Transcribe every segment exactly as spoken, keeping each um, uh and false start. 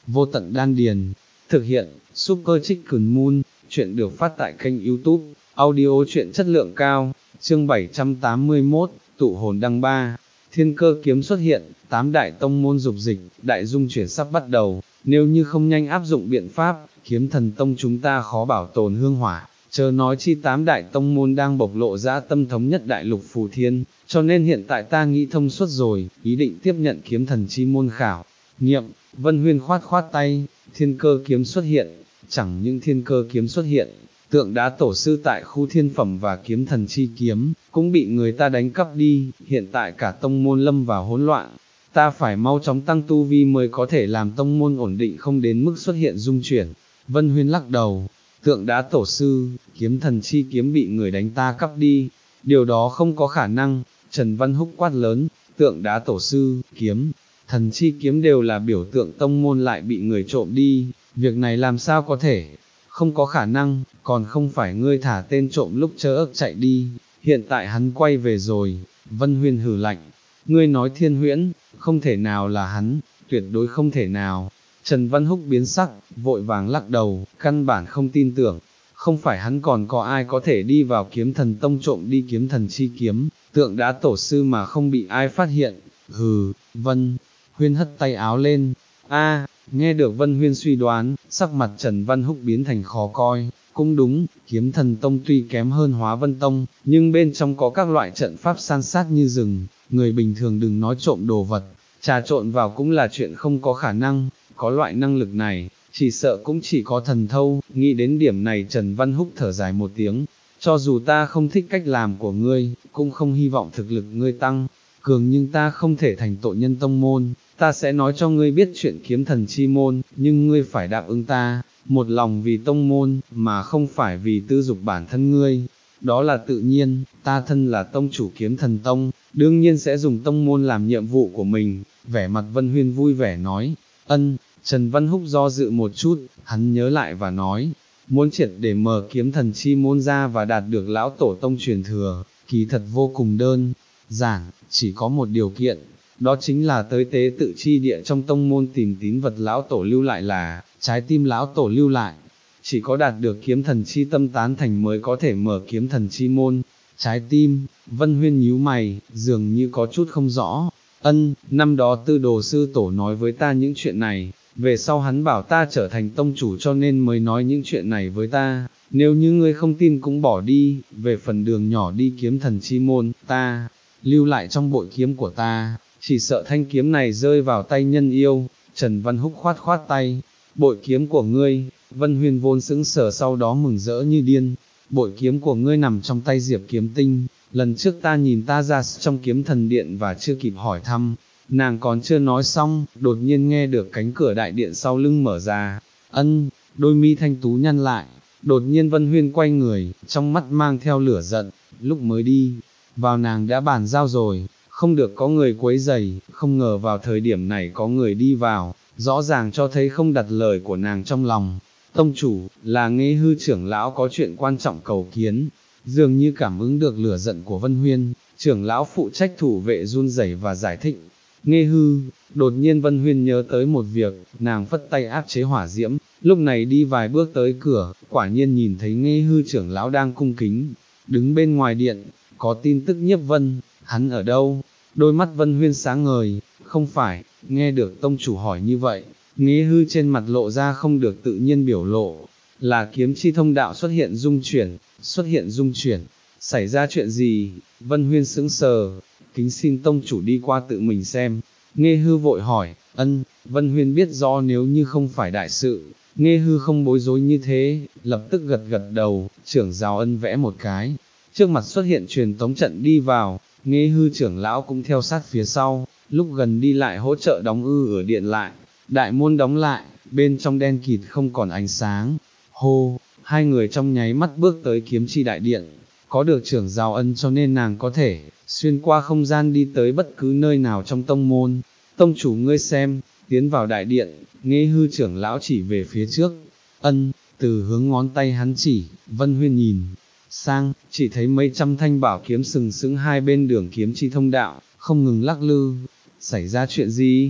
vô tận đan điền. Thực hiện, Super Chicken Moon, chuyện được phát tại kênh YouTube, audio truyện chất lượng cao, chương bảy trăm tám mươi mốt, tụ hồn đăng ba. Thiên cơ kiếm xuất hiện, tám đại tông môn dục dịch, đại dung chuyển sắp bắt đầu, nếu như không nhanh áp dụng biện pháp, kiếm thần tông chúng ta khó bảo tồn hương hỏa, chớ nói chi tám đại tông môn đang bộc lộ ra tâm thống nhất đại lục phù thiên, cho nên hiện tại ta nghĩ thông suốt rồi, ý định tiếp nhận kiếm thần chi môn khảo nghiệm. Vân Huyên khoát khoát tay, thiên cơ kiếm xuất hiện, chẳng những thiên cơ kiếm xuất hiện, tượng đá tổ sư tại khu thiên phẩm và kiếm thần chi kiếm, cũng bị người ta đánh cắp đi, hiện tại cả tông môn lâm vào hỗn loạn, ta phải mau chóng tăng tu vi mới có thể làm tông môn ổn định không đến mức xuất hiện dung chuyển. Vân Huyên lắc đầu, tượng đá tổ sư, kiếm thần chi kiếm bị người đánh ta cắp đi, điều đó không có khả năng. Trần Văn Húc quát lớn, tượng đá tổ sư, kiếm thần chi kiếm đều là biểu tượng tông môn lại bị người trộm đi, việc này làm sao có thể, không có khả năng, còn không phải ngươi thả tên trộm lúc chớ ức chạy đi, hiện tại hắn quay về rồi. Vân Huyên hừ lạnh, ngươi nói Thiên Huyễn, không thể nào là hắn, tuyệt đối không thể nào. Trần Văn Húc biến sắc, vội vàng lắc đầu, căn bản không tin tưởng, không phải hắn còn có ai có thể đi vào kiếm thần tông trộm đi kiếm thần chi kiếm, tượng đá tổ sư mà không bị ai phát hiện. Hừ, Vân Huyên hất tay áo lên, a, nghe được Vân Huyên suy đoán, sắc mặt Trần Văn Húc biến thành khó coi, cũng đúng, kiếm thần tông tuy kém hơn Hóa Vân tông, nhưng bên trong có các loại trận pháp san sát như rừng, người bình thường đừng nói trộm đồ vật, trà trộn vào cũng là chuyện không có khả năng, có loại năng lực này, chỉ sợ cũng chỉ có thần thâu. Nghĩ đến điểm này Trần Văn Húc thở dài một tiếng, cho dù ta không thích cách làm của ngươi, cũng không hy vọng thực lực ngươi tăng cường, nhưng ta không thể thành tội nhân tông môn, ta sẽ nói cho ngươi biết chuyện kiếm thần chi môn, nhưng ngươi phải đáp ứng ta, một lòng vì tông môn, mà không phải vì tư dục bản thân ngươi. Đó là tự nhiên, ta thân là tông chủ kiếm thần tông, đương nhiên sẽ dùng tông môn làm nhiệm vụ của mình. Vẻ mặt Vân Huyên vui vẻ nói, ân. Trần Văn Húc do dự một chút, hắn nhớ lại và nói, muốn triệt để mở kiếm thần chi môn ra và đạt được lão tổ tông truyền thừa, kỳ thật vô cùng đơn giản, chỉ có một điều kiện, đó chính là tới tế tự chi địa trong tông môn tìm tín vật lão tổ lưu lại là trái tim lão tổ lưu lại, chỉ có đạt được kiếm thần chi tâm tán thành mới có thể mở kiếm thần chi môn. Trái tim, Vân Huyên nhíu mày, dường như có chút không rõ. Ân, năm đó tư đồ sư tổ nói với ta những chuyện này, về sau hắn bảo ta trở thành tông chủ cho nên mới nói những chuyện này với ta, nếu như ngươi không tin cũng bỏ đi, về phần đường nhỏ đi kiếm thần chi môn, ta lưu lại trong bội kiếm của ta, chỉ sợ thanh kiếm này rơi vào tay nhân yêu. Trần Văn Húc khoát khoát tay, bội kiếm của ngươi. Vân Huyên vốn sững sờ sau đó mừng rỡ như điên, bội kiếm của ngươi nằm trong tay Diệp Kiếm Tinh, lần trước ta nhìn ta ra trong kiếm thần điện và chưa kịp hỏi thăm, nàng còn chưa nói xong, đột nhiên nghe được cánh cửa đại điện sau lưng mở ra. Ân, đôi mi thanh tú nhăn lại, đột nhiên Vân Huyên quay người, trong mắt mang theo lửa giận, lúc mới đi vào nàng đã bàn giao rồi, không được có người quấy rầy, không ngờ vào thời điểm này có người đi vào, rõ ràng cho thấy không đặt lời của nàng trong lòng. Tông chủ, là Nghê Hư trưởng lão có chuyện quan trọng cầu kiến. Dường như cảm ứng được lửa giận của Vân Huyên, trưởng lão phụ trách thủ vệ run rẩy và giải thích. Nghê Hư, đột nhiên Vân Huyên nhớ tới một việc, nàng phất tay áp chế hỏa diễm, lúc này đi vài bước tới cửa, quả nhiên nhìn thấy Nghê Hư trưởng lão đang cung kính, đứng bên ngoài điện. Có tin tức Nhiếp Vân, hắn ở đâu? Đôi mắt Vân Huyên sáng ngời, không phải. Nghe được tông chủ hỏi như vậy, Nghê Hư trên mặt lộ ra không được tự nhiên biểu lộ, là kiếm chi thông đạo xuất hiện dung chuyển, xuất hiện dung chuyển, xảy ra chuyện gì? Vân Huyên sững sờ, kính xin tông chủ đi qua tự mình xem. Nghê Hư vội hỏi, ân. Vân Huyên biết rõ nếu như không phải đại sự, Nghê Hư không bối rối như thế, lập tức gật gật đầu. Trưởng giáo Ân vẽ một cái, trước mặt xuất hiện truyền tống trận đi vào, Nghê Hư trưởng lão cũng theo sát phía sau, lúc gần đi lại hỗ trợ đóng ư ở điện lại, đại môn đóng lại, bên trong đen kịt không còn ánh sáng. Hô, hai người trong nháy mắt bước tới kiếm chi đại điện, có được trưởng giáo Ân cho nên nàng có thể xuyên qua không gian đi tới bất cứ nơi nào trong tông môn. Tông chủ ngươi xem, tiến vào đại điện. Nghê Hư trưởng lão chỉ về phía trước. Ân, từ hướng ngón tay hắn chỉ, Vân Huyên nhìn sang, chỉ thấy mấy trăm thanh bảo kiếm sừng sững hai bên đường kiếm chi thông đạo, không ngừng lắc lư. Xảy ra chuyện gì?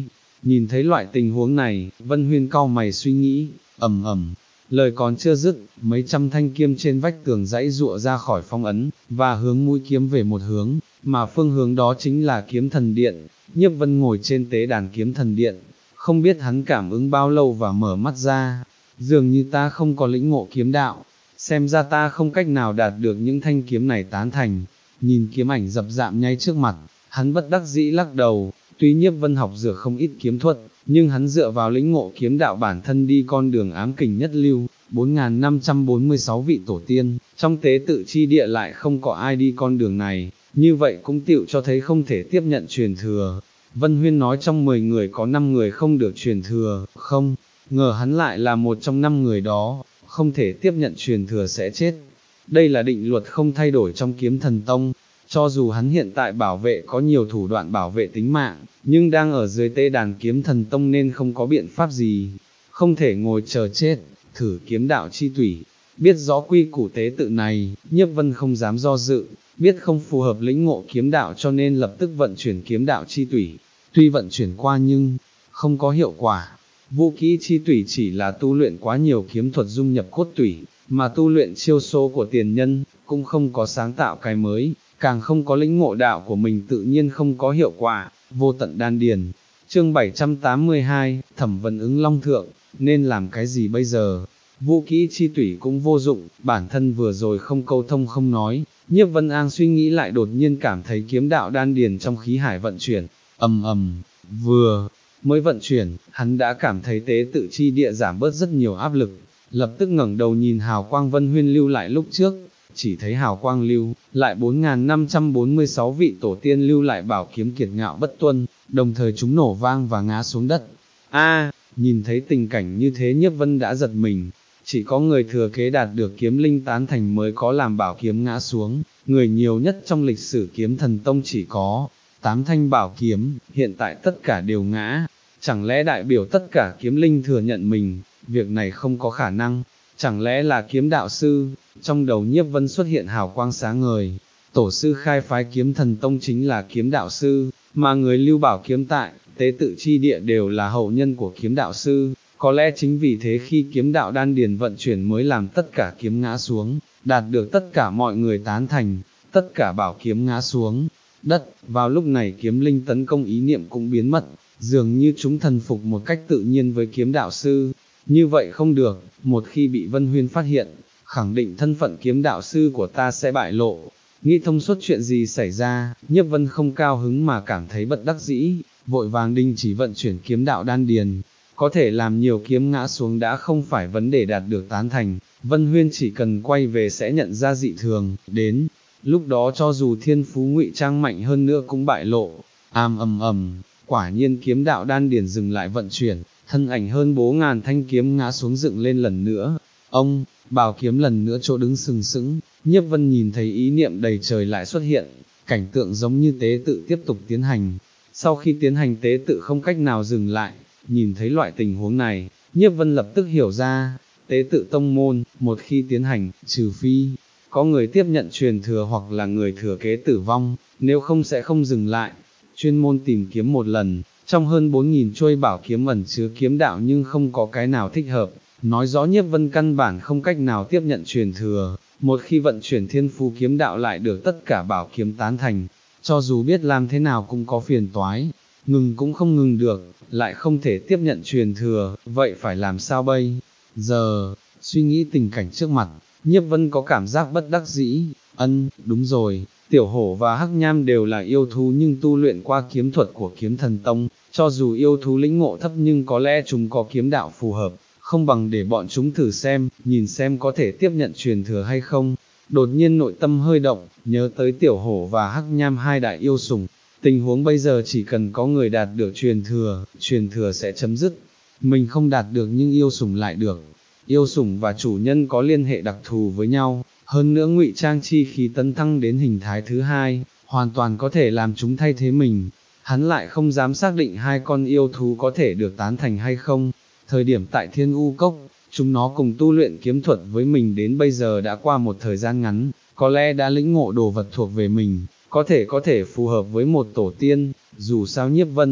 Nhìn thấy loại tình huống này, Vân Huyên cau mày suy nghĩ, ầm ầm, lời còn chưa dứt, mấy trăm thanh kiếm trên vách tường dãy rụa ra khỏi phong ấn, và hướng mũi kiếm về một hướng, mà phương hướng đó chính là kiếm thần điện. Nhiếp Vân ngồi trên tế đàn kiếm thần điện, không biết hắn cảm ứng bao lâu và mở mắt ra, dường như ta không có lĩnh ngộ kiếm đạo, xem ra ta không cách nào đạt được những thanh kiếm này tán thành. Nhìn kiếm ảnh dập dạm nháy trước mặt, hắn bất đắc dĩ lắc đầu. Tuy Nhiếp Vân học dược không ít kiếm thuật, nhưng hắn dựa vào lĩnh ngộ kiếm đạo bản thân đi con đường ám kình nhất lưu, bốn nghìn năm trăm bốn mươi sáu vị tổ tiên, trong tế tự chi địa lại không có ai đi con đường này, như vậy cũng tựu cho thấy không thể tiếp nhận truyền thừa. Vân Huyên nói trong mười người có năm người không được truyền thừa, không ngờ hắn lại là một trong năm người đó, không thể tiếp nhận truyền thừa sẽ chết. Đây là định luật không thay đổi trong kiếm thần tông. Cho dù hắn hiện tại bảo vệ có nhiều thủ đoạn bảo vệ tính mạng, nhưng đang ở dưới tế đàn kiếm thần tông nên không có biện pháp gì, không thể ngồi chờ chết, thử kiếm đạo chi tủy. Biết rõ quy củ tế tự này, Nhiếp Vân không dám do dự, biết không phù hợp lĩnh ngộ kiếm đạo cho nên lập tức vận chuyển kiếm đạo chi tủy. Tuy vận chuyển qua nhưng không có hiệu quả. Vũ kỹ chi tủy chỉ là tu luyện quá nhiều kiếm thuật dung nhập cốt tủy, mà tu luyện chiêu số của tiền nhân, cũng không có sáng tạo cái mới, càng không có lĩnh ngộ đạo của mình tự nhiên không có hiệu quả. Vô tận đan điền. Chương bảy trăm tám mươi hai, Thẩm Vấn ứng long thượng, nên làm cái gì bây giờ? Vũ kỹ chi tủy cũng vô dụng, bản thân vừa rồi không câu thông không nói. Nhiếp Vân An suy nghĩ lại đột nhiên cảm thấy kiếm đạo đan điền trong khí hải vận chuyển, ầm ầm, vừa mới vận chuyển, hắn đã cảm thấy tế tự chi địa giảm bớt rất nhiều áp lực, lập tức ngẩng đầu nhìn hào quang Vân Huyên lưu lại lúc trước, chỉ thấy hào quang lưu lại bốn nghìn năm trăm bốn mươi sáu vị tổ tiên lưu lại bảo kiếm kiệt ngạo bất tuân, đồng thời chúng nổ vang và ngã xuống đất. A, nhìn thấy tình cảnh như thế Nhiếp Vân đã giật mình, chỉ có người thừa kế đạt được kiếm linh tán thành mới có làm bảo kiếm ngã xuống, người nhiều nhất trong lịch sử kiếm thần tông chỉ có tám thanh bảo kiếm, hiện tại tất cả đều ngã, chẳng lẽ đại biểu tất cả kiếm linh thừa nhận mình, việc này không có khả năng, chẳng lẽ là kiếm đạo sư? Trong đầu Nhiếp Vân xuất hiện hào quang sáng ngời, tổ sư khai phái kiếm thần tông chính là kiếm đạo sư, mà người lưu bảo kiếm tại tế tự chi địa đều là hậu nhân của kiếm đạo sư, có lẽ chính vì thế khi kiếm đạo đan điền vận chuyển mới làm tất cả kiếm ngã xuống, đạt được tất cả mọi người tán thành, tất cả bảo kiếm ngã xuống đất. Vào lúc này kiếm linh tấn công ý niệm cũng biến mất, dường như chúng thần phục một cách tự nhiên với kiếm đạo sư. Như vậy không được, một khi bị Vân Huyên phát hiện, khẳng định thân phận kiếm đạo sư của ta sẽ bại lộ. Nghĩ thông suốt chuyện gì xảy ra, Nhiếp Vân không cao hứng mà cảm thấy bất đắc dĩ, vội vàng đình chỉ vận chuyển kiếm đạo đan điền. Có thể làm nhiều kiếm ngã xuống đã không phải vấn đề đạt được tán thành, Vân Huyên chỉ cần quay về sẽ nhận ra dị thường, đến lúc đó cho dù thiên phú ngụy trang mạnh hơn nữa cũng bại lộ. Am ầm ầm, quả nhiên kiếm đạo đan điền dừng lại vận chuyển, thân ảnh hơn bốn ngàn thanh kiếm ngã xuống dựng lên lần nữa. Ông, bảo kiếm lần nữa chỗ đứng sừng sững, Nhiếp Vân nhìn thấy ý niệm đầy trời lại xuất hiện, cảnh tượng giống như tế tự tiếp tục tiến hành. Sau khi tiến hành tế tự không cách nào dừng lại, nhìn thấy loại tình huống này, Nhiếp Vân lập tức hiểu ra, tế tự tông môn, một khi tiến hành, trừ phi có người tiếp nhận truyền thừa hoặc là người thừa kế tử vong, nếu không sẽ không dừng lại. Chuyên môn tìm kiếm một lần, trong hơn bốn nghìn chuôi bảo kiếm ẩn chứa kiếm đạo nhưng không có cái nào thích hợp, nói rõ Nhiếp Vân căn bản không cách nào tiếp nhận truyền thừa. Một khi vận chuyển thiên phú kiếm đạo lại được tất cả bảo kiếm tán thành, cho dù biết làm thế nào cũng có phiền toái, ngừng cũng không ngừng được, lại không thể tiếp nhận truyền thừa, vậy phải làm sao bây giờ? Suy nghĩ tình cảnh trước mặt, Nhiếp Vân có cảm giác bất đắc dĩ. Ân, đúng rồi, Tiểu Hổ và Hắc Nham đều là yêu thú nhưng tu luyện qua kiếm thuật của kiếm thần tông, cho dù yêu thú lĩnh ngộ thấp nhưng có lẽ chúng có kiếm đạo phù hợp, không bằng để bọn chúng thử xem, nhìn xem có thể tiếp nhận truyền thừa hay không. Đột nhiên nội tâm hơi động, nhớ tới Tiểu Hổ và Hắc Nham hai đại yêu sủng, tình huống bây giờ chỉ cần có người đạt được truyền thừa, truyền thừa sẽ chấm dứt, mình không đạt được nhưng yêu sủng lại được. Yêu sủng và chủ nhân có liên hệ đặc thù với nhau, hơn nữa ngụy trang chi khí tấn thăng đến hình thái thứ hai, hoàn toàn có thể làm chúng thay thế mình. Hắn lại không dám xác định hai con yêu thú có thể được tán thành hay không. Thời điểm tại Thiên U Cốc, chúng nó cùng tu luyện kiếm thuật với mình đến bây giờ đã qua một thời gian ngắn, có lẽ đã lĩnh ngộ đồ vật thuộc về mình, có thể có thể phù hợp với một tổ tiên. Dù sao Nhiếp Vân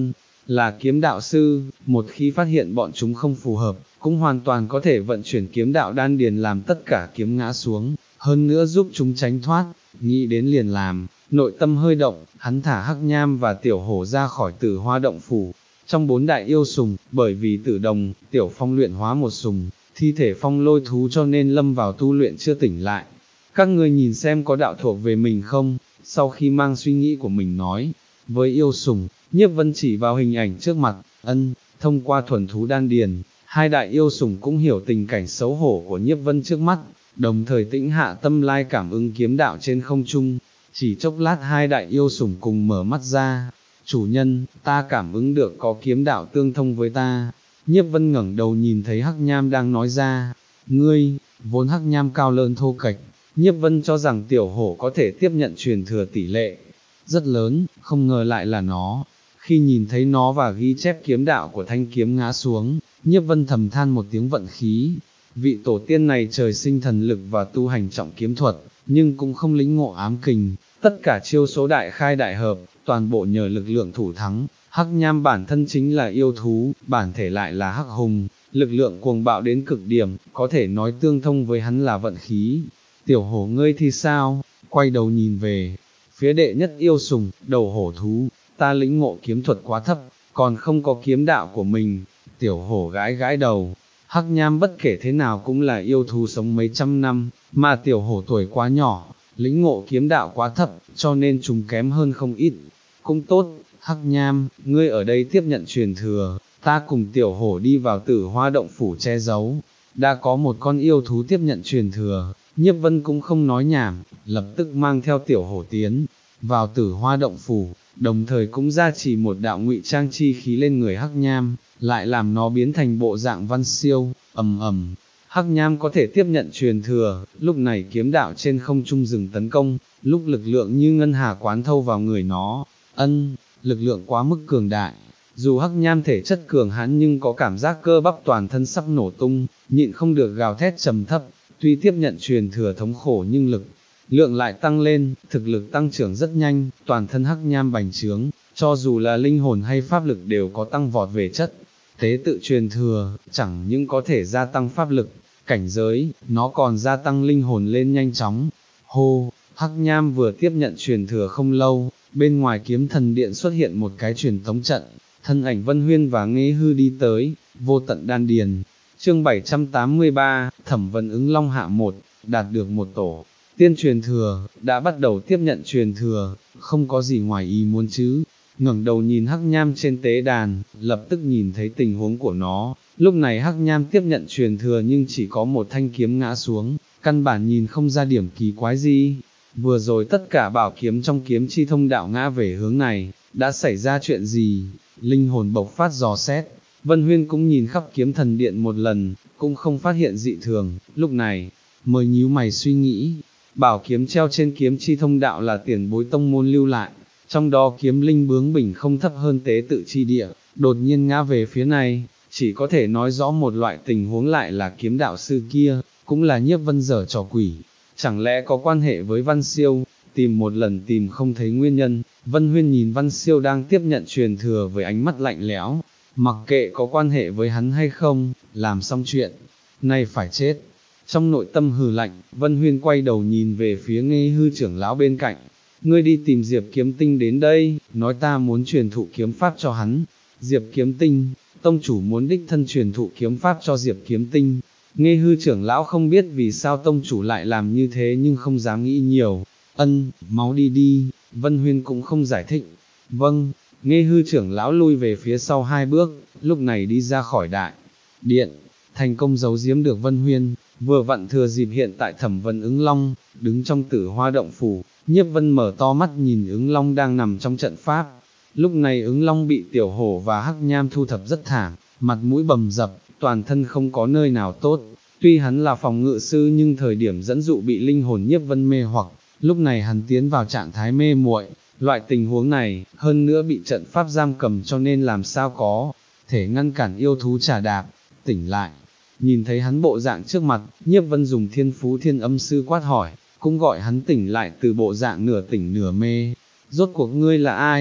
là kiếm đạo sư, một khi phát hiện bọn chúng không phù hợp, cũng hoàn toàn có thể vận chuyển kiếm đạo đan điền làm tất cả kiếm ngã xuống, hơn nữa giúp chúng tránh thoát, nghĩ đến liền làm, nội tâm hơi động, hắn thả Hắc Nham và Tiểu Hổ ra khỏi Tử Hoa động phủ. Trong bốn đại yêu sùng, bởi vì Tử Đồng, Tiểu Phong luyện hóa một sùng, thi thể phong lôi thú cho nên lâm vào tu luyện chưa tỉnh lại. Các ngươi nhìn xem có đạo thuộc về mình không? Sau khi mang suy nghĩ của mình nói, với yêu sùng, Nhiếp Vân chỉ vào hình ảnh trước mặt, ân, thông qua thuần thú đan điền, hai đại yêu sùng cũng hiểu tình cảnh xấu hổ của Nhiếp Vân trước mắt, đồng thời tĩnh hạ tâm lai cảm ứng kiếm đạo trên không trung. Chỉ chốc lát hai đại yêu sủng cùng mở mắt ra, chủ nhân, ta cảm ứng được có kiếm đạo tương thông với ta. Nhiếp Vân ngẩng đầu nhìn thấy Hắc Nham đang nói ra, ngươi, vốn Hắc Nham cao lớn thô kệch, Nhiếp Vân cho rằng Tiểu Hổ có thể tiếp nhận truyền thừa tỷ lệ rất lớn, không ngờ lại là nó. Khi nhìn thấy nó và ghi chép kiếm đạo của thanh kiếm ngã xuống, Nhiếp Vân thầm than một tiếng vận khí. Vị tổ tiên này trời sinh thần lực và tu hành trọng kiếm thuật, nhưng cũng không lĩnh ngộ ám kình, tất cả chiêu số đại khai đại hợp, toàn bộ nhờ lực lượng thủ thắng. Hắc Nham bản thân chính là yêu thú, bản thể lại là hắc hùng, lực lượng cuồng bạo đến cực điểm, có thể nói tương thông với hắn là vận khí. Tiểu Hổ ngươi thì sao? Quay đầu nhìn về phía đệ nhất yêu sùng, đầu hổ thú, ta lĩnh ngộ kiếm thuật quá thấp, còn không có kiếm đạo của mình. Tiểu Hổ gãi gãi đầu. Hắc Nham bất kể thế nào cũng là yêu thú sống mấy trăm năm, mà Tiểu Hổ tuổi quá nhỏ, lĩnh ngộ kiếm đạo quá thấp, cho nên chúng kém hơn không ít. Cũng tốt, Hắc Nham, ngươi ở đây tiếp nhận truyền thừa, ta cùng Tiểu Hổ đi vào Tử Hoa động phủ che giấu. Đã có một con yêu thú tiếp nhận truyền thừa, Nhiếp Vân cũng không nói nhảm, lập tức mang theo Tiểu Hổ tiến vào Tử Hoa động phủ, đồng thời cũng gia trì một đạo ngụy trang chi khí lên người Hắc Nham, lại làm nó biến thành bộ dạng Văn Siêu. Ầm ầm, Hắc Nham có thể tiếp nhận truyền thừa, lúc này kiếm đạo trên không trung dừng tấn công, lúc lực lượng như ngân hà quán thâu vào người nó, ân, lực lượng quá mức cường đại. Dù Hắc Nham thể chất cường hãn nhưng có cảm giác cơ bắp toàn thân sắp nổ tung, nhịn không được gào thét trầm thấp, tuy tiếp nhận truyền thừa thống khổ nhưng lực lượng lại tăng lên, thực lực tăng trưởng rất nhanh, toàn thân Hắc Nham bành trướng, cho dù là linh hồn hay pháp lực đều có tăng vọt về chất. Tế tự truyền thừa, chẳng những có thể gia tăng pháp lực, cảnh giới, nó còn gia tăng linh hồn lên nhanh chóng. Hô, Hắc Nham vừa tiếp nhận truyền thừa không lâu, bên ngoài kiếm thần điện xuất hiện một cái truyền tống trận, thân ảnh Vân Huyên và Nghê Hư đi tới, vô tận đan điền. Chương bảy trăm tám mươi ba, Thẩm Vân ứng Long hạ một, đạt được một tổ tiên truyền thừa, đã bắt đầu tiếp nhận truyền thừa, không có gì ngoài ý muốn chứ. Ngẩng đầu nhìn Hắc Nham trên tế đàn, lập tức nhìn thấy tình huống của nó. Lúc này Hắc Nham tiếp nhận truyền thừa nhưng chỉ có một thanh kiếm ngã xuống, căn bản nhìn không ra điểm kỳ quái gì. Vừa rồi tất cả bảo kiếm trong kiếm chi thông đạo ngã về hướng này, đã xảy ra chuyện gì? Linh hồn bộc phát dò xét, Vân Huyên cũng nhìn khắp kiếm thần điện một lần, cũng không phát hiện dị thường, lúc này, mới nhíu mày suy nghĩ. Bảo kiếm treo trên kiếm chi thông đạo là tiền bối tông môn lưu lại, trong đó kiếm linh bướng bỉnh không thấp hơn tế tự chi địa, đột nhiên ngã về phía này, chỉ có thể nói rõ một loại tình huống lại là kiếm đạo sư kia, cũng là Nhiếp Vân dở trò quỷ, chẳng lẽ có quan hệ với Văn Siêu. Tìm một lần tìm không thấy nguyên nhân, Vân Huyên nhìn Văn Siêu đang tiếp nhận truyền thừa với ánh mắt lạnh lẽo, mặc kệ có quan hệ với hắn hay không, làm xong chuyện này phải chết. Trong nội tâm hừ lạnh, Vân Huyên quay đầu nhìn về phía Nghê Hư trưởng lão bên cạnh, ngươi đi tìm Diệp Kiếm Tinh đến đây, nói ta muốn truyền thụ kiếm pháp cho hắn. Diệp Kiếm Tinh, tông chủ muốn đích thân truyền thụ kiếm pháp cho Diệp Kiếm Tinh. Nghê Hư trưởng lão không biết vì sao tông chủ lại làm như thế nhưng không dám nghĩ nhiều. Ân, máu đi đi, Vân Huyên cũng không giải thích. Vâng, Nghê Hư trưởng lão lui về phía sau hai bước, lúc này đi ra khỏi đại điện, thành công giấu giếm được Vân Huyên, vừa vặn thừa dịp hiện tại Thẩm Vân ứng Long, đứng trong Tử Hoa động phủ. Nhiếp Vân mở to mắt nhìn ứng Long đang nằm trong trận pháp. Lúc này ứng Long bị Tiểu Hổ và Hắc Nham thu thập rất thảm, mặt mũi bầm dập, toàn thân không có nơi nào tốt. Tuy hắn là phòng ngự sư nhưng thời điểm dẫn dụ bị linh hồn Nhiếp Vân mê hoặc, lúc này hắn tiến vào trạng thái mê muội. Loại tình huống này, hơn nữa bị trận pháp giam cầm cho nên làm sao có thể ngăn cản yêu thú trà đạp. Tỉnh lại, nhìn thấy hắn bộ dạng trước mặt, Nhiếp Vân dùng Thiên Phú Thiên Âm Sư quát hỏi, cũng gọi hắn tỉnh lại từ bộ dạng nửa tỉnh nửa mê. Rốt cuộc ngươi là ai?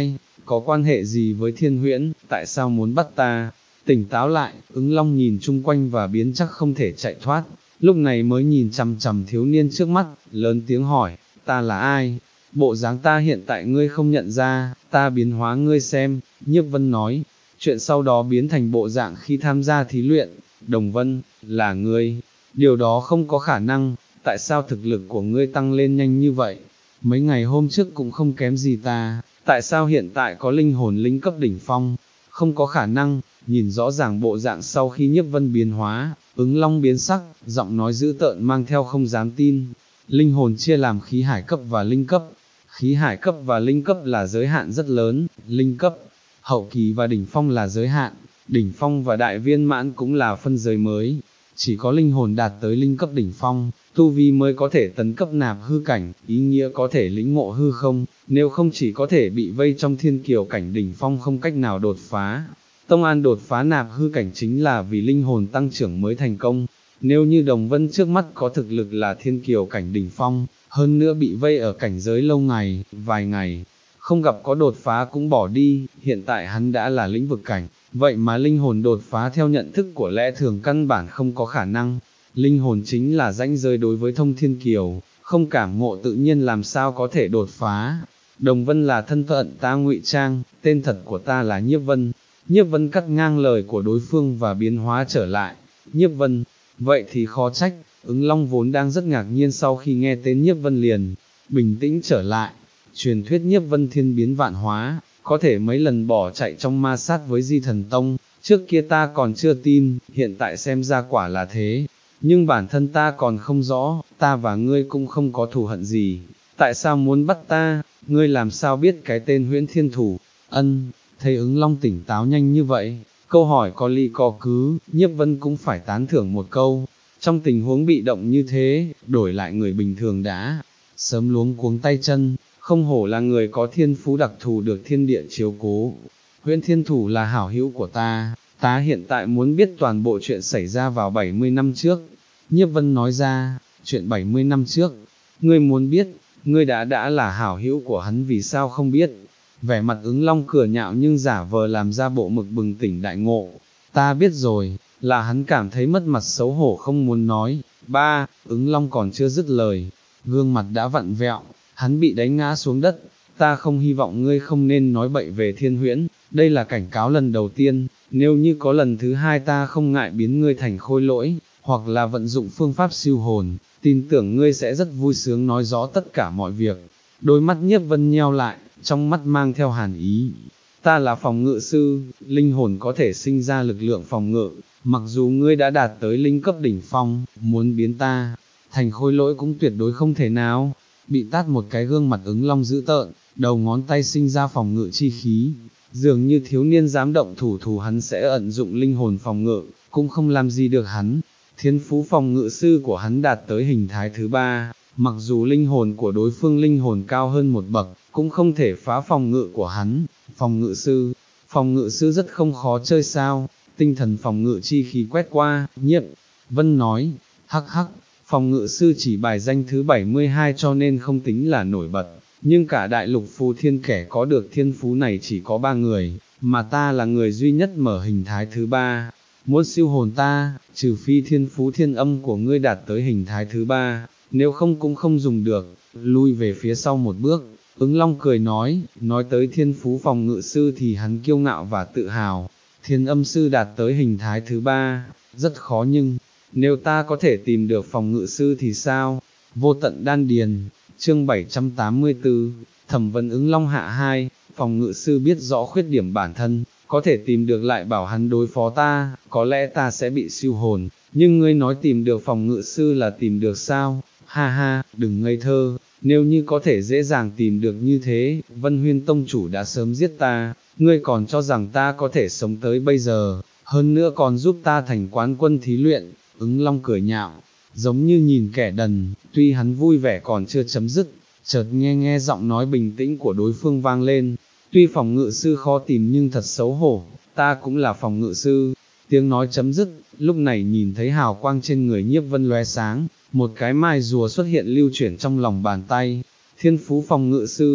có quan hệ gì với Thiên Huyễn, tại sao muốn bắt ta? Tỉnh táo lại, ứng long nhìn chung quanh và biến chắc không thể chạy thoát, lúc này mới nhìn chằm chằm thiếu niên trước mắt, lớn tiếng hỏi, ta là ai? Bộ dáng ta hiện tại ngươi không nhận ra, ta biến hóa ngươi xem. Nhiếp Vân nói, chuyện sau đó biến thành bộ dạng khi tham gia thí luyện. Đồng Vân, là ngươi, điều đó không có khả năng, tại sao thực lực của ngươi tăng lên nhanh như vậy? Mấy ngày hôm trước cũng không kém gì ta, tại sao hiện tại có linh hồn linh cấp đỉnh phong? Không có khả năng. Nhìn rõ ràng bộ dạng sau khi Nhiếp Vân biến hóa, ứng long biến sắc, giọng nói dữ tợn mang theo không dám tin. Linh hồn chia làm khí hải cấp và linh cấp. Khí hải cấp và linh cấp là giới hạn rất lớn, linh cấp, hậu kỳ và đỉnh phong là giới hạn, đỉnh phong và đại viên mãn cũng là phân giới mới. Chỉ có linh hồn đạt tới linh cấp đỉnh phong, tu vi mới có thể tấn cấp nạp hư cảnh, ý nghĩa có thể lĩnh ngộ hư không, nếu không chỉ có thể bị vây trong thiên kiều cảnh đỉnh phong không cách nào đột phá. Tông An đột phá nạp hư cảnh chính là vì linh hồn tăng trưởng mới thành công. Nếu như Đồng Vân trước mắt có thực lực là thiên kiều cảnh đỉnh phong, hơn nữa bị vây ở cảnh giới lâu ngày, vài ngày, không gặp có đột phá cũng bỏ đi, hiện tại hắn đã là lĩnh vực cảnh, vậy mà linh hồn đột phá theo nhận thức của lẽ thường căn bản không có khả năng. Linh hồn chính là rãnh giới đối với thông thiên kiều, không cảm ngộ tự nhiên làm sao có thể đột phá. Đồng Vân là thân phận ta ngụy trang, tên thật của ta là Nhiếp Vân. Nhiếp Vân cắt ngang lời của đối phương và biến hóa trở lại. Nhiếp Vân, vậy thì khó trách, ứng long vốn đang rất ngạc nhiên sau khi nghe tên Nhiếp Vân liền, bình tĩnh trở lại. Truyền thuyết Nhiếp Vân thiên biến vạn hóa, có thể mấy lần bỏ chạy trong ma sát với Di Thần Tông, trước kia ta còn chưa tin, hiện tại xem ra quả là thế. Nhưng bản thân ta còn không rõ, ta và ngươi cũng không có thù hận gì, tại sao muốn bắt ta, ngươi làm sao biết cái tên Huyễn Thiên Thủ? Ân, thấy ứng long tỉnh táo nhanh như vậy, câu hỏi có lý có cứ, Nhiếp Vân cũng phải tán thưởng một câu. Trong tình huống bị động như thế, đổi lại người bình thường đã sớm luống cuống tay chân, không hổ là người có thiên phú đặc thù được thiên địa chiếu cố. Huyễn Thiên Thủ là hảo hữu của ta, ta hiện tại muốn biết toàn bộ chuyện xảy ra vào bảy mươi năm trước. Nhiếp Vân nói ra, chuyện bảy mươi năm trước, ngươi muốn biết, ngươi đã đã là hảo hữu của hắn vì sao không biết? Vẻ mặt ứng long cửa nhạo nhưng giả vờ làm ra bộ mực bừng tỉnh đại ngộ. Ta biết rồi, là hắn cảm thấy mất mặt xấu hổ không muốn nói. Ba, ứng long còn chưa dứt lời, gương mặt đã vặn vẹo, hắn bị đánh ngã xuống đất. Ta không hy vọng ngươi không nên nói bậy về Thiên Huyễn, đây là cảnh cáo lần đầu tiên, nếu như có lần thứ hai ta không ngại biến ngươi thành khôi lỗi, hoặc là vận dụng phương pháp siêu hồn, tin tưởng ngươi sẽ rất vui sướng nói rõ tất cả mọi việc. Đôi mắt Nhiếp Vân nheo lại, trong mắt mang theo hàn ý. Ta là phòng ngự sư, linh hồn có thể sinh ra lực lượng phòng ngự, mặc dù ngươi đã đạt tới linh cấp đỉnh phong, muốn biến ta thành khôi lỗi cũng tuyệt đối không thể nào. Bị tát một cái gương mặt ứng long dữ tợn, đầu ngón tay sinh ra phòng ngự chi khí, dường như thiếu niên dám động thủ thủ hắn sẽ ẩn dụng linh hồn phòng ngự, cũng không làm gì được hắn. Thiên phú phòng ngự sư của hắn đạt tới hình thái thứ ba, mặc dù linh hồn của đối phương linh hồn cao hơn một bậc, cũng không thể phá phòng ngự của hắn. Phòng ngự sư, phòng ngự sư rất không khó chơi sao? Tinh thần phòng ngự chi khí quét qua, Nhiếp Vân nói, hắc hắc, phòng ngự sư chỉ bài danh thứ bảy mươi hai cho nên không tính là nổi bật, nhưng cả đại lục phù thiên kẻ có được thiên phú này chỉ có ba người, mà ta là người duy nhất mở hình thái thứ ba. Muốn siêu hồn ta, trừ phi thiên phú thiên âm của ngươi đạt tới hình thái thứ ba, nếu không cũng không dùng được. Lui về phía sau một bước, ứng long cười nói, nói tới thiên phú phòng ngự sư thì hắn kiêu ngạo và tự hào. Thiên âm sư đạt tới hình thái thứ ba, rất khó nhưng, nếu ta có thể tìm được phòng ngự sư thì sao? Vô tận đan điền, chương bảy trăm tám mươi tư, thẩm vấn ứng long hạ hai, phòng ngự sư biết rõ khuyết điểm bản thân, có thể tìm được lại bảo hắn đối phó ta, có lẽ ta sẽ bị siêu hồn, nhưng ngươi nói tìm được phòng ngự sư là tìm được sao? Ha ha, đừng ngây thơ, nếu như có thể dễ dàng tìm được như thế, Vân Huyên Tông chủ đã sớm giết ta, ngươi còn cho rằng ta có thể sống tới bây giờ, hơn nữa còn giúp ta thành quán quân thí luyện. Ứng long cười nhạo, giống như nhìn kẻ đần, tuy hắn vui vẻ còn chưa chấm dứt, chợt nghe nghe giọng nói bình tĩnh của đối phương vang lên, tuy phòng ngự sư khó tìm nhưng thật xấu hổ, ta cũng là phòng ngự sư. Tiếng nói chấm dứt, lúc này nhìn thấy hào quang trên người Nhiếp Vân lóe sáng, một cái mai rùa xuất hiện lưu chuyển trong lòng bàn tay. Thiên phú phòng ngự sư,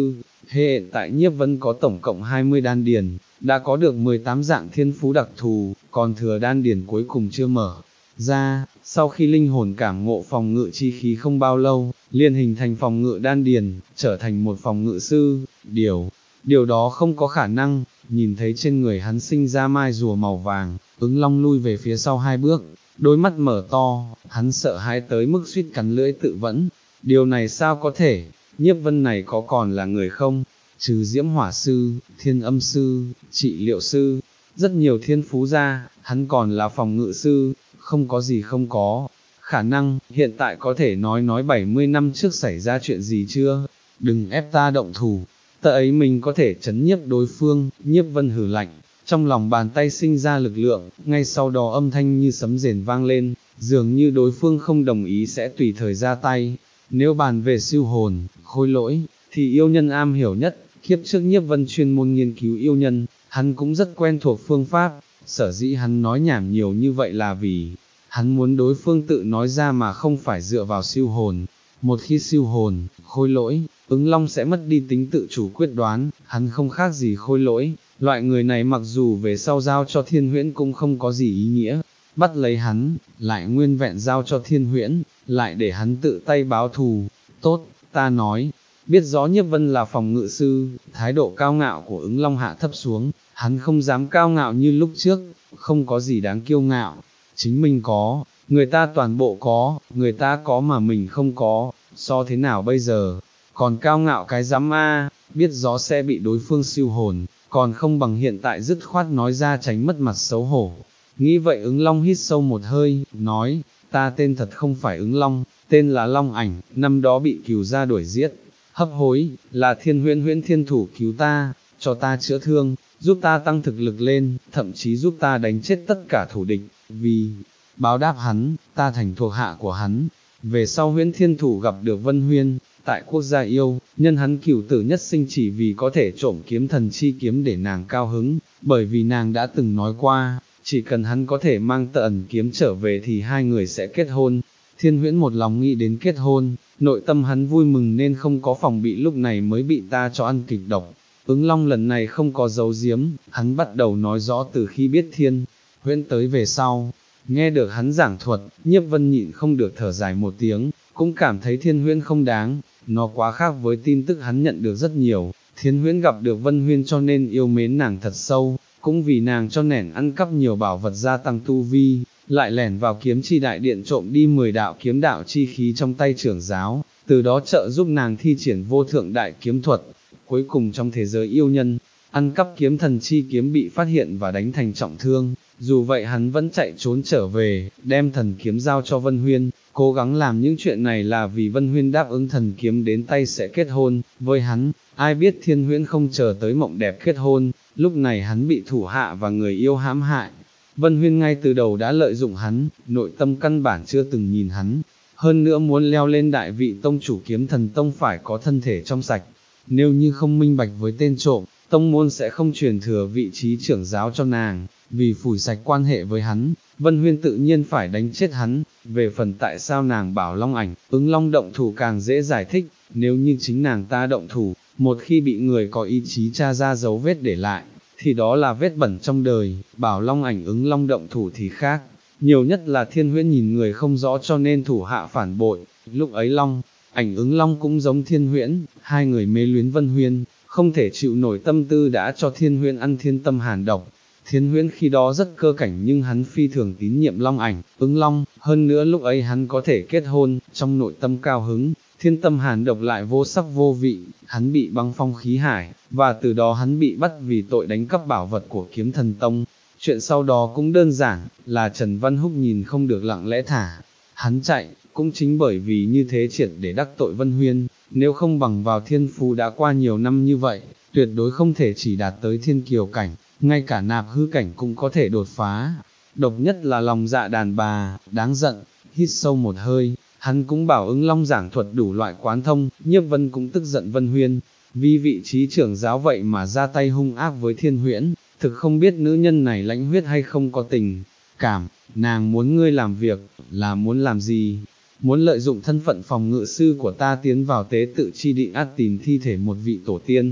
hiện tại Nhiếp Vân có tổng cộng hai mươi đan điền, đã có được mười tám dạng thiên phú đặc thù, còn thừa đan điền cuối cùng chưa mở ra, sau khi linh hồn cảm ngộ phòng ngự chi khí không bao lâu, liền hình thành phòng ngự đan điền, trở thành một phòng ngự sư, điều, điều đó không có khả năng, nhìn thấy trên người hắn sinh ra mai rùa màu vàng, ứng long lui về phía sau hai bước, đôi mắt mở to, hắn sợ hãi tới mức suýt cắn lưỡi tự vẫn, điều này sao có thể, Nhiếp Vân này có còn là người không, trừ diễm hỏa sư, thiên âm sư, trị liệu sư, rất nhiều thiên phú ra, hắn còn là phòng ngự sư, không có gì không có, khả năng, hiện tại có thể nói nói bảy mươi năm trước xảy ra chuyện gì chưa, đừng ép ta động thủ, tờ ấy mình có thể chấn nhiếp đối phương, Nhiếp Vân hừ lạnh, trong lòng bàn tay sinh ra lực lượng, ngay sau đó âm thanh như sấm rền vang lên, dường như đối phương không đồng ý sẽ tùy thời ra tay, nếu bàn về siêu hồn, khôi lỗi, thì yêu nhân am hiểu nhất, kiếp trước Nhiếp Vân chuyên môn nghiên cứu yêu nhân, hắn cũng rất quen thuộc phương pháp, sở dĩ hắn nói nhảm nhiều như vậy là vì, hắn muốn đối phương tự nói ra mà không phải dựa vào siêu hồn, một khi siêu hồn, khôi lỗi, ứng long sẽ mất đi tính tự chủ quyết đoán, hắn không khác gì khôi lỗi, loại người này mặc dù về sau giao cho thiên huyễn cũng không có gì ý nghĩa, bắt lấy hắn, lại nguyên vẹn giao cho thiên huyễn, lại để hắn tự tay báo thù, tốt, ta nói, biết rõ Nhiếp Vân là phòng ngự sư, thái độ cao ngạo của ứng long hạ thấp xuống, hắn không dám cao ngạo như lúc trước, không có gì đáng kiêu ngạo, chính mình có, người ta toàn bộ có, người ta có mà mình không có, so thế nào bây giờ, còn cao ngạo cái dám a, biết rõ sẽ bị đối phương siêu hồn, còn không bằng hiện tại dứt khoát nói ra tránh mất mặt xấu hổ. Nghĩ vậy ứng long hít sâu một hơi, nói, ta tên thật không phải ứng long, tên là Long Ảnh, năm đó bị cừu gia đuổi giết, hấp hối, là thiên huyễn huyễn thiên thủ cứu ta, cho ta chữa thương, giúp ta tăng thực lực lên, thậm chí giúp ta đánh chết tất cả thủ địch, vì báo đáp hắn, ta thành thuộc hạ của hắn. Về sau huyễn thiên thủ gặp được Vân Huyên, tại quốc gia yêu, nhân hắn cửu tử nhất sinh chỉ vì có thể trộm kiếm thần chi kiếm để nàng cao hứng, bởi vì nàng đã từng nói qua, chỉ cần hắn có thể mang tận kiếm trở về thì hai người sẽ kết hôn. Thiên huyễn một lòng nghĩ đến kết hôn, nội tâm hắn vui mừng nên không có phòng bị, lúc này mới bị ta cho ăn kịch độc. Ứng long lần này không có giấu giếm, hắn bắt đầu nói rõ từ khi biết thiên huyễn tới về sau. Nghe được hắn giảng thuật, Nhiếp Vân nhịn không được thở dài một tiếng, cũng cảm thấy thiên huyễn không đáng, nó quá khác với tin tức hắn nhận được rất nhiều. Thiên huyễn gặp được Vân Huyên cho nên yêu mến nàng thật sâu, cũng vì nàng cho nẻn ăn cắp nhiều bảo vật gia tăng tu vi, lại lẻn vào kiếm chi đại điện trộm đi mười đạo kiếm đạo chi khí trong tay trưởng giáo, từ đó trợ giúp nàng thi triển vô thượng đại kiếm thuật. Cuối cùng trong thế giới yêu nhân, ăn cắp kiếm thần chi kiếm bị phát hiện và đánh thành trọng thương, dù vậy hắn vẫn chạy trốn trở về, đem thần kiếm giao cho Vân Huyên, cố gắng làm những chuyện này là vì Vân Huyên đáp ứng thần kiếm đến tay sẽ kết hôn với hắn. Ai biết thiên huyễn không chờ tới mộng đẹp kết hôn, lúc này hắn bị thủ hạ và người yêu hãm hại. Vân Huyên ngay từ đầu đã lợi dụng hắn, nội tâm căn bản chưa từng nhìn hắn, hơn nữa muốn leo lên đại vị tông chủ kiếm thần tông phải có thân thể trong sạch, nếu như không minh bạch với tên trộm, tông môn sẽ không truyền thừa vị trí trưởng giáo cho nàng, vì phủi sạch quan hệ với hắn, Vân Huyên tự nhiên phải đánh chết hắn. Về phần tại sao nàng bảo Long Ảnh, ứng long động thủ càng dễ giải thích, nếu như chính nàng ta động thủ, một khi bị người có ý chí tra ra dấu vết để lại, thì đó là vết bẩn trong đời, bảo Long Ảnh ứng long động thủ thì khác, nhiều nhất là thiên huyễn nhìn người không rõ cho nên thủ hạ phản bội, lúc ấy Long Ảnh ứng long cũng giống thiên huyễn, hai người mê luyến Vân Huyên, không thể chịu nổi tâm tư đã cho thiên huyễn ăn thiên tâm hàn độc. Thiên huyễn khi đó rất cơ cảnh nhưng hắn phi thường tín nhiệm Long Ảnh, ứng long, hơn nữa lúc ấy hắn có thể kết hôn, trong nội tâm cao hứng, thiên tâm hàn độc lại vô sắc vô vị, hắn bị băng phong khí hải, và từ đó hắn bị bắt vì tội đánh cắp bảo vật của kiếm thần tông. Chuyện sau đó cũng đơn giản, là Trần Văn Húc nhìn không được lặng lẽ thả hắn chạy, cũng chính bởi vì như thế triệt để đắc tội Vân Huyên, nếu không bằng vào thiên phú đã qua nhiều năm như vậy, tuyệt đối không thể chỉ đạt tới thiên kiều cảnh, ngay cả nạp hư cảnh cũng có thể đột phá. Độc nhất là lòng dạ đàn bà, đáng giận. Hít sâu một hơi, hắn cũng bảo ứng long giảng thuật đủ loại quán thông. Nhiếp Vân cũng tức giận Vân Huyên, vì vị trí trưởng giáo vậy mà ra tay hung ác với thiên huyễn, thực không biết nữ nhân này lãnh huyết hay không có tình cảm. Nàng muốn ngươi làm việc, là muốn làm gì? Muốn lợi dụng thân phận phòng ngự sư của ta tiến vào tế tự chi địa át tìm thi thể một vị tổ tiên,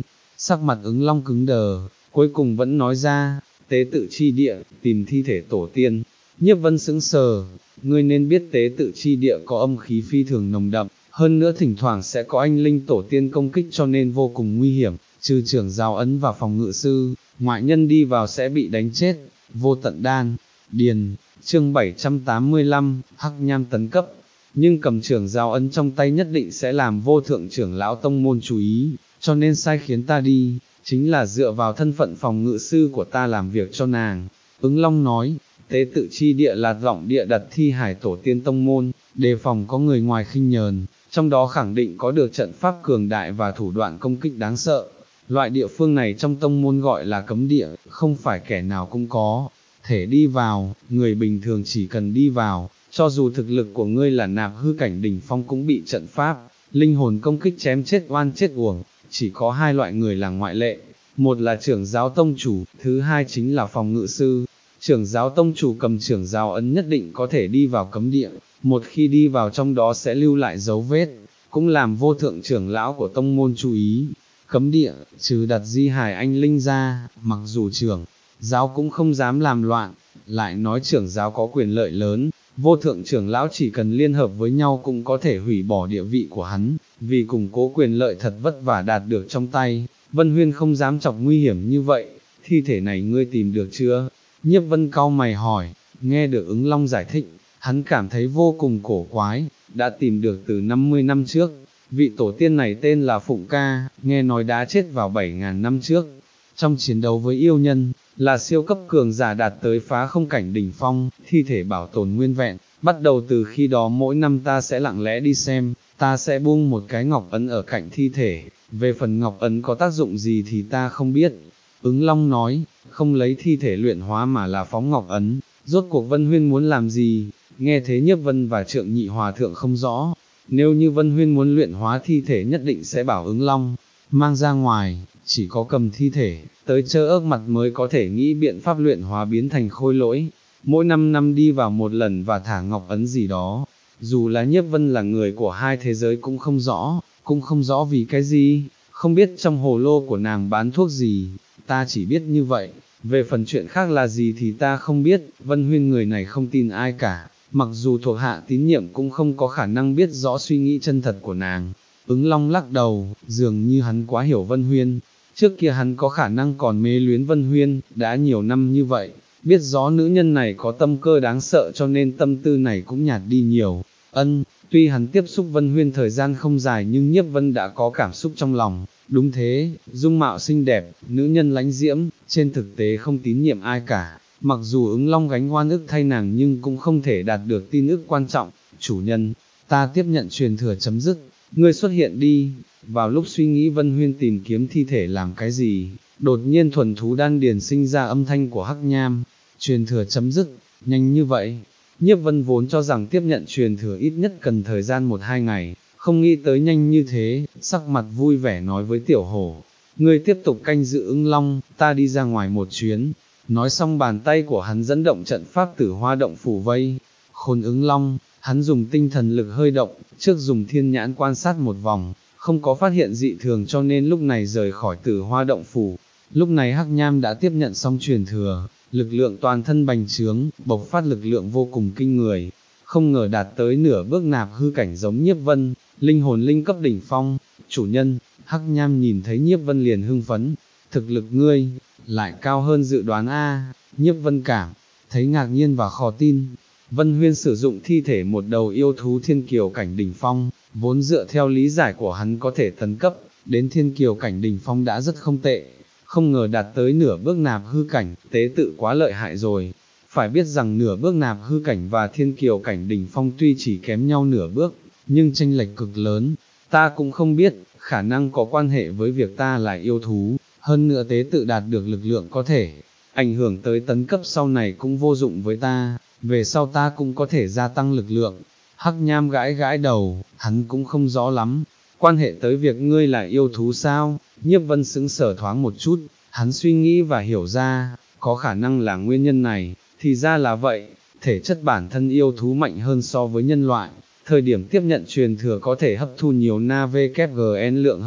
sắc mặt ứng long cứng đờ, cuối cùng vẫn nói ra, tế tự chi địa, tìm thi thể tổ tiên. Nhiếp Vân sững sờ, ngươi nên biết tế tự chi địa có âm khí phi thường nồng đậm, hơn nữa thỉnh thoảng sẽ có anh linh tổ tiên công kích cho nên vô cùng nguy hiểm, trừ trưởng giáo ấn và phòng ngự sư, ngoại nhân đi vào sẽ bị đánh chết. Vô tận đan, điền, chương bảy trăm tám mươi lăm, Hắc Nham tấn cấp, nhưng cầm trưởng giáo ấn trong tay nhất định sẽ làm vô thượng trưởng lão tông môn chú ý, cho nên sai khiến ta đi, chính là dựa vào thân phận phòng ngự sư của ta làm việc cho nàng. Ứng Long nói, tế tự chi địa là giọng địa đặt thi hải tổ tiên tông môn, đề phòng có người ngoài khinh nhờn, trong đó khẳng định có được trận pháp cường đại và thủ đoạn công kích đáng sợ. Loại địa phương này trong tông môn gọi là cấm địa, không phải kẻ nào cũng có thể đi vào, người bình thường chỉ cần đi vào, cho dù thực lực của ngươi là nạp hư cảnh đỉnh phong cũng bị trận pháp, linh hồn công kích chém chết oan chết uổng. Chỉ có hai loại người là ngoại lệ, một là trưởng giáo tông chủ, thứ hai chính là phòng ngự sư. Trưởng giáo tông chủ cầm trưởng giáo ấn nhất định có thể đi vào cấm địa, một khi đi vào trong đó sẽ lưu lại dấu vết, cũng làm vô thượng trưởng lão của tông môn chú ý. Cấm địa, trừ đặt di hài anh linh ra, mặc dù trưởng giáo cũng không dám làm loạn, lại nói trưởng giáo có quyền lợi lớn, vô thượng trưởng lão chỉ cần liên hợp với nhau cũng có thể hủy bỏ địa vị của hắn, vì củng cố quyền lợi thật vất vả đạt được trong tay. Vân Huyên không dám chọc nguy hiểm như vậy, thi thể này ngươi tìm được chưa? Nhiếp Vân cau mày hỏi, nghe được ứng Long giải thích, hắn cảm thấy vô cùng cổ quái, đã tìm được từ năm mươi năm trước, vị tổ tiên này tên là Phụng Ca, nghe nói đã chết vào bảy ngàn năm trước, trong chiến đấu với yêu nhân, là siêu cấp cường giả đạt tới phá không cảnh đỉnh phong, thi thể bảo tồn nguyên vẹn, bắt đầu từ khi đó mỗi năm ta sẽ lặng lẽ đi xem, ta sẽ buông một cái ngọc ấn ở cạnh thi thể, về phần ngọc ấn có tác dụng gì thì ta không biết. Ứng Long nói, không lấy thi thể luyện hóa mà là phóng ngọc ấn, rốt cuộc Vân Huyên muốn làm gì? Nghe thế Nhiếp Vân và Trượng Nhị Hòa Thượng không rõ, nếu như Vân Huyên muốn luyện hóa thi thể nhất định sẽ bảo Ứng Long mang ra ngoài, chỉ có cầm thi thể, tới chơ ớt mặt mới có thể nghĩ biện pháp luyện hóa biến thành khôi lỗi, mỗi năm năm đi vào một lần và thả ngọc ấn gì đó. Dù là Nhiếp Vân là người của hai thế giới cũng không rõ, cũng không rõ vì cái gì, không biết trong hồ lô của nàng bán thuốc gì, ta chỉ biết như vậy, về phần chuyện khác là gì thì ta không biết. Vân Huyên người này không tin ai cả, mặc dù thuộc hạ tín nhiệm cũng không có khả năng biết rõ suy nghĩ chân thật của nàng. Ứng Long lắc đầu, dường như hắn quá hiểu Vân Huyên, trước kia hắn có khả năng còn mê luyến Vân Huyên, đã nhiều năm như vậy, biết rõ nữ nhân này có tâm cơ đáng sợ cho nên tâm tư này cũng nhạt đi nhiều. Ân, tuy hắn tiếp xúc Vân Huyên thời gian không dài nhưng Nhiếp Vân đã có cảm xúc trong lòng, đúng thế, dung mạo xinh đẹp, nữ nhân lãnh diễm, trên thực tế không tín nhiệm ai cả, mặc dù Ứng Long gánh oan ức thay nàng nhưng cũng không thể đạt được tin ức quan trọng. Chủ nhân, ta tiếp nhận truyền thừa chấm dứt, ngươi xuất hiện đi. Vào lúc suy nghĩ Vân Huyên tìm kiếm thi thể làm cái gì, đột nhiên thuần thú đan điền sinh ra âm thanh của Hắc Nham, truyền thừa chấm dứt, nhanh như vậy. Nhiếp Vân vốn cho rằng tiếp nhận truyền thừa ít nhất cần thời gian một hai ngày, không nghĩ tới nhanh như thế, sắc mặt vui vẻ nói với Tiểu Hổ, ngươi tiếp tục canh giữ Ứng Long, ta đi ra ngoài một chuyến. Nói xong bàn tay của hắn dẫn động trận pháp Tử Hoa động phủ vây khôn Ứng Long, hắn dùng tinh thần lực hơi động, trước dùng thiên nhãn quan sát một vòng, không có phát hiện dị thường cho nên lúc này rời khỏi Tử Hoa động phủ. Lúc này Hắc Nham đã tiếp nhận xong truyền thừa, lực lượng toàn thân bành trướng, bộc phát lực lượng vô cùng kinh người, không ngờ đạt tới nửa bước nạp hư cảnh giống Nhiếp Vân, linh hồn linh cấp đỉnh phong. Chủ nhân, Hắc Nham nhìn thấy Nhiếp Vân liền hưng phấn, thực lực ngươi lại cao hơn dự đoán a. Nhiếp Vân cảm thấy ngạc nhiên và khó tin. Vân Huyên sử dụng thi thể một đầu yêu thú thiên kiều cảnh đỉnh phong, vốn dựa theo lý giải của hắn có thể tấn cấp đến thiên kiều cảnh đỉnh phong đã rất không tệ, không ngờ đạt tới nửa bước nạp hư cảnh, tế tự quá lợi hại rồi. Phải biết rằng nửa bước nạp hư cảnh và thiên kiều cảnh đỉnh phong tuy chỉ kém nhau nửa bước, nhưng chênh lệch cực lớn. Ta cũng không biết, khả năng có quan hệ với việc ta là yêu thú, hơn nữa tế tự đạt được lực lượng có thể ảnh hưởng tới tấn cấp sau này cũng vô dụng với ta, về sau ta cũng có thể gia tăng lực lượng. Hắc Nham gãi gãi đầu, hắn cũng không rõ lắm, quan hệ tới việc ngươi là yêu thú sao? Nhiếp Vân sững sờ thoáng một chút, hắn suy nghĩ và hiểu ra, có khả năng là nguyên nhân này, thì ra là vậy, thể chất bản thân yêu thú mạnh hơn so với nhân loại, thời điểm tiếp nhận truyền thừa có thể hấp thu nhiều Na vê kép giê en lượng hơn,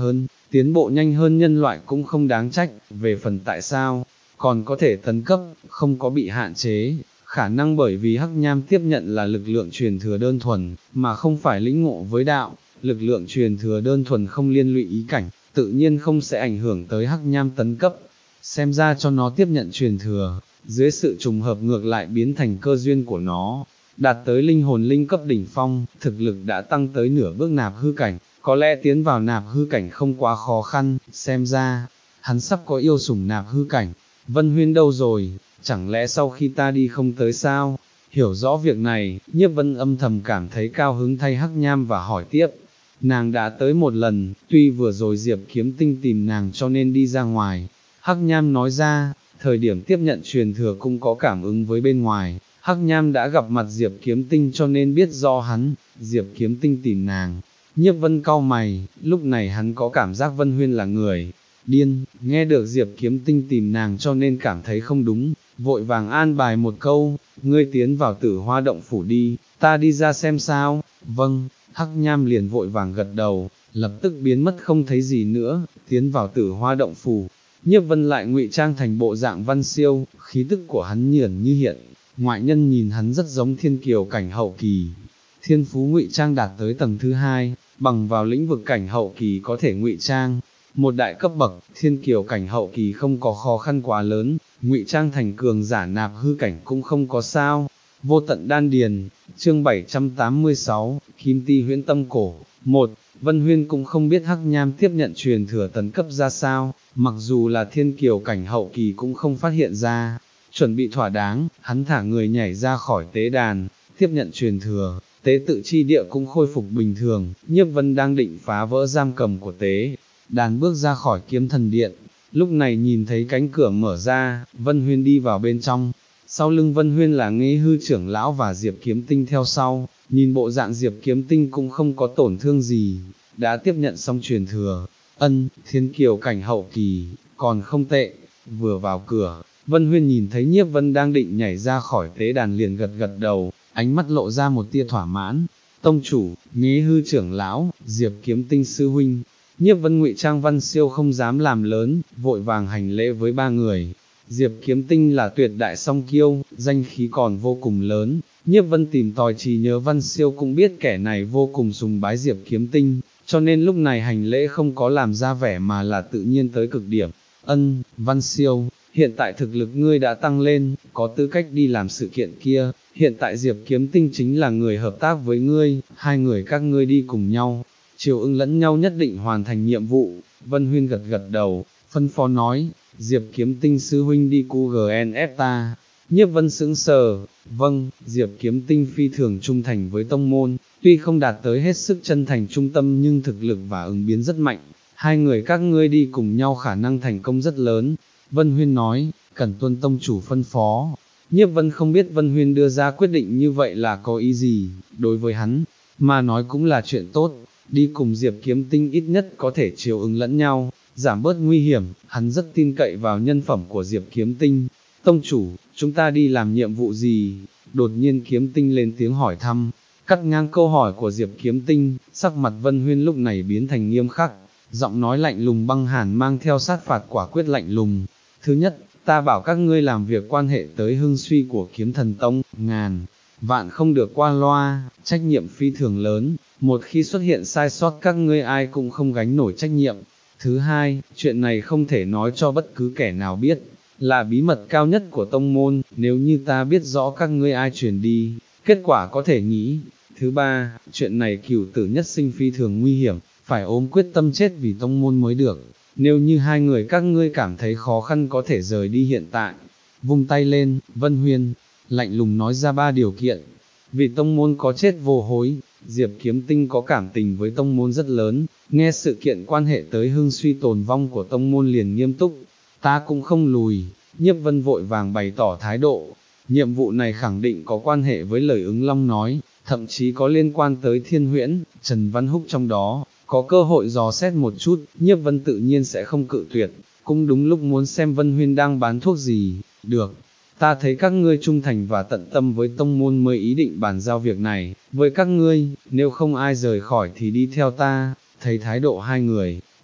tiến bộ nhanh hơn nhân loại cũng không đáng trách, về phần tại sao, còn có thể tấn cấp, không có bị hạn chế, khả năng bởi vì Hắc Nham tiếp nhận là lực lượng truyền thừa đơn thuần, mà không phải lĩnh ngộ với đạo, lực lượng truyền thừa đơn thuần không liên lụy ý cảnh, tự nhiên không sẽ ảnh hưởng tới Hắc Nham tấn cấp, xem ra cho nó tiếp nhận truyền thừa, dưới sự trùng hợp ngược lại biến thành cơ duyên của nó, đạt tới linh hồn linh cấp đỉnh phong, thực lực đã tăng tới nửa bước nạp hư cảnh, có lẽ tiến vào nạp hư cảnh không quá khó khăn, xem ra, hắn sắp có yêu sủng nạp hư cảnh. Vân Huyên đâu rồi, chẳng lẽ sau khi ta đi không tới sao? Hiểu rõ việc này, Nhiếp Vân âm thầm cảm thấy cao hứng thay Hắc Nham và hỏi tiếp. Nàng đã tới một lần, tuy vừa rồi Diệp Kiếm Tinh tìm nàng cho nên đi ra ngoài. Hắc Nham nói ra, thời điểm tiếp nhận truyền thừa cũng có cảm ứng với bên ngoài. Hắc Nham đã gặp mặt Diệp Kiếm Tinh cho nên biết do hắn, Diệp Kiếm Tinh tìm nàng. Nhiếp Vân cau mày, lúc này hắn có cảm giác Vân Huyên là người điên, nghe được Diệp Kiếm Tinh tìm nàng cho nên cảm thấy không đúng, vội vàng an bài một câu, ngươi tiến vào Tử Hoa động phủ đi, ta đi ra xem sao. Vâng, Hắc Nham liền vội vàng gật đầu, lập tức biến mất không thấy gì nữa, tiến vào Tử Hoa động phủ. Nhiếp Vân lại ngụy trang thành bộ dạng Văn Siêu, khí tức của hắn nhiển như hiện, ngoại nhân nhìn hắn rất giống thiên kiều cảnh hậu kỳ. Thiên phú ngụy trang đạt tới tầng thứ hai, bằng vào lĩnh vực cảnh hậu kỳ có thể ngụy trang. Một đại cấp bậc, thiên kiều cảnh hậu kỳ không có khó khăn quá lớn, ngụy trang thành cường giả nạp hư cảnh cũng không có sao. Vô tận đan điền, chương bảy trăm tám mươi sáu, Kim Ti Huyễn Tâm Cổ. Một, Vân Huyên cũng không biết Hắc Nham tiếp nhận truyền thừa tấn cấp ra sao, mặc dù là thiên kiều cảnh hậu kỳ cũng không phát hiện ra. Chuẩn bị thỏa đáng, hắn thả người nhảy ra khỏi tế đàn, tiếp nhận truyền thừa, tế tự chi địa cũng khôi phục bình thường. Nhiếp Vân đang định phá vỡ giam cầm của tế đàn bước ra khỏi kiếm thần điện, lúc này nhìn thấy cánh cửa mở ra, Vân Huyên đi vào bên trong, sau lưng Vân Huyên là Nghê Hư trưởng lão và Diệp Kiếm Tinh theo sau, nhìn bộ dạng Diệp Kiếm Tinh cũng không có tổn thương gì, đã tiếp nhận xong truyền thừa, ân, thiên kiều cảnh hậu kỳ, còn không tệ. Vừa vào cửa, Vân Huyên nhìn thấy Nhiếp Vân đang định nhảy ra khỏi tế đàn liền gật gật đầu, ánh mắt lộ ra một tia thỏa mãn. Tông chủ, Nghê Hư trưởng lão, Diệp Kiếm Tinh sư huynh. Nhiếp Vân ngụy trang Văn Siêu không dám làm lớn, vội vàng hành lễ với ba người. Diệp Kiếm Tinh là tuyệt đại song kiêu, danh khí còn vô cùng lớn. Nhiếp Vân tìm tòi trì nhớ Văn Siêu cũng biết kẻ này vô cùng sùng bái Diệp Kiếm Tinh, cho nên lúc này hành lễ không có làm ra vẻ mà là tự nhiên tới cực điểm. Ân, Văn Siêu, hiện tại thực lực ngươi đã tăng lên, có tư cách đi làm sự kiện kia, hiện tại Diệp Kiếm Tinh chính là người hợp tác với ngươi, hai người các ngươi đi cùng nhau, chiều ưng lẫn nhau nhất định hoàn thành nhiệm vụ. Vân Huyên gật gật đầu, phân phó nói, Diệp Kiếm Tinh sư huynh đi cu giê en ép ta. Nhiếp Vân sững sờ, vâng, Diệp Kiếm Tinh phi thường trung thành với tông môn, tuy không đạt tới hết sức chân thành trung tâm nhưng thực lực và ứng biến rất mạnh, hai người các ngươi đi cùng nhau khả năng thành công rất lớn. Vân Huyên nói, cần tuân tông chủ phân phó. Nhiếp Vân không biết Vân Huyên đưa ra quyết định như vậy là có ý gì, đối với hắn, mà nói cũng là chuyện tốt, đi cùng Diệp Kiếm Tinh ít nhất có thể chiều ứng lẫn nhau, giảm bớt nguy hiểm, hắn rất tin cậy vào nhân phẩm của Diệp Kiếm Tinh. Tông chủ, chúng ta đi làm nhiệm vụ gì? Đột nhiên Kiếm Tinh lên tiếng hỏi thăm, cắt ngang câu hỏi của Diệp Kiếm Tinh, sắc mặt Vân Huyên lúc này biến thành nghiêm khắc, giọng nói lạnh lùng băng hàn mang theo sát phạt quả quyết lạnh lùng. Thứ nhất, ta bảo các ngươi làm việc quan hệ tới hưng suy của Kiếm Thần Tông, ngàn vạn không được qua loa, trách nhiệm phi thường lớn, một khi xuất hiện sai sót các ngươi ai cũng không gánh nổi trách nhiệm. Thứ hai, chuyện này không thể nói cho bất cứ kẻ nào biết, là bí mật cao nhất của tông môn, nếu như ta biết rõ các ngươi ai truyền đi, kết quả có thể nghĩ. Thứ ba, chuyện này cửu tử nhất sinh phi thường nguy hiểm, phải ôm quyết tâm chết vì tông môn mới được, nếu như hai người các ngươi cảm thấy khó khăn có thể rời đi hiện tại. Vung tay lên, Vân Huyên, lạnh lùng nói ra ba điều kiện, vì tông môn có chết vô hối. Diệp Kiếm Tinh có cảm tình với tông môn rất lớn, nghe sự kiện quan hệ tới hưng suy tồn vong của tông môn liền nghiêm túc, ta cũng không lùi. Nhiếp Vân vội vàng bày tỏ thái độ, nhiệm vụ này khẳng định có quan hệ với lời ứng long nói, thậm chí có liên quan tới Thiên Huyễn, Trần Văn Húc trong đó, có cơ hội dò xét một chút, Nhiếp Vân tự nhiên sẽ không cự tuyệt, cũng đúng lúc muốn xem Vân Huyên đang bán thuốc gì. Được, ta thấy các ngươi trung thành và tận tâm với tông môn mới ý định bàn giao việc này với các ngươi, nếu không ai rời khỏi thì đi theo ta. Thấy thái độ hai người,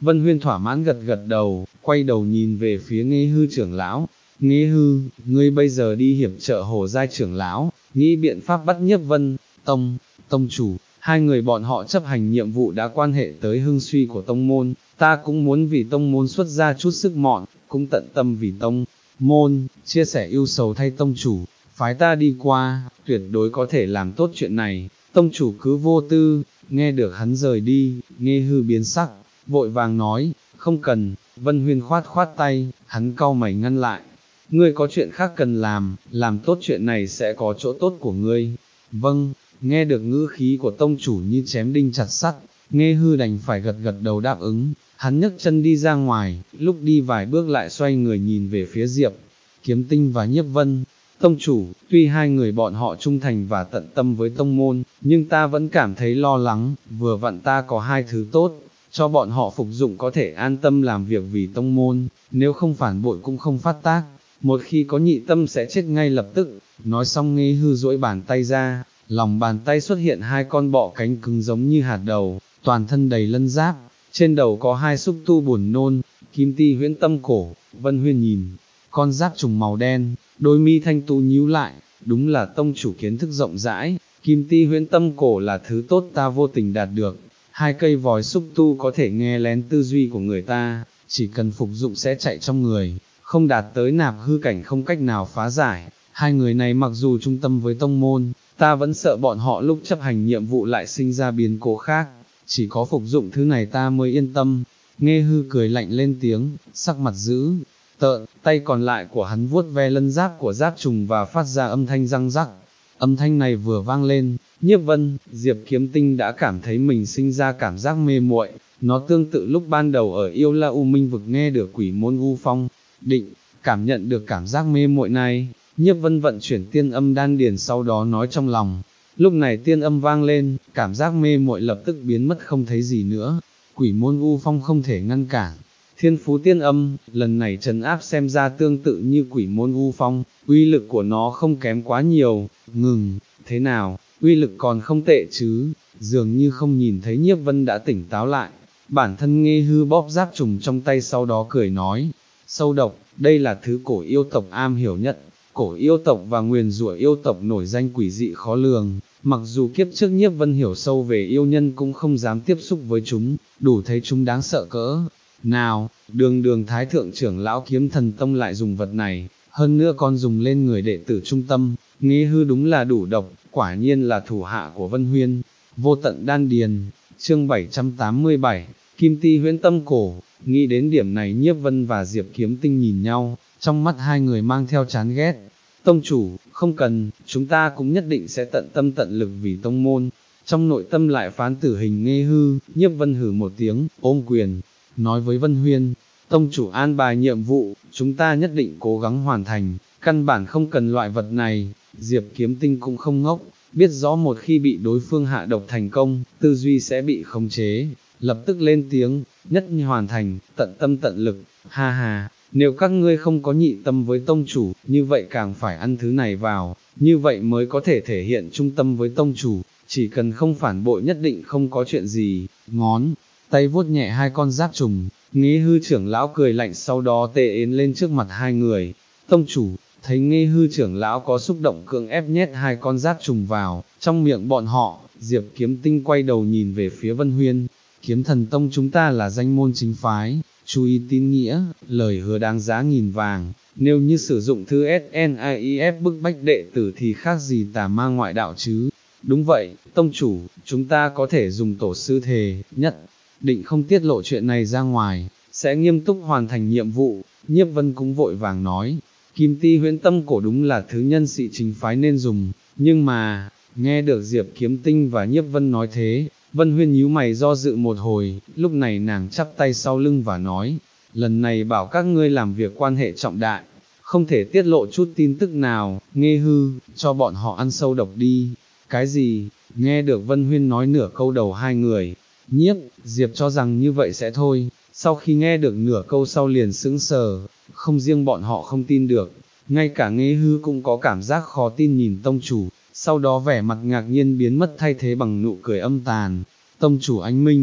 Vân Huyên thỏa mãn gật gật đầu, quay đầu nhìn về phía Nghê Hư trưởng lão. Nghê Hư, ngươi bây giờ đi hiệp trợ Hồ Giai trưởng lão, nghĩ biện pháp bắt Nhiếp Vân, tông, tông chủ, hai người bọn họ chấp hành nhiệm vụ đã quan hệ tới hưng suy của tông môn, ta cũng muốn vì tông môn xuất ra chút sức mọn, cũng tận tâm vì tông môn, chia sẻ ưu sầu thay tông chủ, phái ta đi qua, tuyệt đối có thể làm tốt chuyện này, tông chủ cứ vô tư. Nghe được hắn rời đi, Nghê Hư biến sắc, vội vàng nói, không cần. Vân Huyên khoát khoát tay, hắn cau mày ngăn lại, ngươi có chuyện khác cần làm, làm tốt chuyện này sẽ có chỗ tốt của ngươi. Vâng. Nghe được ngữ khí của tông chủ như chém đinh chặt sắt, Nghê Hư đành phải gật gật đầu đáp ứng, hắn nhấc chân đi ra ngoài, lúc đi vài bước lại xoay người nhìn về phía Diệp Kiếm Tinh và Nhiếp Vân. Tông chủ, tuy hai người bọn họ trung thành và tận tâm với tông môn, nhưng ta vẫn cảm thấy lo lắng, vừa vặn ta có hai thứ tốt, cho bọn họ phục dụng có thể an tâm làm việc vì tông môn, nếu không phản bội cũng không phát tác, một khi có nhị tâm sẽ chết ngay lập tức. Nói xong Nghê Hư duỗi bàn tay ra, lòng bàn tay xuất hiện hai con bọ cánh cứng giống như hạt đậu, toàn thân đầy lân giáp, trên đầu có hai xúc tu buồn nôn, kim ti huyễn tâm cổ. Vân Huyên nhìn, con giáp trùng màu đen, đôi mi thanh tú nhíu lại, đúng là tông chủ kiến thức rộng rãi, kim ti huyễn tâm cổ là thứ tốt ta vô tình đạt được, hai cây vòi xúc tu có thể nghe lén tư duy của người ta, chỉ cần phục dụng sẽ chạy trong người, không đạt tới nạp hư cảnh không cách nào phá giải. Hai người này mặc dù trung tâm với tông môn, ta vẫn sợ bọn họ lúc chấp hành nhiệm vụ lại sinh ra biến cố khác, chỉ có phục dụng thứ này ta mới yên tâm. Nghê Hư cười lạnh lên tiếng, sắc mặt dữ tợn, tay còn lại của hắn vuốt ve lân giáp của giáp trùng và phát ra âm thanh răng rắc. Âm thanh này vừa vang lên, Nhiếp Vân, Diệp Kiếm Tinh đã cảm thấy mình sinh ra cảm giác mê muội, nó tương tự lúc ban đầu ở Yêu La U Minh vực nghe được quỷ môn U Phong định, cảm nhận được cảm giác mê muội này. Nhiếp Vân vận chuyển tiên âm đan điền sau đó nói trong lòng, lúc này tiên âm vang lên, cảm giác mê muội lập tức biến mất không thấy gì nữa, quỷ môn U Phong không thể ngăn cản. Thiên phú tiên âm, lần này trấn áp xem ra tương tự như quỷ môn U Phong, uy lực của nó không kém quá nhiều. Ngừng, thế nào, uy lực còn không tệ chứ? Dường như không nhìn thấy Nhiếp Vân đã tỉnh táo lại, bản thân Nghê Hư bóp giáp trùng trong tay sau đó cười nói, sâu độc, đây là thứ cổ yêu tộc am hiểu nhất. Cổ yêu tộc và nguyền rủa yêu tộc nổi danh quỷ dị khó lường, mặc dù kiếp trước Nhiếp Vân hiểu sâu về yêu nhân cũng không dám tiếp xúc với chúng, đủ thấy chúng đáng sợ cỡ nào. Đường đường thái thượng trưởng lão Kiếm Thần Tông lại dùng vật này, hơn nữa còn dùng lên người đệ tử trung tâm, Nghê Hư đúng là đủ độc, quả nhiên là thủ hạ của Vân Huyên. Vô tận đan điền, chương bảy trăm tám mươi bảy, Kim Ti huyễn tâm cổ. Nghĩ đến điểm này Nhiếp Vân và Diệp Kiếm Tinh nhìn nhau, trong mắt hai người mang theo chán ghét. Tông chủ, không cần, chúng ta cũng nhất định sẽ tận tâm tận lực vì tông môn. Trong nội tâm lại phán tử hình Nghê Hư. Nhiếp Vân hử một tiếng, ôm quyền, nói với Vân Huyên, tông chủ an bài nhiệm vụ, chúng ta nhất định cố gắng hoàn thành, căn bản không cần loại vật này. Diệp Kiếm Tinh cũng không ngốc, biết rõ một khi bị đối phương hạ độc thành công, tư duy sẽ bị khống chế, lập tức lên tiếng, nhất hoàn thành, tận tâm tận lực. Ha ha, nếu các ngươi không có nhị tâm với tông chủ, như vậy càng phải ăn thứ này vào, như vậy mới có thể thể hiện trung tâm với tông chủ, chỉ cần không phản bội nhất định không có chuyện gì. Ngón tay vuốt nhẹ hai con giáp trùng, Nghê Hư trưởng lão cười lạnh sau đó tê yến lên trước mặt hai người. Tông chủ, thấy Nghê Hư trưởng lão có xúc động cưỡng ép nhét hai con giáp trùng vào trong miệng bọn họ, Diệp Kiếm Tinh quay đầu nhìn về phía Vân Huyên. Kiếm Thần Tông chúng ta là danh môn chính phái, chú ý tín nghĩa, lời hứa đáng giá nghìn vàng, nếu như sử dụng thư SNIF bức bách đệ tử thì khác gì tà ma ngoại đạo chứ. Đúng vậy, tông chủ, chúng ta có thể dùng tổ sư thề, nhất định không tiết lộ chuyện này ra ngoài, sẽ nghiêm túc hoàn thành nhiệm vụ. Nhiếp Vân cũng vội vàng nói, Kim Ti huyễn tâm cổ đúng là thứ nhân sĩ chính phái nên dùng, nhưng mà, nghe được Diệp Kiếm Tinh và Nhiếp Vân nói thế, Vân Huyên nhíu mày do dự một hồi, lúc này nàng chắp tay sau lưng và nói, lần này bảo các ngươi làm việc quan hệ trọng đại, không thể tiết lộ chút tin tức nào. Nghê Hư, cho bọn họ ăn sâu độc đi. Cái gì? Nghe được Vân Huyên nói nửa câu đầu hai người, Nhiếp, Diệp cho rằng như vậy sẽ thôi, sau khi nghe được nửa câu sau liền sững sờ, không riêng bọn họ không tin được, ngay cả Nghê Hư cũng có cảm giác khó tin nhìn tông chủ, sau đó vẻ mặt ngạc nhiên biến mất thay thế bằng nụ cười âm tàn. Tông chủ anh minh,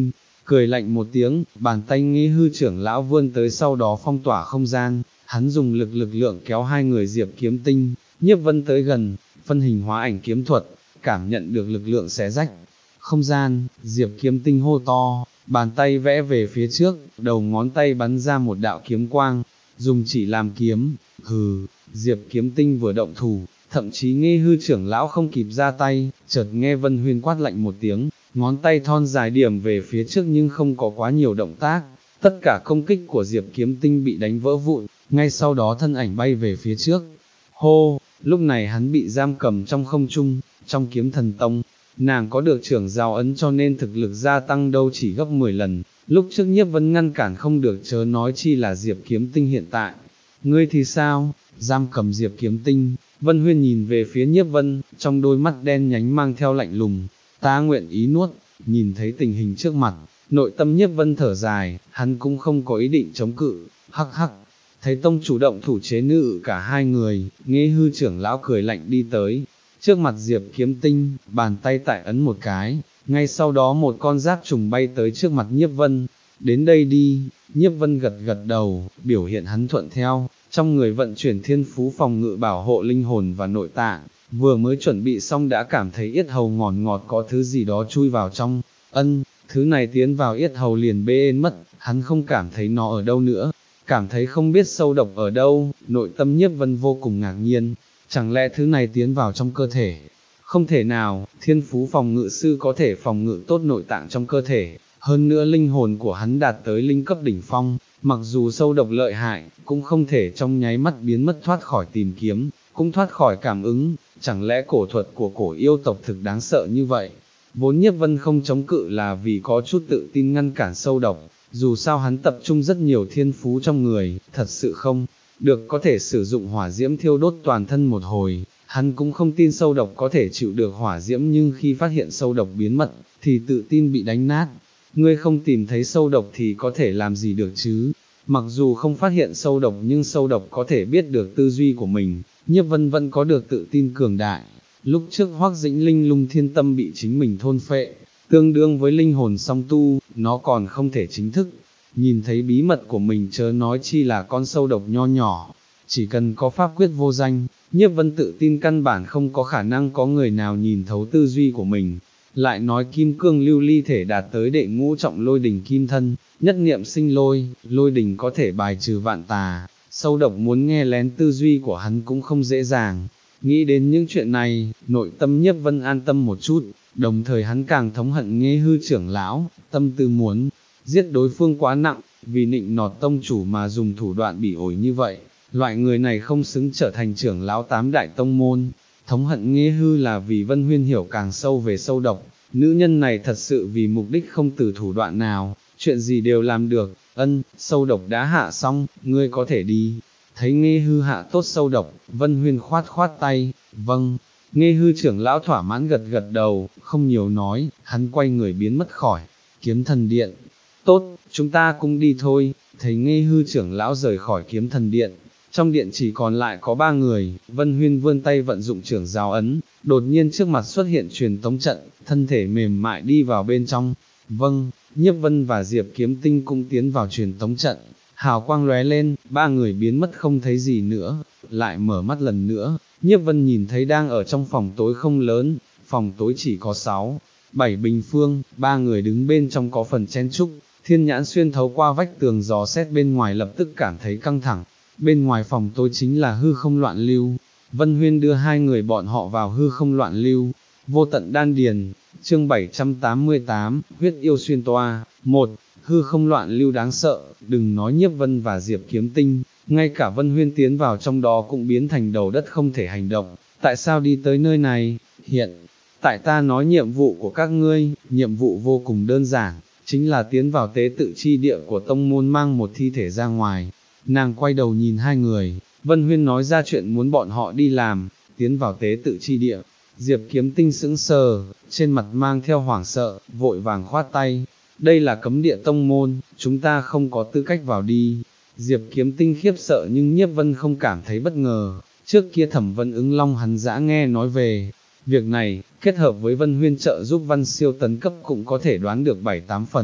cười lạnh một tiếng, bàn tay Nghê Hư trưởng lão vươn tới sau đó phong tỏa không gian, hắn dùng lực lực lượng kéo hai người Diệp Kiếm Tinh, Nhiếp Vân tới gần, phân hình hóa ảnh kiếm thuật, cảm nhận được lực lượng xé rách không gian, Diệp Kiếm Tinh hô to, bàn tay vẽ về phía trước, đầu ngón tay bắn ra một đạo kiếm quang, dùng chỉ làm kiếm, hừ, Diệp Kiếm Tinh vừa động thủ, thậm chí Nghê Hư trưởng lão không kịp ra tay, chợt nghe Vân Huyên quát lạnh một tiếng, ngón tay thon dài điểm về phía trước nhưng không có quá nhiều động tác, tất cả công kích của Diệp Kiếm Tinh bị đánh vỡ vụn, ngay sau đó thân ảnh bay về phía trước. Hô, lúc này hắn bị giam cầm trong không trung, trong Kiếm Thần Tông, nàng có được trưởng giáo ấn cho nên thực lực gia tăng đâu chỉ gấp mười lần, lúc trước Nhiếp Vân ngăn cản không được chớ nói chi là Diệp Kiếm Tinh hiện tại. Ngươi thì sao, giam cầm Diệp Kiếm Tinh? Vân Huyên nhìn về phía Nhiếp Vân, trong đôi mắt đen nhánh mang theo lạnh lùng, ta nguyện ý nuốt. Nhìn thấy tình hình trước mặt, nội tâm Nhiếp Vân thở dài, hắn cũng không có ý định chống cự, hắc hắc. Thấy tông chủ động thủ chế nữ cả hai người, Nghê Hư trưởng lão cười lạnh đi tới, trước mặt Diệp Kiếm Tinh, bàn tay tại ấn một cái, ngay sau đó một con giáp trùng bay tới trước mặt Nhiếp Vân, đến đây đi, Nhiếp Vân gật gật đầu, biểu hiện hắn thuận theo, trong người vận chuyển thiên phú phòng ngự bảo hộ linh hồn và nội tạng, vừa mới chuẩn bị xong đã cảm thấy yết hầu ngọt ngọt có thứ gì đó chui vào trong, ân, thứ này tiến vào yết hầu liền bê ên mất, hắn không cảm thấy nó ở đâu nữa, cảm thấy không biết sâu độc ở đâu, nội tâm Nhiếp Vân vô cùng ngạc nhiên, chẳng lẽ thứ này tiến vào trong cơ thể? Không thể nào, thiên phú phòng ngự sư có thể phòng ngự tốt nội tạng trong cơ thể, hơn nữa linh hồn của hắn đạt tới linh cấp đỉnh phong, mặc dù sâu độc lợi hại, cũng không thể trong nháy mắt biến mất thoát khỏi tìm kiếm, cũng thoát khỏi cảm ứng, chẳng lẽ cổ thuật của cổ yêu tộc thực đáng sợ như vậy? Vốn Nhiếp Vân không chống cự là vì có chút tự tin ngăn cản sâu độc, dù sao hắn tập trung rất nhiều thiên phú trong người, thật sự không được có thể sử dụng hỏa diễm thiêu đốt toàn thân một hồi, hắn cũng không tin sâu độc có thể chịu được hỏa diễm nhưng khi phát hiện sâu độc biến mất, thì tự tin bị đánh nát. Ngươi không tìm thấy sâu độc thì có thể làm gì được chứ? Mặc dù không phát hiện sâu độc nhưng sâu độc có thể biết được tư duy của mình, Nhiếp Vân vẫn có được tự tin cường đại. Lúc trước Hoắc Dĩnh Linh Lung Thiên Tâm bị chính mình thôn phệ, tương đương với linh hồn song tu, nó còn không thể chính thức nhìn thấy bí mật của mình chớ nói chi là con sâu độc nho nhỏ, chỉ cần có pháp quyết vô danh, Nhiếp Vân tự tin căn bản không có khả năng có người nào nhìn thấu tư duy của mình. Lại nói kim cương lưu ly thể đạt tới đệ ngũ trọng lôi đỉnh kim thân, nhất niệm sinh lôi, lôi đỉnh có thể bài trừ vạn tà, sâu độc muốn nghe lén tư duy của hắn cũng không dễ dàng. Nghĩ đến những chuyện này, nội tâm Nhiếp Vân an tâm một chút, đồng thời hắn càng thống hận Nghê Hư trưởng lão, tâm tư muốn giết đối phương quá nặng, vì nịnh nọt tông chủ mà dùng thủ đoạn bỉ ổi như vậy, loại người này không xứng trở thành trưởng lão tám đại tông môn. Thống hận Nghê Hư là vì Vân Huyên hiểu càng sâu về sâu độc, nữ nhân này thật sự vì mục đích không từ thủ đoạn nào, chuyện gì đều làm được, ân, sâu độc đã hạ xong, ngươi có thể đi. Thấy Nghê Hư hạ tốt sâu độc, Vân Huyên khoát khoát tay, vâng. Nghê Hư trưởng lão thỏa mãn gật gật đầu, không nhiều nói, hắn quay người biến mất khỏi Kiếm Thần Điện. Tốt, chúng ta cũng đi thôi. Thấy Nghê Hư trưởng lão rời khỏi Kiếm Thần Điện, trong điện chỉ còn lại có ba người. Vân Huyên vươn tay vận dụng trưởng giáo ấn, đột nhiên trước mặt xuất hiện truyền tống trận, thân thể mềm mại đi vào bên trong. Vâng, Nhiếp Vân và Diệp Kiếm Tinh cũng tiến vào truyền tống trận, hào quang lóe lên, ba người biến mất không thấy gì nữa. Lại mở mắt lần nữa, Nhiếp Vân nhìn thấy đang ở trong phòng tối không lớn, phòng tối chỉ có sáu, bảy bình phương, ba người đứng bên trong có phần chen chúc. Thiên nhãn xuyên thấu qua vách tường dò xét bên ngoài lập tức cảm thấy căng thẳng. Bên ngoài phòng tối chính là hư không loạn lưu. Vân Huyên đưa hai người bọn họ vào hư không loạn lưu. Vô tận đan điền, chương bảy trăm tám mươi tám, huyết yêu xuyên toa. Một, hư không loạn lưu đáng sợ, đừng nói Nhiếp Vân và Diệp Kiếm Tinh, ngay cả Vân Huyên tiến vào trong đó cũng biến thành đầu đất không thể hành động. Tại sao đi tới nơi này? Hiện tại ta nói nhiệm vụ của các ngươi, nhiệm vụ vô cùng đơn giản, chính là tiến vào tế tự chi địa của tông môn mang một thi thể ra ngoài. Nàng quay đầu nhìn hai người, Vân Huyên nói ra chuyện muốn bọn họ đi làm, tiến vào tế tự chi địa. Diệp Kiếm Tinh sững sờ, trên mặt mang theo hoảng sợ, vội vàng khoát tay. Đây là cấm địa tông môn, chúng ta không có tư cách vào đi. Diệp Kiếm Tinh khiếp sợ nhưng Nhiếp Vân không cảm thấy bất ngờ, trước kia Thẩm Vân Ứng Long hắn dã nghe nói về việc này, kết hợp với Vân Huyên trợ giúp Văn Siêu tấn cấp cũng có thể đoán được bảy tám phần.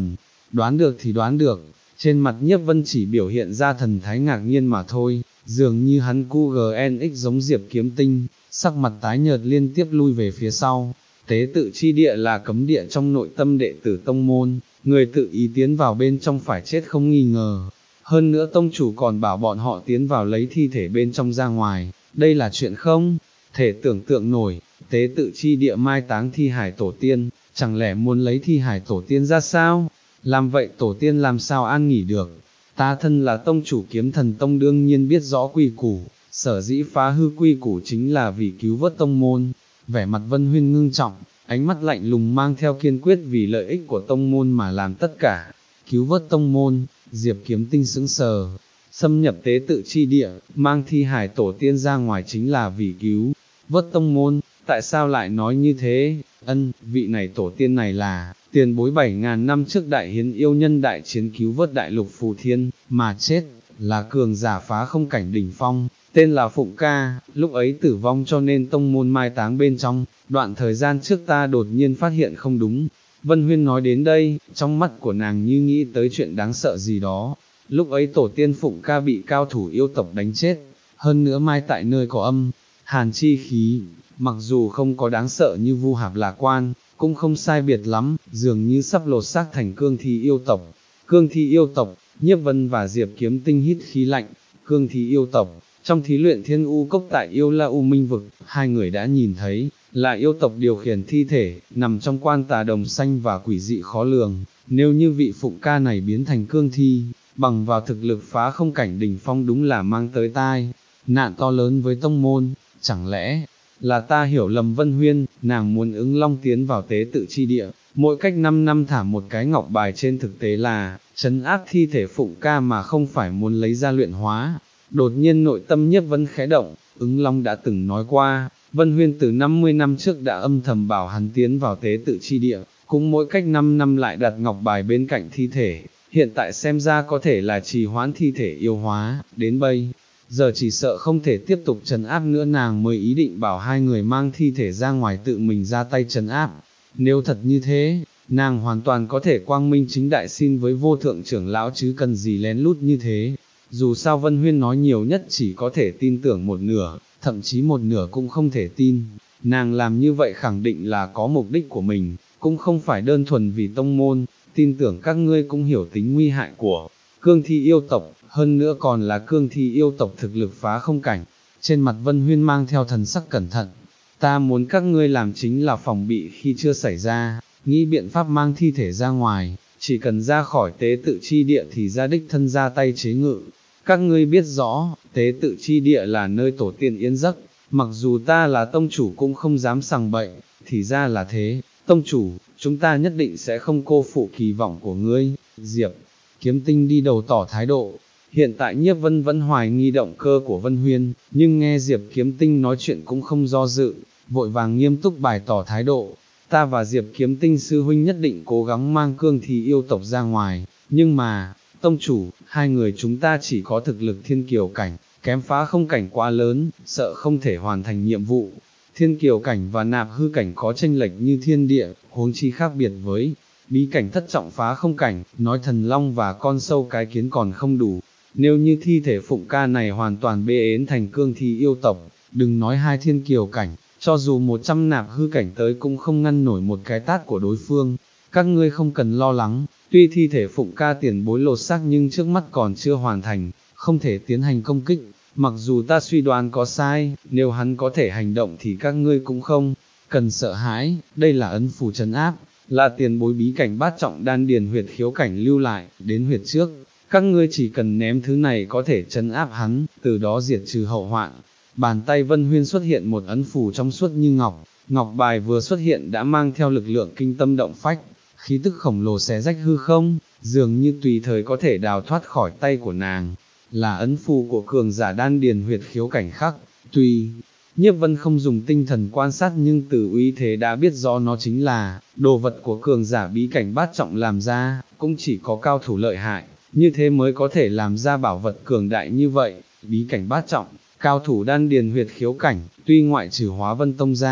đoán được thì đoán được, trên mặt Nhiếp Vân chỉ biểu hiện ra thần thái ngạc nhiên mà thôi, dường như hắn cu giê en ích giống Diệp Kiếm Tinh, sắc mặt tái nhợt liên tiếp lui về phía sau. Tế tự chi địa là cấm địa trong nội tâm đệ tử tông môn, người tự ý tiến vào bên trong phải chết không nghi ngờ. Hơn nữa tông chủ còn bảo bọn họ tiến vào lấy thi thể bên trong ra ngoài, đây là chuyện không thể tưởng tượng nổi. Tế tự chi địa mai táng thi hải tổ tiên, chẳng lẽ muốn lấy thi hải tổ tiên ra sao? Làm vậy tổ tiên làm sao an nghỉ được? Ta thân là tông chủ Kiếm Thần Tông đương nhiên biết rõ quy củ, sở dĩ phá hư quy củ chính là vì cứu vớt tông môn. Vẻ mặt Vân Huyên ngưng trọng, ánh mắt lạnh lùng mang theo kiên quyết vì lợi ích của tông môn mà làm tất cả. Cứu vớt tông môn, Diệp Kiếm Tinh sững sờ, xâm nhập tế tự chi địa, mang thi hài tổ tiên ra ngoài chính là vì cứu vớt tông môn. Tại sao lại nói như thế? Ân, vị này tổ tiên này là tiền bối bảy ngàn năm trước đại hiến yêu nhân đại chiến cứu vớt đại lục phù thiên, mà chết, là cường giả phá không cảnh đỉnh phong, tên là Phụng Ca, lúc ấy tử vong cho nên tông môn mai táng bên trong, đoạn thời gian trước ta đột nhiên phát hiện không đúng. Vân Huyên nói đến đây, trong mắt của nàng như nghĩ tới chuyện đáng sợ gì đó, lúc ấy tổ tiên Phụng Ca bị cao thủ yêu tộc đánh chết, hơn nữa mai tại nơi có âm, hàn chi khí, mặc dù không có đáng sợ như Vu Hạp Lạc Quan, cũng không sai biệt lắm, dường như sắp lột xác thành cương thi yêu tộc. Cương thi yêu tộc, Nhiếp Vân và Diệp Kiếm Tinh hít khí lạnh. Cương thi yêu tộc, trong thí luyện Thiên U Cốc tại Yêu La U Minh Vực, hai người đã nhìn thấy, là yêu tộc điều khiển thi thể, nằm trong quan tà đồng xanh và quỷ dị khó lường. Nếu như vị Phụng Ca này biến thành cương thi, bằng vào thực lực phá không cảnh đỉnh phong đúng là mang tới tai nạn to lớn với tông môn. Chẳng lẽ là ta hiểu lầm Vân Huyên? Nàng muốn ứng long tiến vào tế tự chi địa, mỗi cách năm năm thả một cái ngọc bài, trên thực tế là trấn áp thi thể Phụng Ca mà không phải muốn lấy ra luyện hóa. Đột nhiên nội tâm Nhiếp Vân khẽ động, ứng long đã từng nói qua, Vân Huyên từ năm mươi năm trước đã âm thầm bảo hắn tiến vào tế tự chi địa, cũng mỗi cách năm năm lại đặt ngọc bài bên cạnh thi thể, hiện tại xem ra có thể là trì hoãn thi thể yêu hóa, đến bây giờ chỉ sợ không thể tiếp tục trấn áp nữa, nàng mới ý định bảo hai người mang thi thể ra ngoài tự mình ra tay trấn áp. Nếu thật như thế, nàng hoàn toàn có thể quang minh chính đại xin với vô thượng trưởng lão chứ cần gì lén lút như thế. Dù sao Vân Huyên nói nhiều nhất chỉ có thể tin tưởng một nửa, thậm chí một nửa cũng không thể tin. Nàng làm như vậy khẳng định là có mục đích của mình, cũng không phải đơn thuần vì tông môn. Tin tưởng các ngươi cũng hiểu tính nguy hại của cương thi yêu tộc, hơn nữa còn là cương thi yêu tộc thực lực phá không cảnh. Trên mặt Vân Huyên mang theo thần sắc cẩn thận. Ta muốn các ngươi làm chính là phòng bị khi chưa xảy ra, nghĩ biện pháp mang thi thể ra ngoài, chỉ cần ra khỏi tế tự chi địa thì ra đích thân ra tay chế ngự. Các ngươi biết rõ, tế tự chi địa là nơi tổ tiên yên giấc, mặc dù ta là tông chủ cũng không dám sằng bậy, thì ra là thế. Tông chủ, chúng ta nhất định sẽ không cô phụ kỳ vọng của ngươi. Diệp Kiếm Tinh đi đầu tỏ thái độ. Hiện tại Nhiếp Vân vẫn hoài nghi động cơ của Vân Huyên, nhưng nghe Diệp Kiếm Tinh nói chuyện cũng không do dự, vội vàng nghiêm túc bày tỏ thái độ. Ta và Diệp Kiếm Tinh sư huynh nhất định cố gắng mang cương thi yêu tộc ra ngoài, nhưng mà, tông chủ, hai người chúng ta chỉ có thực lực thiên kiều cảnh, kém phá không cảnh quá lớn, sợ không thể hoàn thành nhiệm vụ. Thiên kiều cảnh và nạp hư cảnh có chênh lệch như thiên địa, huống chi khác biệt với bí cảnh thất trọng phá không cảnh, nói thần long và con sâu cái kiến còn không đủ. Nếu như thi thể Phụng Ca này hoàn toàn bê ến thành cương thi yêu tộc, đừng nói hai thiên kiều cảnh, cho dù một trăm nạp hư cảnh tới cũng không ngăn nổi một cái tát của đối phương. Các ngươi không cần lo lắng, tuy thi thể Phụng Ca tiền bối lột xác nhưng trước mắt còn chưa hoàn thành, không thể tiến hành công kích. Mặc dù ta suy đoán có sai, nếu hắn có thể hành động thì các ngươi cũng không cần sợ hãi, đây là ấn phù trấn áp, là tiền bối bí cảnh bát trọng đan điền huyệt khiếu cảnh lưu lại, đến huyệt trước. Các ngươi chỉ cần ném thứ này có thể trấn áp hắn, từ đó diệt trừ hậu hoạn. Bàn tay Vân Huyên xuất hiện một ấn phù trong suốt như ngọc, ngọc bài vừa xuất hiện đã mang theo lực lượng kinh tâm động phách, khí tức khổng lồ xé rách hư không, dường như tùy thời có thể đào thoát khỏi tay của nàng. Là ấn phù của cường giả đan điền huyệt khiếu cảnh khắc, tuy Nhiếp Vân không dùng tinh thần quan sát nhưng từ uy thế đã biết rõ nó chính là đồ vật của cường giả bí cảnh bát trọng làm ra, cũng chỉ có cao thủ lợi hại, như thế mới có thể làm ra bảo vật cường đại như vậy. Bí cảnh bát trọng, cao thủ đan điền huyệt khiếu cảnh, tuy ngoại trừ Hóa Vân Tông ra,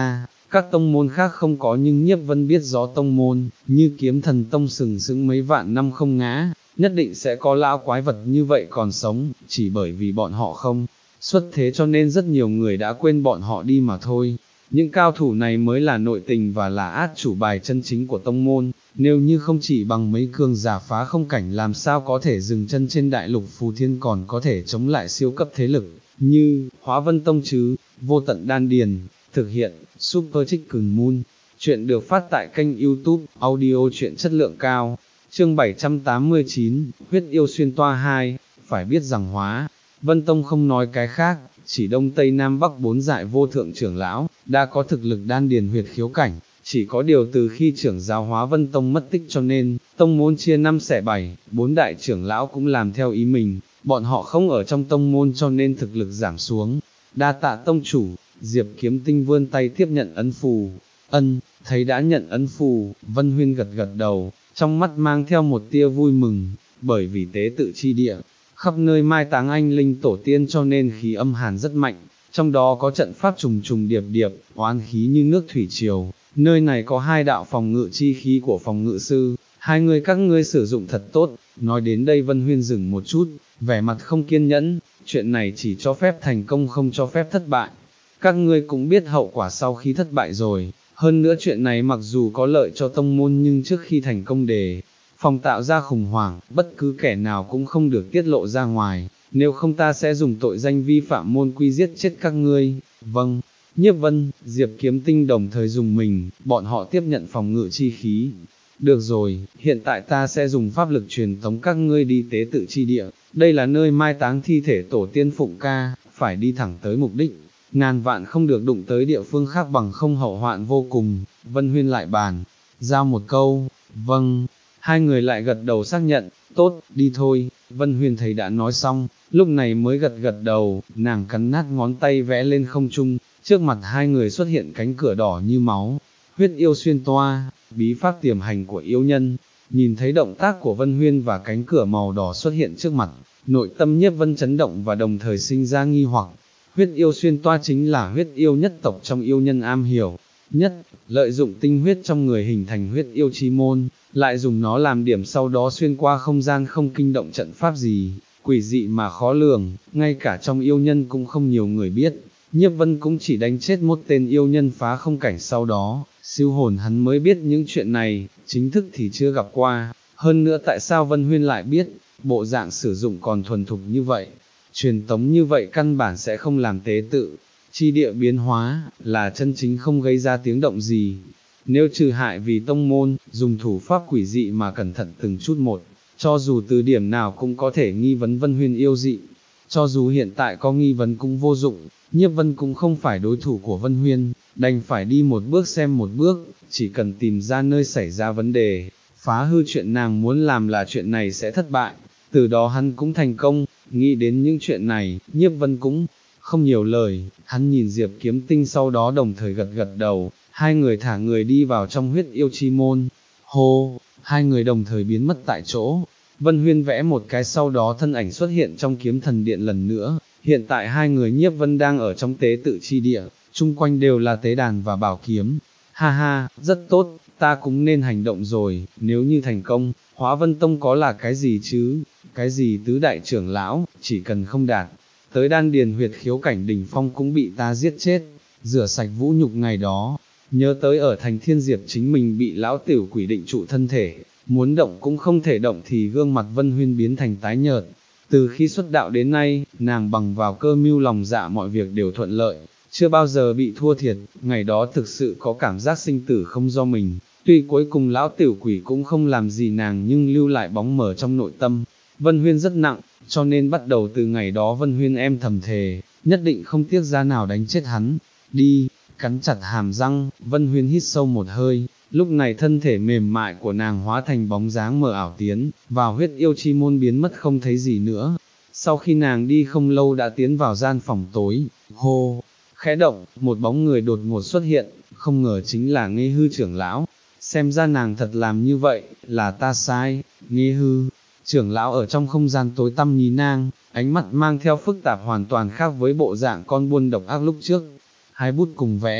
các tông môn khác không có nhưng Nhiếp Vân biết rõ tông môn, như Kiếm Thần Tông sừng sững mấy vạn năm không ngã, nhất định sẽ có lão quái vật như vậy còn sống, chỉ bởi vì bọn họ không xuất thế cho nên rất nhiều người đã quên bọn họ đi mà thôi. Những cao thủ này mới là nội tình và là át chủ bài chân chính của tông môn, nếu như không chỉ bằng mấy cường giả phá không cảnh làm sao có thể dừng chân trên đại lục Phù Thiên còn có thể chống lại siêu cấp thế lực, như Hóa Vân Tông chứ, Vô Tận Đan Điền, thực hiện, Super Chicken Moon. Chuyện được phát tại kênh YouTube, audio truyện chất lượng cao, chương bảy trăm tám mươi chín, Huyết Yêu Xuyên Toa hai, phải biết rằng Hóa Vân Tông không nói cái khác, chỉ Đông Tây Nam Bắc bốn dại vô thượng trưởng lão, đã có thực lực đan điền huyệt khiếu cảnh, chỉ có điều từ khi trưởng giáo Hóa Vân Tông mất tích cho nên, tông môn chia năm xẻ bảy, bốn đại trưởng lão cũng làm theo ý mình, bọn họ không ở trong tông môn cho nên thực lực giảm xuống. Đa tạ tông chủ, Diệp Kiếm Tinh vươn tay tiếp nhận ấn phù, ân, thấy đã nhận ấn phù, Vân Huyên gật gật đầu, trong mắt mang theo một tia vui mừng, bởi vì tế tự chi địa, khắp nơi mai táng anh linh tổ tiên cho nên khí âm hàn rất mạnh, trong đó có trận pháp trùng trùng điệp điệp, oán khí như nước thủy triều, nơi này có hai đạo phòng ngự chi khí của phòng ngự sư, hai người các ngươi sử dụng thật tốt. Nói đến đây Vân Huyên dừng một chút, vẻ mặt không kiên nhẫn, chuyện này chỉ cho phép thành công không cho phép thất bại, các ngươi cũng biết hậu quả sau khi thất bại rồi, hơn nữa chuyện này mặc dù có lợi cho tông môn nhưng trước khi thành công đề phòng tạo ra khủng hoảng, bất cứ kẻ nào cũng không được tiết lộ ra ngoài, nếu không ta sẽ dùng tội danh vi phạm môn quy giết chết các ngươi. Vâng, Nhiếp Vân, Diệp Kiếm Tinh đồng thời dùng mình, bọn họ tiếp nhận phòng ngự chi khí. Được rồi, hiện tại ta sẽ dùng pháp lực truyền tống các ngươi đi tế tự chi địa, đây là nơi mai táng thi thể tổ tiên Phụng Ca, phải đi thẳng tới mục đích, ngàn vạn không được đụng tới địa phương khác bằng không hậu hoạn vô cùng. Vân Huyên lại bàn, giao một câu, vâng. Hai người lại gật đầu xác nhận, tốt, đi thôi. Vân Huyền thấy đã nói xong, lúc này mới gật gật đầu, nàng cắn nát ngón tay vẽ lên không trung, trước mặt hai người xuất hiện cánh cửa đỏ như máu. Huyết yêu xuyên toa, bí pháp tiềm hành của yêu nhân. Nhìn thấy động tác của Vân Huyên và cánh cửa màu đỏ xuất hiện trước mặt, nội tâm Nhiếp Vân chấn động và đồng thời sinh ra nghi hoặc. Huyết yêu xuyên toa chính là huyết yêu nhất tộc trong yêu nhân am hiểu nhất, lợi dụng tinh huyết trong người hình thành huyết yêu chi môn, lại dùng nó làm điểm sau đó xuyên qua không gian không kinh động trận pháp gì, quỷ dị mà khó lường, ngay cả trong yêu nhân cũng không nhiều người biết. Nhiếp Vân cũng chỉ đánh chết một tên yêu nhân phá không cảnh sau đó, siêu hồn hắn mới biết những chuyện này, chính thức thì chưa gặp qua, hơn nữa tại sao Vân Huyên lại biết, bộ dạng sử dụng còn thuần thục như vậy, truyền tống như vậy căn bản sẽ không làm tế tự chi địa biến hóa, là chân chính không gây ra tiếng động gì. Nếu trừ hại vì tông môn, dùng thủ pháp quỷ dị mà cẩn thận từng chút một, cho dù từ điểm nào cũng có thể nghi vấn Vân Huyên yêu dị, cho dù hiện tại có nghi vấn cũng vô dụng, Nhiếp Vân cũng không phải đối thủ của Vân Huyên, đành phải đi một bước xem một bước, chỉ cần tìm ra nơi xảy ra vấn đề, phá hư chuyện nàng muốn làm là chuyện này sẽ thất bại, từ đó hắn cũng thành công. Nghĩ đến những chuyện này, Nhiếp Vân cũng không nhiều lời, hắn nhìn Diệp Kiếm Tinh sau đó đồng thời gật gật đầu, hai người thả người đi vào trong huyết yêu chi môn. Hô, hai người đồng thời biến mất tại chỗ. Vân Huyên vẽ một cái sau đó thân ảnh xuất hiện trong Kiếm Thần Điện lần nữa. Hiện tại hai người Nhiếp Vân đang ở trong tế tự chi địa, chung quanh đều là tế đàn và bảo kiếm. Ha ha, rất tốt, ta cũng nên hành động rồi, nếu như thành công, Hóa Vân Tông có là cái gì chứ? Cái gì tứ đại trưởng lão, chỉ cần không đạt tới đan điền huyệt khiếu cảnh đỉnh phong cũng bị ta giết chết, rửa sạch vũ nhục ngày đó. Nhớ tới ở thành Thiên Diệp chính mình bị lão tiểu quỷ định trụ thân thể, muốn động cũng không thể động thì gương mặt Vân Huyên biến thành tái nhợt. Từ khi xuất đạo đến nay, nàng bằng vào cơ mưu lòng dạ mọi việc đều thuận lợi, chưa bao giờ bị thua thiệt, ngày đó thực sự có cảm giác sinh tử không do mình. Tuy cuối cùng lão tiểu quỷ cũng không làm gì nàng nhưng lưu lại bóng mờ trong nội tâm. Vân Huyên rất nặng, cho nên bắt đầu từ ngày đó Vân Huyên em thầm thề, nhất định không tiếc giá nào đánh chết hắn. Đi, cắn chặt hàm răng, Vân Huyên hít sâu một hơi, lúc này thân thể mềm mại của nàng hóa thành bóng dáng mờ ảo tiến, vào huyết yêu chi môn biến mất không thấy gì nữa. Sau khi nàng đi không lâu đã tiến vào gian phòng tối, hô, khẽ động, một bóng người đột ngột xuất hiện, không ngờ chính là Nghê Hư trưởng lão. Xem ra nàng thật làm như vậy, là ta sai. Nghê Hư trưởng lão ở trong không gian tối tăm nhìn nàng, ánh mắt mang theo phức tạp hoàn toàn khác với bộ dạng con buôn độc ác lúc trước. Hai bút cùng vẽ,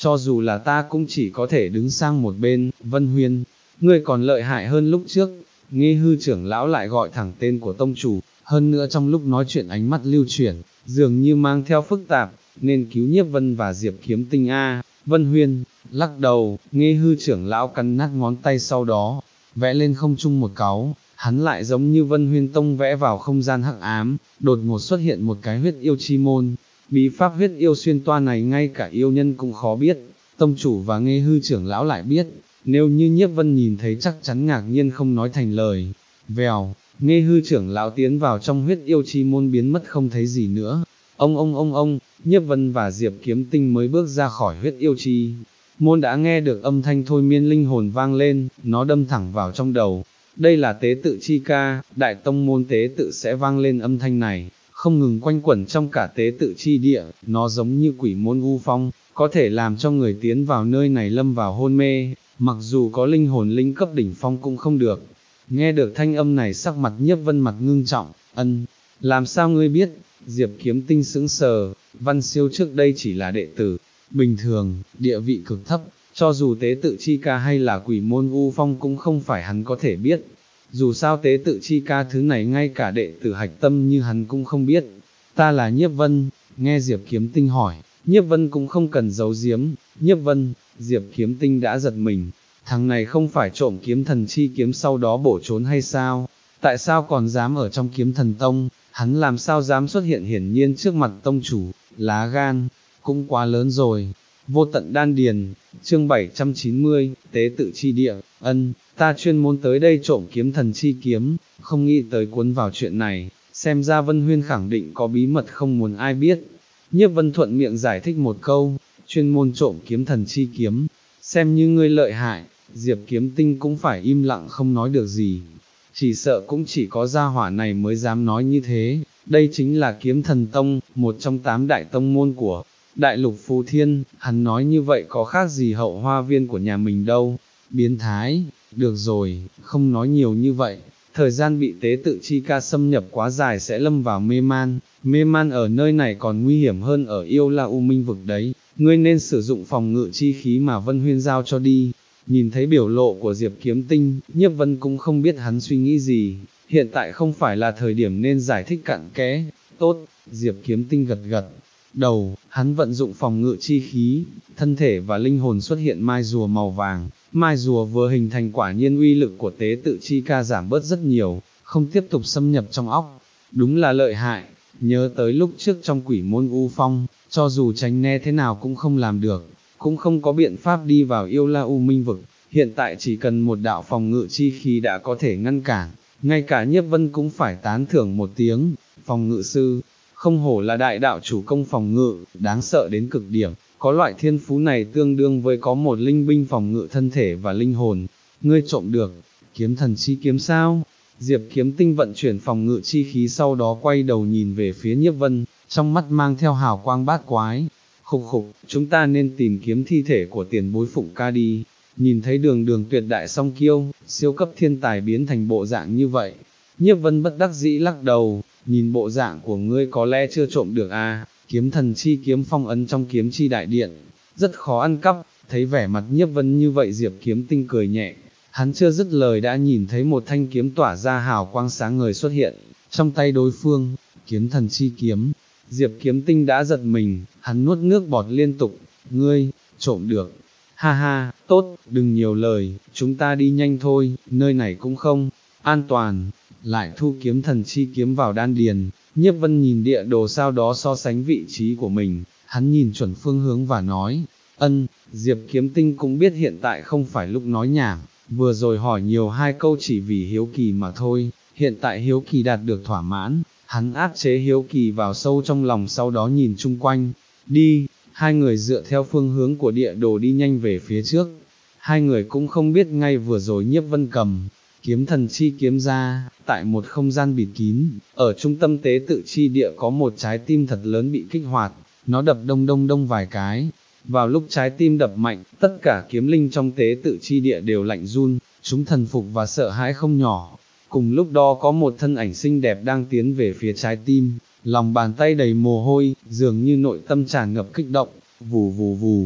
cho dù là ta cũng chỉ có thể đứng sang một bên. Vân Huyên, ngươi còn lợi hại hơn lúc trước. Nghe hư trưởng lão lại gọi thẳng tên của tông chủ, hơn nữa trong lúc nói chuyện ánh mắt lưu chuyển, dường như mang theo phức tạp, nên cứu Nhiếp Vân và Diệp Kiếm Tinh a. Vân Huyên, lắc đầu, nghe hư trưởng lão cắn nát ngón tay, sau đó, vẽ lên không trung một cáu, hắn lại giống như Vân Huyên Tông vẽ vào không gian hắc ám, đột ngột xuất hiện một cái huyết yêu chi môn. Bí pháp huyết yêu xuyên toa này ngay cả yêu nhân cũng khó biết, tông chủ và nghe hư trưởng lão lại biết, nếu như Nhiếp Vân nhìn thấy chắc chắn ngạc nhiên không nói thành lời. Vèo, nghe hư trưởng lão tiến vào trong huyết yêu chi môn biến mất không thấy gì nữa. Ông ông ông ông, Nhiếp Vân và Diệp Kiếm Tinh mới bước ra khỏi huyết yêu chi môn đã nghe được âm thanh thôi miên linh hồn vang lên, nó đâm thẳng vào trong đầu. Đây là tế tự chi ca, đại tông môn tế tự sẽ vang lên âm thanh này, không ngừng quanh quẩn trong cả tế tự chi địa, nó giống như quỷ môn u phong, có thể làm cho người tiến vào nơi này lâm vào hôn mê, mặc dù có linh hồn linh cấp đỉnh phong cũng không được. Nghe được thanh âm này sắc mặt Nhiếp Vân mặt ngưng trọng, ân, làm sao ngươi biết? Diệp Kiếm Tinh sững sờ, Văn Siêu trước đây chỉ là đệ tử bình thường, địa vị cực thấp, cho dù tế tự chi ca hay là quỷ môn u phong cũng không phải hắn có thể biết. Dù sao tế tự chi ca thứ này ngay cả đệ tử hạch tâm như hắn cũng không biết. Ta là Nhiếp Vân. Nghe Diệp Kiếm Tinh hỏi, Nhiếp Vân cũng không cần giấu giếm. Nhiếp Vân, Diệp Kiếm Tinh đã giật mình, thằng này không phải trộm kiếm thần chi kiếm sau đó bổ trốn hay sao? Tại sao còn dám ở trong kiếm thần tông? Hắn làm sao dám xuất hiện hiển nhiên trước mặt tông chủ? Lá gan cũng quá lớn rồi. Vô tận đan điền, chương bảy trăm chín mươi, tế tự chi địa. Ân, ta chuyên môn tới đây trộm kiếm thần chi kiếm, không nghĩ tới cuốn vào chuyện này, xem ra Vân Huyên khẳng định có bí mật không muốn ai biết. Nhiếp Vân thuận miệng giải thích một câu, chuyên môn trộm kiếm thần chi kiếm, xem như ngươi lợi hại. Diệp Kiếm Tinh cũng phải im lặng không nói được gì, chỉ sợ cũng chỉ có gia hỏa này mới dám nói như thế. Đây chính là kiếm thần tông, một trong tám đại tông môn của đại lục Phù Thiên, hắn nói như vậy có khác gì hậu hoa viên của nhà mình đâu. Biến thái, được rồi, không nói nhiều như vậy, thời gian bị tế tự chi ca xâm nhập quá dài sẽ lâm vào mê man, mê man ở nơi này còn nguy hiểm hơn ở Yêu La U Minh vực đấy, ngươi nên sử dụng phòng ngự chi khí mà Vân Huyên giao cho đi. Nhìn thấy biểu lộ của Diệp Kiếm Tinh, Nhiếp Vân cũng không biết hắn suy nghĩ gì, hiện tại không phải là thời điểm nên giải thích cặn kẽ. Tốt, Diệp Kiếm Tinh gật gật đầu, hắn vận dụng phòng ngự chi khí, thân thể và linh hồn xuất hiện mai rùa màu vàng, mai rùa vừa hình thành quả nhiên uy lực của tế tự chi ca giảm bớt rất nhiều, không tiếp tục xâm nhập trong óc, đúng là lợi hại. Nhớ tới lúc trước trong quỷ môn u phong, cho dù tránh né thế nào cũng không làm được, cũng không có biện pháp đi vào Yêu La U Minh vực, hiện tại chỉ cần một đạo phòng ngự chi khí đã có thể ngăn cản, ngay cả Nhiếp Vân cũng phải tán thưởng một tiếng. Phòng ngự sư, không hổ là đại đạo chủ công phòng ngự, đáng sợ đến cực điểm, có loại thiên phú này tương đương với có một linh binh phòng ngự thân thể và linh hồn. Ngươi trộm được kiếm thần chi kiếm sao? Diệp Kiếm Tinh vận chuyển phòng ngự chi khí sau đó quay đầu nhìn về phía Nhiếp Vân, trong mắt mang theo hào quang bát quái. Khục khục, chúng ta nên tìm kiếm thi thể của tiền bối Phụng ca đi. Nhìn thấy đường đường tuyệt đại song kiêu, siêu cấp thiên tài biến thành bộ dạng như vậy, Nhiếp Vân bất đắc dĩ lắc đầu, nhìn bộ dạng của ngươi có lẽ chưa trộm được à, kiếm thần chi kiếm phong ấn trong kiếm chi đại điện, rất khó ăn cắp. Thấy vẻ mặt Nhiếp Vân như vậy Diệp Kiếm Tinh cười nhẹ, hắn chưa dứt lời đã nhìn thấy một thanh kiếm tỏa ra hào quang sáng ngời xuất hiện, trong tay đối phương, kiếm thần chi kiếm. Diệp Kiếm Tinh đã giật mình, hắn nuốt nước bọt liên tục, ngươi, trộm được, ha ha, tốt, đừng nhiều lời, chúng ta đi nhanh thôi, nơi này cũng không an toàn. Lại thu kiếm thần chi kiếm vào đan điền, Nhiếp Vân nhìn địa đồ sau đó so sánh vị trí của mình, hắn nhìn chuẩn phương hướng và nói, ân. Diệp Kiếm Tinh cũng biết hiện tại không phải lúc nói nhảm, vừa rồi hỏi nhiều hai câu chỉ vì hiếu kỳ mà thôi, hiện tại hiếu kỳ đạt được thỏa mãn, hắn áp chế hiếu kỳ vào sâu trong lòng sau đó nhìn chung quanh, đi. Hai người dựa theo phương hướng của địa đồ đi nhanh về phía trước, hai người cũng không biết ngay vừa rồi Nhiếp Vân cầm kiếm thần chi kiếm ra, tại một không gian bịt kín, ở trung tâm tế tự chi địa có một trái tim thật lớn bị kích hoạt, nó đập đông đông đông vài cái. Vào lúc trái tim đập mạnh, tất cả kiếm linh trong tế tự chi địa đều lạnh run, chúng thần phục và sợ hãi không nhỏ. Cùng lúc đó có một thân ảnh xinh đẹp đang tiến về phía trái tim, lòng bàn tay đầy mồ hôi, dường như nội tâm tràn ngập kích động, vù vù vù.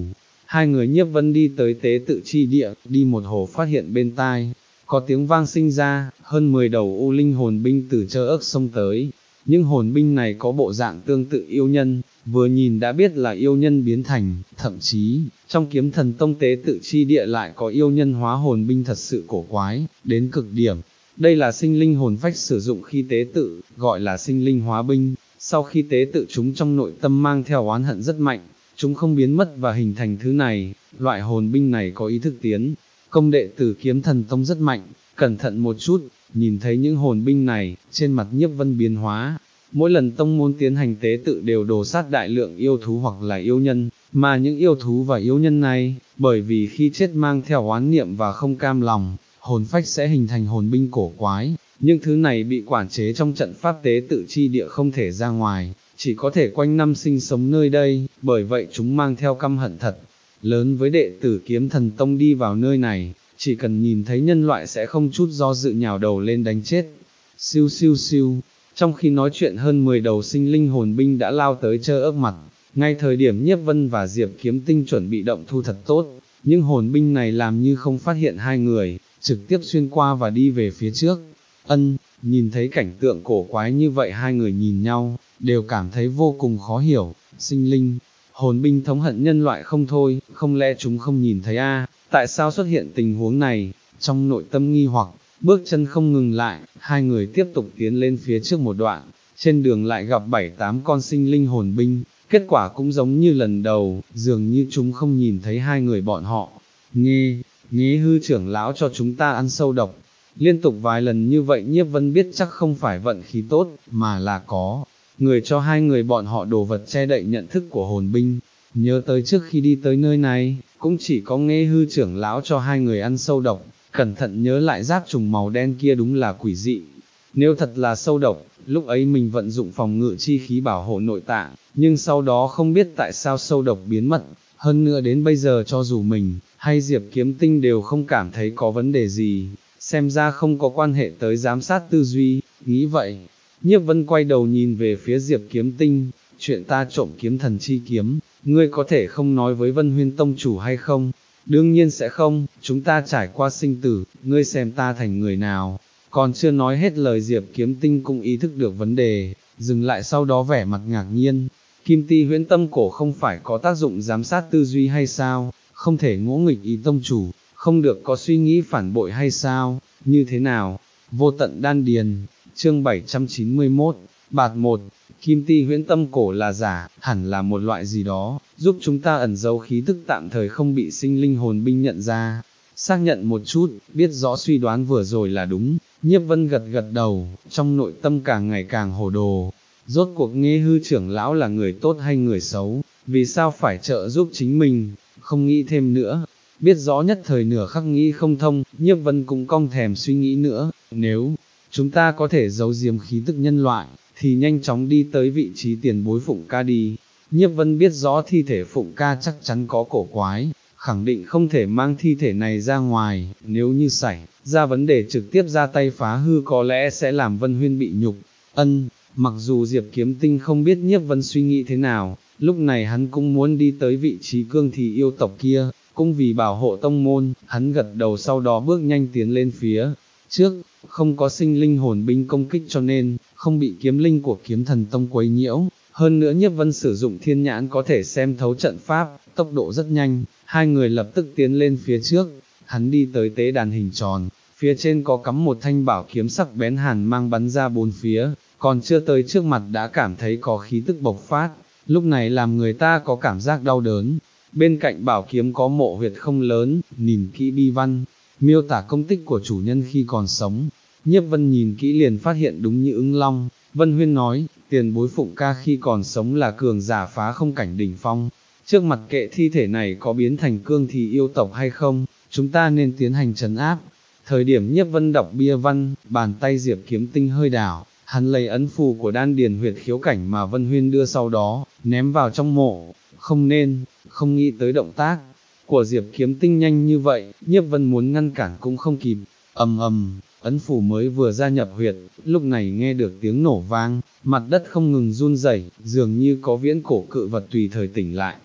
Hai người Nhiếp Vân đi tới tế tự chi địa, đi một hồ phát hiện bên tai, có tiếng vang sinh ra, hơn mười đầu u linh hồn binh từ Chơ Ức xông tới. Những hồn binh này có bộ dạng tương tự yêu nhân, vừa nhìn đã biết là yêu nhân biến thành, thậm chí, trong Kiếm Thần Tông tế tự chi địa lại có yêu nhân hóa hồn binh thật sự cổ quái, đến cực điểm. Đây là sinh linh hồn phách sử dụng khi tế tự, gọi là sinh linh hóa binh, sau khi tế tự chúng trong nội tâm mang theo oán hận rất mạnh, chúng không biến mất và hình thành thứ này, loại hồn binh này có ý thức tiến. Công đệ tử Kiếm Thần Tông rất mạnh, cẩn thận một chút, nhìn thấy những hồn binh này, trên mặt Nhiếp Vân biến hóa. Mỗi lần tông môn tiến hành tế tự đều đổ sát đại lượng yêu thú hoặc là yêu nhân, mà những yêu thú và yêu nhân này, bởi vì khi chết mang theo oán niệm và không cam lòng, hồn phách sẽ hình thành hồn binh cổ quái. Nhưng thứ này bị quản chế trong trận pháp tế tự chi địa không thể ra ngoài, chỉ có thể quanh năm sinh sống nơi đây, bởi vậy chúng mang theo căm hận thật lớn với đệ tử Kiếm Thần Tông đi vào nơi này, chỉ cần nhìn thấy nhân loại sẽ không chút do dự nhào đầu lên đánh chết. Siêu siêu siêu, trong khi nói chuyện hơn mười đầu sinh linh hồn binh đã lao tới Chơ Ức mặt, ngay thời điểm Nhiếp Vân và Diệp Kiếm Tinh chuẩn bị động thu thật tốt, những hồn binh này làm như không phát hiện hai người, trực tiếp xuyên qua và đi về phía trước. Ân, nhìn thấy cảnh tượng cổ quái như vậy hai người nhìn nhau, đều cảm thấy vô cùng khó hiểu, sinh linh, hồn binh thống hận nhân loại không thôi, không lẽ chúng không nhìn thấy a? Tại sao xuất hiện tình huống này? Trong nội tâm nghi hoặc, bước chân không ngừng lại, hai người tiếp tục tiến lên phía trước một đoạn, trên đường lại gặp bảy tám con sinh linh hồn binh, kết quả cũng giống như lần đầu, dường như chúng không nhìn thấy hai người bọn họ. Nghe, nghe hư trưởng lão cho chúng ta ăn sâu độc. Liên tục vài lần như vậy Nhiếp Vân biết chắc không phải vận khí tốt, mà là có người cho hai người bọn họ đồ vật che đậy nhận thức của hồn binh. Nhớ tới trước khi đi tới nơi này, cũng chỉ có nghe hư trưởng lão cho hai người ăn sâu độc, cẩn thận nhớ lại giáp trùng màu đen kia đúng là quỷ dị. Nếu thật là sâu độc, lúc ấy mình vận dụng phòng ngự chi khí bảo hộ nội tạng, nhưng sau đó không biết tại sao sâu độc biến mất, hơn nữa đến bây giờ cho dù mình, hay Diệp Kiếm Tinh đều không cảm thấy có vấn đề gì, xem ra không có quan hệ tới giám sát tư duy, nghĩ vậy. Nhiếp Vân quay đầu nhìn về phía Diệp Kiếm Tinh, chuyện ta trộm kiếm thần chi kiếm, ngươi có thể không nói với Vân Huyên Tông chủ hay không? Đương nhiên sẽ không, chúng ta trải qua sinh tử, ngươi xem ta thành người nào. Còn chưa nói hết lời Diệp Kiếm Tinh cũng ý thức được vấn đề, dừng lại sau đó vẻ mặt ngạc nhiên. Kim ti huyễn tâm cổ không phải có tác dụng giám sát tư duy hay sao, không thể ngỗ nghịch ý tông chủ, không được có suy nghĩ phản bội hay sao, như thế nào? Vô tận đan điền, chương bảy trăm chín mươi mốt, bạt một, kim ti huyễn tâm cổ là giả, hẳn là một loại gì đó, giúp chúng ta ẩn giấu khí tức tạm thời không bị sinh linh hồn binh nhận ra. Xác nhận một chút, biết rõ suy đoán vừa rồi là đúng, Nhiếp Vân gật gật đầu, trong nội tâm càng ngày càng hồ đồ. Rốt cuộc nghe hư trưởng lão là người tốt hay người xấu, vì sao phải trợ giúp chính mình, không nghĩ thêm nữa. Biết rõ nhất thời nửa khắc nghĩ không thông, Nhiếp Vân cũng cong thèm suy nghĩ nữa, nếu chúng ta có thể giấu giếm khí tức nhân loại, thì nhanh chóng đi tới vị trí tiền bối Phụng Ca đi. Nhiếp Vân biết rõ thi thể Phụng Ca chắc chắn có cổ quái, khẳng định không thể mang thi thể này ra ngoài, nếu như xảy ra vấn đề trực tiếp ra tay phá hư có lẽ sẽ làm Vân Huyên bị nhục. Ân, mặc dù Diệp Kiếm Tinh không biết Nhiếp Vân suy nghĩ thế nào, lúc này hắn cũng muốn đi tới vị trí cương thì yêu tộc kia, cũng vì bảo hộ tông môn, hắn gật đầu sau đó bước nhanh tiến lên phía trước, không có sinh linh hồn binh công kích cho nên, không bị kiếm linh của Kiếm Thần Tông quấy nhiễu. Hơn nữa Nhiếp Vân sử dụng thiên nhãn có thể xem thấu trận pháp, tốc độ rất nhanh, hai người lập tức tiến lên phía trước, hắn đi tới tế đàn hình tròn, phía trên có cắm một thanh bảo kiếm sắc bén hàn mang bắn ra bốn phía, còn chưa tới trước mặt đã cảm thấy có khí tức bộc phát, lúc này làm người ta có cảm giác đau đớn. Bên cạnh bảo kiếm có mộ huyệt không lớn, nhìn kỹ bi văn, miêu tả công tích của chủ nhân khi còn sống. Nhiếp Vân nhìn kỹ liền phát hiện đúng như ứng long. Vân Huyên nói, tiền bối Phụng Ca khi còn sống là cường giả phá không cảnh đỉnh phong. Trước mặt kệ thi thể này có biến thành cương thì yêu tộc hay không, chúng ta nên tiến hành trấn áp. Thời điểm Nhiếp Vân đọc bia văn, bàn tay Diệp Kiếm Tinh hơi đảo, hắn lấy ấn phù của đan điền huyệt khiếu cảnh mà Vân Huyên đưa sau đó, ném vào trong mộ. Không nên, không nghĩ tới động tác của Diệp Kiếm Tinh nhanh như vậy, Nhiếp Vân muốn ngăn cản cũng không kịp. Ầm ầm, ấn phù mới vừa gia nhập huyệt, lúc này nghe được tiếng nổ vang, mặt đất không ngừng run rẩy, dường như có viễn cổ cự vật tùy thời tỉnh lại.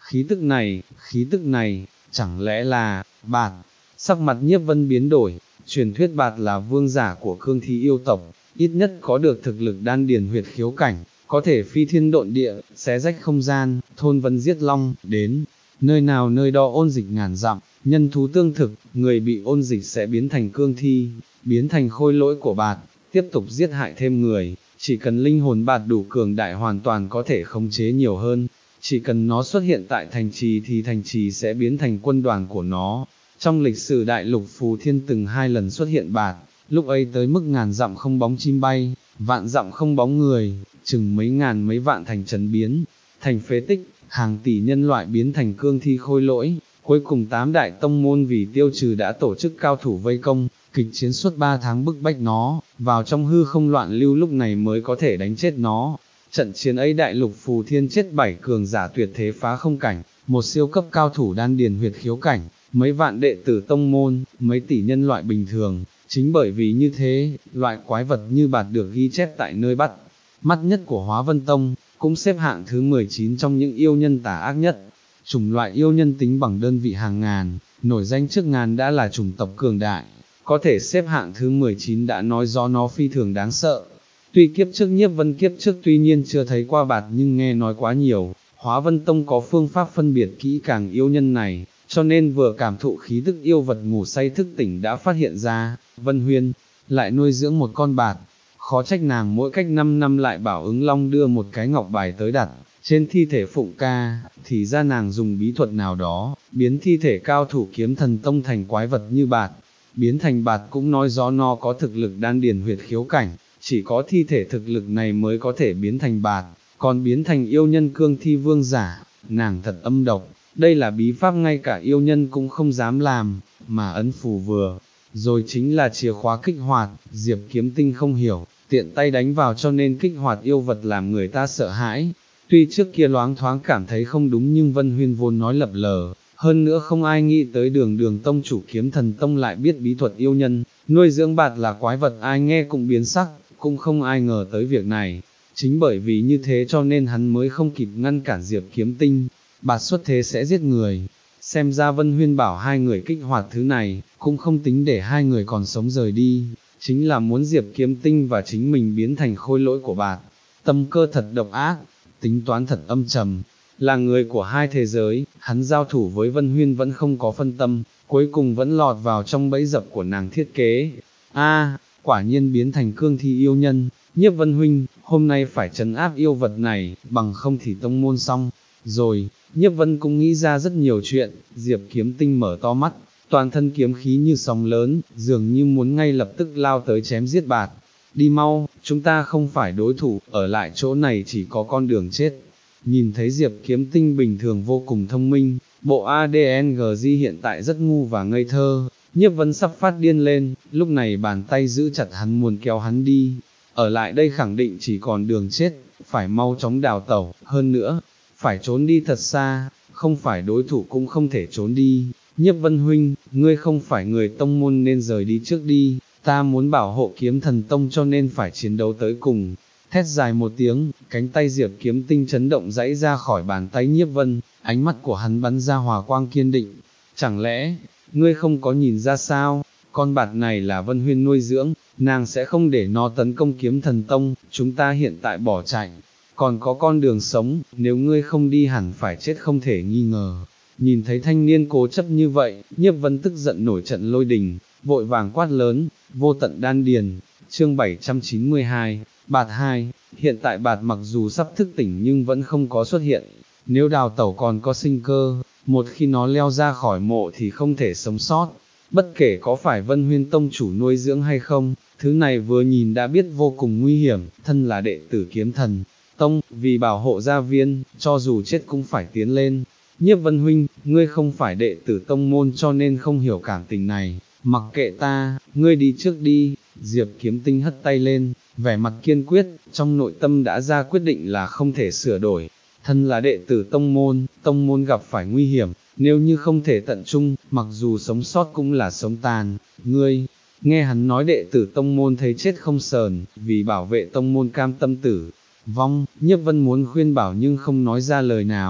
khí tức này, khí tức này, chẳng lẽ là, Bạt, sắc mặt Nhiếp Vân biến đổi, truyền thuyết Bạt là vương giả của cương thi yêu tộc, ít nhất có được thực lực đan điền huyệt khiếu cảnh, có thể phi thiên độn địa, xé rách không gian, thôn vân giết long, đến, nơi nào nơi đó ôn dịch ngàn dặm, nhân thú tương thực, người bị ôn dịch sẽ biến thành cương thi, biến thành khôi lỗi của Bạt, tiếp tục giết hại thêm người, chỉ cần linh hồn Bạt đủ cường đại hoàn toàn có thể khống chế nhiều hơn, chỉ cần nó xuất hiện tại thành trì thì thành trì sẽ biến thành quân đoàn của nó. Trong lịch sử đại lục Phù Thiên từng hai lần xuất hiện Bạt, lúc ấy tới mức ngàn dặm không bóng chim bay, vạn dặm không bóng người, chừng mấy ngàn mấy vạn thành trấn biến, thành phế tích, hàng tỷ nhân loại biến thành cương thi khôi lỗi, cuối cùng tám đại tông môn vì tiêu trừ đã tổ chức cao thủ vây công, kịch chiến suốt ba tháng bức bách nó, vào trong hư không loạn lưu lúc này mới có thể đánh chết nó. Trận chiến ấy đại lục Phù Thiên chết bảy cường giả tuyệt thế phá không cảnh, một siêu cấp cao thủ đan điền huyệt khiếu cảnh, mấy vạn đệ tử tông môn, mấy tỷ nhân loại bình thường, chính bởi vì như thế, loại quái vật như Bạt được ghi chép tại nơi bắt mắt nhất của Hóa Vân Tông, cũng xếp hạng thứ mười chín trong những yêu nhân tà ác nhất. Chủng loại yêu nhân tính bằng đơn vị hàng ngàn, nổi danh trước ngàn đã là chủng tộc cường đại, có thể xếp hạng thứ mười chín đã nói rõ nó phi thường đáng sợ. Tuy kiếp trước Nhiếp Vân kiếp trước tuy nhiên chưa thấy qua Bạt nhưng nghe nói quá nhiều, Hóa Vân Tông có phương pháp phân biệt kỹ càng yêu nhân này, cho nên vừa cảm thụ khí tức yêu vật ngủ say thức tỉnh đã phát hiện ra, Vân Huyên lại nuôi dưỡng một con Bạt, khó trách nàng mỗi cách năm năm lại bảo ứng long đưa một cái ngọc bài tới đặt trên thi thể Phụng Ca, thì ra nàng dùng bí thuật nào đó, biến thi thể cao thủ Kiếm Thần Tông thành quái vật như Bạt, biến thành Bạt cũng nói rõ nó có thực lực đan điền huyệt khiếu cảnh, chỉ có thi thể thực lực này mới có thể biến thành Bạt, còn biến thành yêu nhân cương thi vương giả, nàng thật âm độc, đây là bí pháp ngay cả yêu nhân cũng không dám làm, mà ấn phù vừa, rồi chính là chìa khóa kích hoạt, Diệp Kiếm Tinh không hiểu, tiện tay đánh vào cho nên kích hoạt yêu vật làm người ta sợ hãi. Tuy trước kia loáng thoáng cảm thấy không đúng nhưng Vân Huyên vốn nói lập lờ, hơn nữa không ai nghĩ tới đường đường tông chủ Kiếm Thần Tông lại biết bí thuật yêu nhân, nuôi dưỡng Bạt là quái vật, ai nghe cũng biến sắc, cũng không ai ngờ tới việc này. Chính bởi vì như thế cho nên hắn mới không kịp ngăn cản Diệp Kiếm Tinh, Bạt xuất thế sẽ giết người. Xem ra Vân Huyên bảo hai người kích hoạt thứ này, cũng không tính để hai người còn sống rời đi, chính là muốn Diệp Kiếm Tinh và chính mình biến thành khôi lỗi của Bạt. Tâm cơ thật độc ác, tính toán thật âm trầm, là người của hai thế giới, hắn giao thủ với Vân Huyên vẫn không có phân tâm, cuối cùng vẫn lọt vào trong bẫy dập của nàng thiết kế. A, quả nhiên biến thành cương thi yêu nhân, Nhiếp Vân huynh, hôm nay phải trấn áp yêu vật này, bằng không thì tông môn xong. Rồi, Nhiếp Vân cũng nghĩ ra rất nhiều chuyện, Diệp Kiếm Tinh mở to mắt, toàn thân kiếm khí như sóng lớn, dường như muốn ngay lập tức lao tới chém giết Bạt. Đi mau, chúng ta không phải đối thủ, ở lại chỗ này chỉ có con đường chết. Nhìn thấy Diệp Kiếm Tinh bình thường vô cùng thông minh, bộ a đê en giê hiện tại rất ngu và ngây thơ, Nhiếp Vân sắp phát điên lên, lúc này bàn tay giữ chặt hắn muốn kéo hắn đi. Ở lại đây khẳng định chỉ còn đường chết, phải mau chóng đào tẩu, hơn nữa, phải trốn đi thật xa, không phải đối thủ cũng không thể trốn đi. Nhiếp Vân huynh, ngươi không phải người tông môn nên rời đi trước đi, ta muốn bảo hộ Kiếm Thần Tông cho nên phải chiến đấu tới cùng. Thét dài một tiếng, cánh tay Diệp Kiếm Tinh chấn động dãy ra khỏi bàn tay Nhiếp Vân, ánh mắt của hắn bắn ra hỏa quang kiên định. Chẳng lẽ, ngươi không có nhìn ra sao, con Bạt này là Vân Huyên nuôi dưỡng, nàng sẽ không để nó tấn công Kiếm Thần Tông, chúng ta hiện tại bỏ chạy, còn có con đường sống, nếu ngươi không đi hẳn phải chết không thể nghi ngờ. Nhìn thấy thanh niên cố chấp như vậy, Nhiếp Vân tức giận nổi trận lôi đình, vội vàng quát lớn, vô tận đan điền, chương bảy trăm chín mươi hai, Bạt hai, hiện tại Bạt mặc dù sắp thức tỉnh nhưng vẫn không có xuất hiện, nếu đào tẩu còn có sinh cơ, một khi nó leo ra khỏi mộ thì không thể sống sót, bất kể có phải Vân Huyên Tông chủ nuôi dưỡng hay không, thứ này vừa nhìn đã biết vô cùng nguy hiểm, thân là đệ tử Kiếm Thần Tông, vì bảo hộ gia viên, cho dù chết cũng phải tiến lên. Nhiếp Vân huynh, ngươi không phải đệ tử tông môn cho nên không hiểu cảm tình này, mặc kệ ta, ngươi đi trước đi. Diệp Kiếm Tinh hất tay lên, vẻ mặt kiên quyết, trong nội tâm đã ra quyết định là không thể sửa đổi. Thân là đệ tử tông môn, tông môn gặp phải nguy hiểm, nếu như không thể tận trung, mặc dù sống sót cũng là sống tàn. Ngươi, nghe hắn nói đệ tử tông môn thấy chết không sờn, vì bảo vệ tông môn cam tâm tử vong. Nhiếp Vân muốn khuyên bảo nhưng không nói ra lời nào.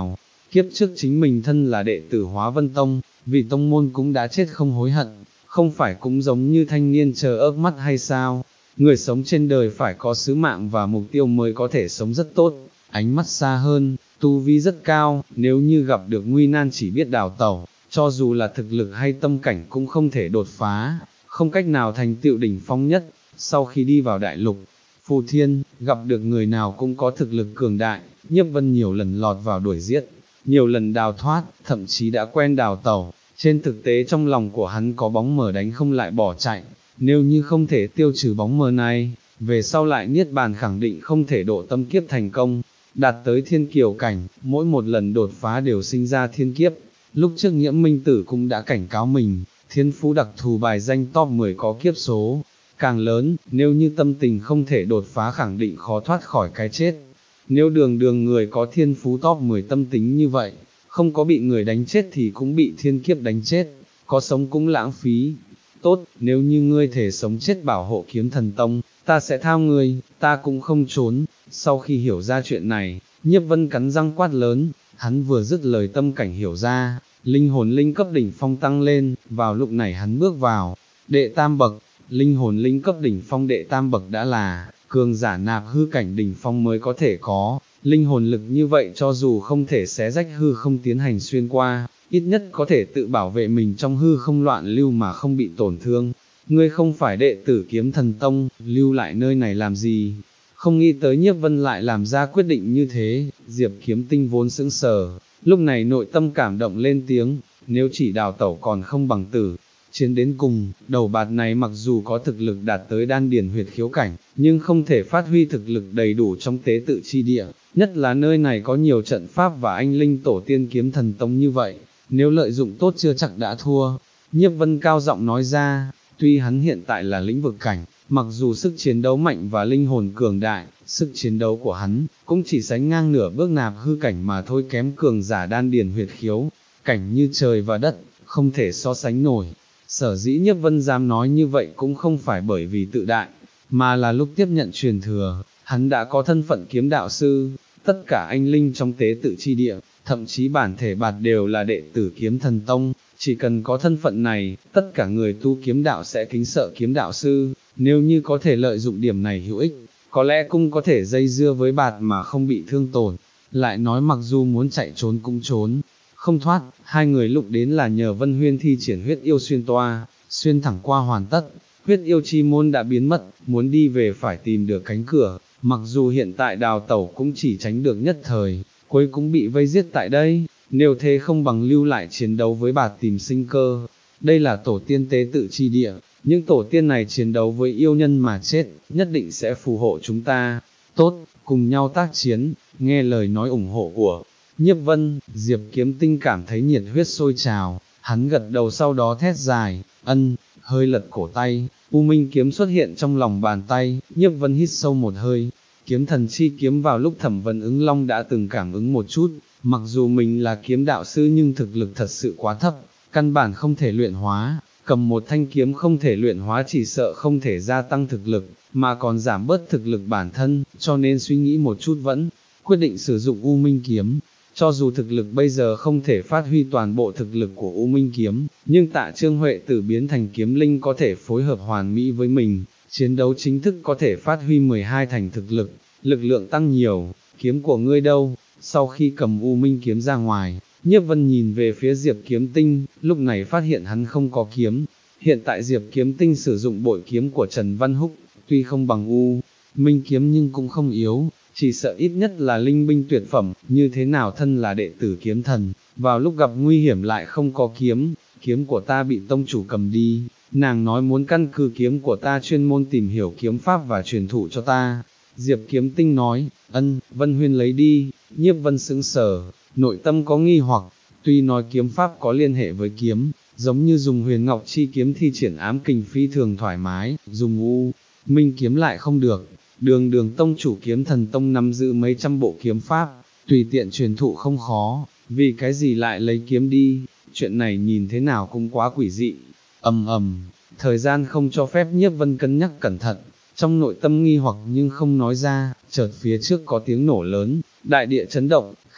kiếp trước chính mình thân là đệ tử Hóa Vân Tông, vì tông môn cũng đã chết không hối hận, không phải cũng giống như thanh niên chờ ớt mắt hay sao? Người sống trên đời phải có sứ mạng và mục tiêu mới có thể sống rất tốt, ánh mắt xa hơn, tu vi rất cao, nếu như gặp được nguy nan chỉ biết đào tẩu, cho dù là thực lực hay tâm cảnh cũng không thể đột phá, không cách nào thành tựu đỉnh phong nhất. Sau khi đi vào đại lục Phù Thiên, gặp được người nào cũng có thực lực cường đại, Nhiếp Vân nhiều lần lọt vào đuổi giết, nhiều lần đào thoát, thậm chí đã quen đào tẩu. Trên thực tế trong lòng của hắn có bóng mờ đánh không lại bỏ chạy, nếu như không thể tiêu trừ bóng mờ này, về sau lại niết bàn khẳng định không thể độ tâm kiếp thành công, đạt tới thiên kiều cảnh, mỗi một lần đột phá đều sinh ra thiên kiếp. Lúc trước Nghiễm Minh Tử cũng đã cảnh cáo mình, thiên phú đặc thù bài danh top mười có kiếp số càng lớn, nếu như tâm tình không thể đột phá khẳng định khó thoát khỏi cái chết. Nếu đường đường người có thiên phú top mười tâm tính như vậy, không có bị người đánh chết thì cũng bị thiên kiếp đánh chết, có sống cũng lãng phí. Tốt, nếu như ngươi thể sống chết bảo hộ Kiếm Thần Tông, ta sẽ thao ngươi, ta cũng không trốn. Sau khi hiểu ra chuyện này, Nhiếp Vân cắn răng quát lớn, hắn vừa dứt lời tâm cảnh hiểu ra, linh hồn linh cấp đỉnh phong tăng lên, vào lúc này hắn bước vào đệ tam bậc. Linh hồn linh cấp đỉnh phong đệ tam bậc đã là cường giả nạp hư cảnh đỉnh phong mới có thể có, linh hồn lực như vậy cho dù không thể xé rách hư không tiến hành xuyên qua, ít nhất có thể tự bảo vệ mình trong hư không loạn lưu mà không bị tổn thương. Ngươi không phải đệ tử Kiếm Thần Tông, lưu lại nơi này làm gì? Không nghĩ tới Nhiếp Vân lại làm ra quyết định như thế, Diệp Kiếm Tinh vốn sững sờ, lúc này nội tâm cảm động lên tiếng, nếu chỉ đào tẩu còn không bằng tử chiến đến cùng. Đầu bạt này mặc dù có thực lực đạt tới đan điển huyệt khiếu cảnh, nhưng không thể phát huy thực lực đầy đủ trong tế tự chi địa, nhất là nơi này có nhiều trận pháp và anh linh tổ tiên Kiếm Thần Tông như vậy, nếu lợi dụng tốt chưa chắc đã thua. Nhiếp Vân cao giọng nói ra, tuy hắn hiện tại là lĩnh vực cảnh, mặc dù sức chiến đấu mạnh và linh hồn cường đại, sức chiến đấu của hắn cũng chỉ sánh ngang nửa bước nạp hư cảnh mà thôi, kém cường giả đan điển huyệt khiếu cảnh như trời và đất, không thể so sánh nổi. Sở dĩ Nhiếp Vân dám nói như vậy cũng không phải bởi vì tự đại, mà là lúc tiếp nhận truyền thừa, hắn đã có thân phận kiếm đạo sư, tất cả anh linh trong tế tự chi địa, thậm chí bản thể bạt đều là đệ tử Kiếm Thần Tông, chỉ cần có thân phận này, tất cả người tu kiếm đạo sẽ kính sợ kiếm đạo sư, nếu như có thể lợi dụng điểm này hữu ích, có lẽ cũng có thể dây dưa với bạt mà không bị thương tổn. Lại nói mặc dù muốn chạy trốn cũng trốn không thoát, hai người lúc đến là nhờ Vân Huyên thi triển huyết yêu xuyên toa, xuyên thẳng qua hoàn tất, huyết yêu chi môn đã biến mất, muốn đi về phải tìm được cánh cửa, mặc dù hiện tại đào tẩu cũng chỉ tránh được nhất thời, cuối cũng bị vây giết tại đây, nếu thế không bằng lưu lại chiến đấu với bạt tìm sinh cơ. Đây là tổ tiên tế tự chi địa, những tổ tiên này chiến đấu với yêu nhân mà chết, nhất định sẽ phù hộ chúng ta. Tốt, cùng nhau tác chiến. Nghe lời nói ủng hộ của Nhiếp Vân, Diệp Kiếm Tinh cảm thấy nhiệt huyết sôi trào, hắn gật đầu sau đó thét dài, ân, hơi lật cổ tay, U Minh kiếm xuất hiện trong lòng bàn tay, Nhiếp Vân hít sâu một hơi, kiếm thần chi kiếm vào lúc Thẩm Vân Ứng Long đã từng cảm ứng một chút, mặc dù mình là kiếm đạo sư nhưng thực lực thật sự quá thấp, căn bản không thể luyện hóa, cầm một thanh kiếm không thể luyện hóa chỉ sợ không thể gia tăng thực lực, mà còn giảm bớt thực lực bản thân, cho nên suy nghĩ một chút vẫn quyết định sử dụng U Minh kiếm. Cho dù thực lực bây giờ không thể phát huy toàn bộ thực lực của U Minh kiếm, nhưng Tạ Trương Huệ Tử biến thành kiếm linh có thể phối hợp hoàn mỹ với mình, chiến đấu chính thức có thể phát huy mười hai thành thực lực, lực lượng tăng nhiều. Kiếm của ngươi đâu? Sau khi cầm U Minh kiếm ra ngoài, Nhiếp Vân nhìn về phía Diệp Kiếm Tinh, lúc này phát hiện hắn không có kiếm. Hiện tại Diệp Kiếm Tinh sử dụng bội kiếm của Trần Văn Húc, tuy không bằng U Minh kiếm nhưng cũng không yếu, chỉ sợ ít nhất là linh binh tuyệt phẩm. Như thế nào thân là đệ tử kiếm thần, vào lúc gặp nguy hiểm lại không có kiếm, kiếm của ta bị tông chủ cầm đi, nàng nói muốn căn cứ kiếm của ta chuyên môn tìm hiểu kiếm pháp và truyền thụ cho ta. Diệp Kiếm Tinh nói, ân, Vân Huyên lấy đi. Nhiếp Vân sững sờ, nội tâm có nghi hoặc, tuy nói kiếm pháp có liên hệ với kiếm, giống như dùng huyền ngọc chi kiếm thi triển ám kình phi thường thoải mái, dùng U Minh kiếm lại không được. Đường đường tông chủ Kiếm Thần Tông nắm giữ mấy trăm bộ kiếm pháp, tùy tiện truyền thụ không khó, vì cái gì lại lấy kiếm đi, chuyện này nhìn thế nào cũng quá quỷ dị. Ầm ầm, thời gian không cho phép Nhiếp Vân cân nhắc cẩn thận, trong nội tâm nghi hoặc nhưng không nói ra, chợt phía trước có tiếng nổ lớn, đại địa chấn động,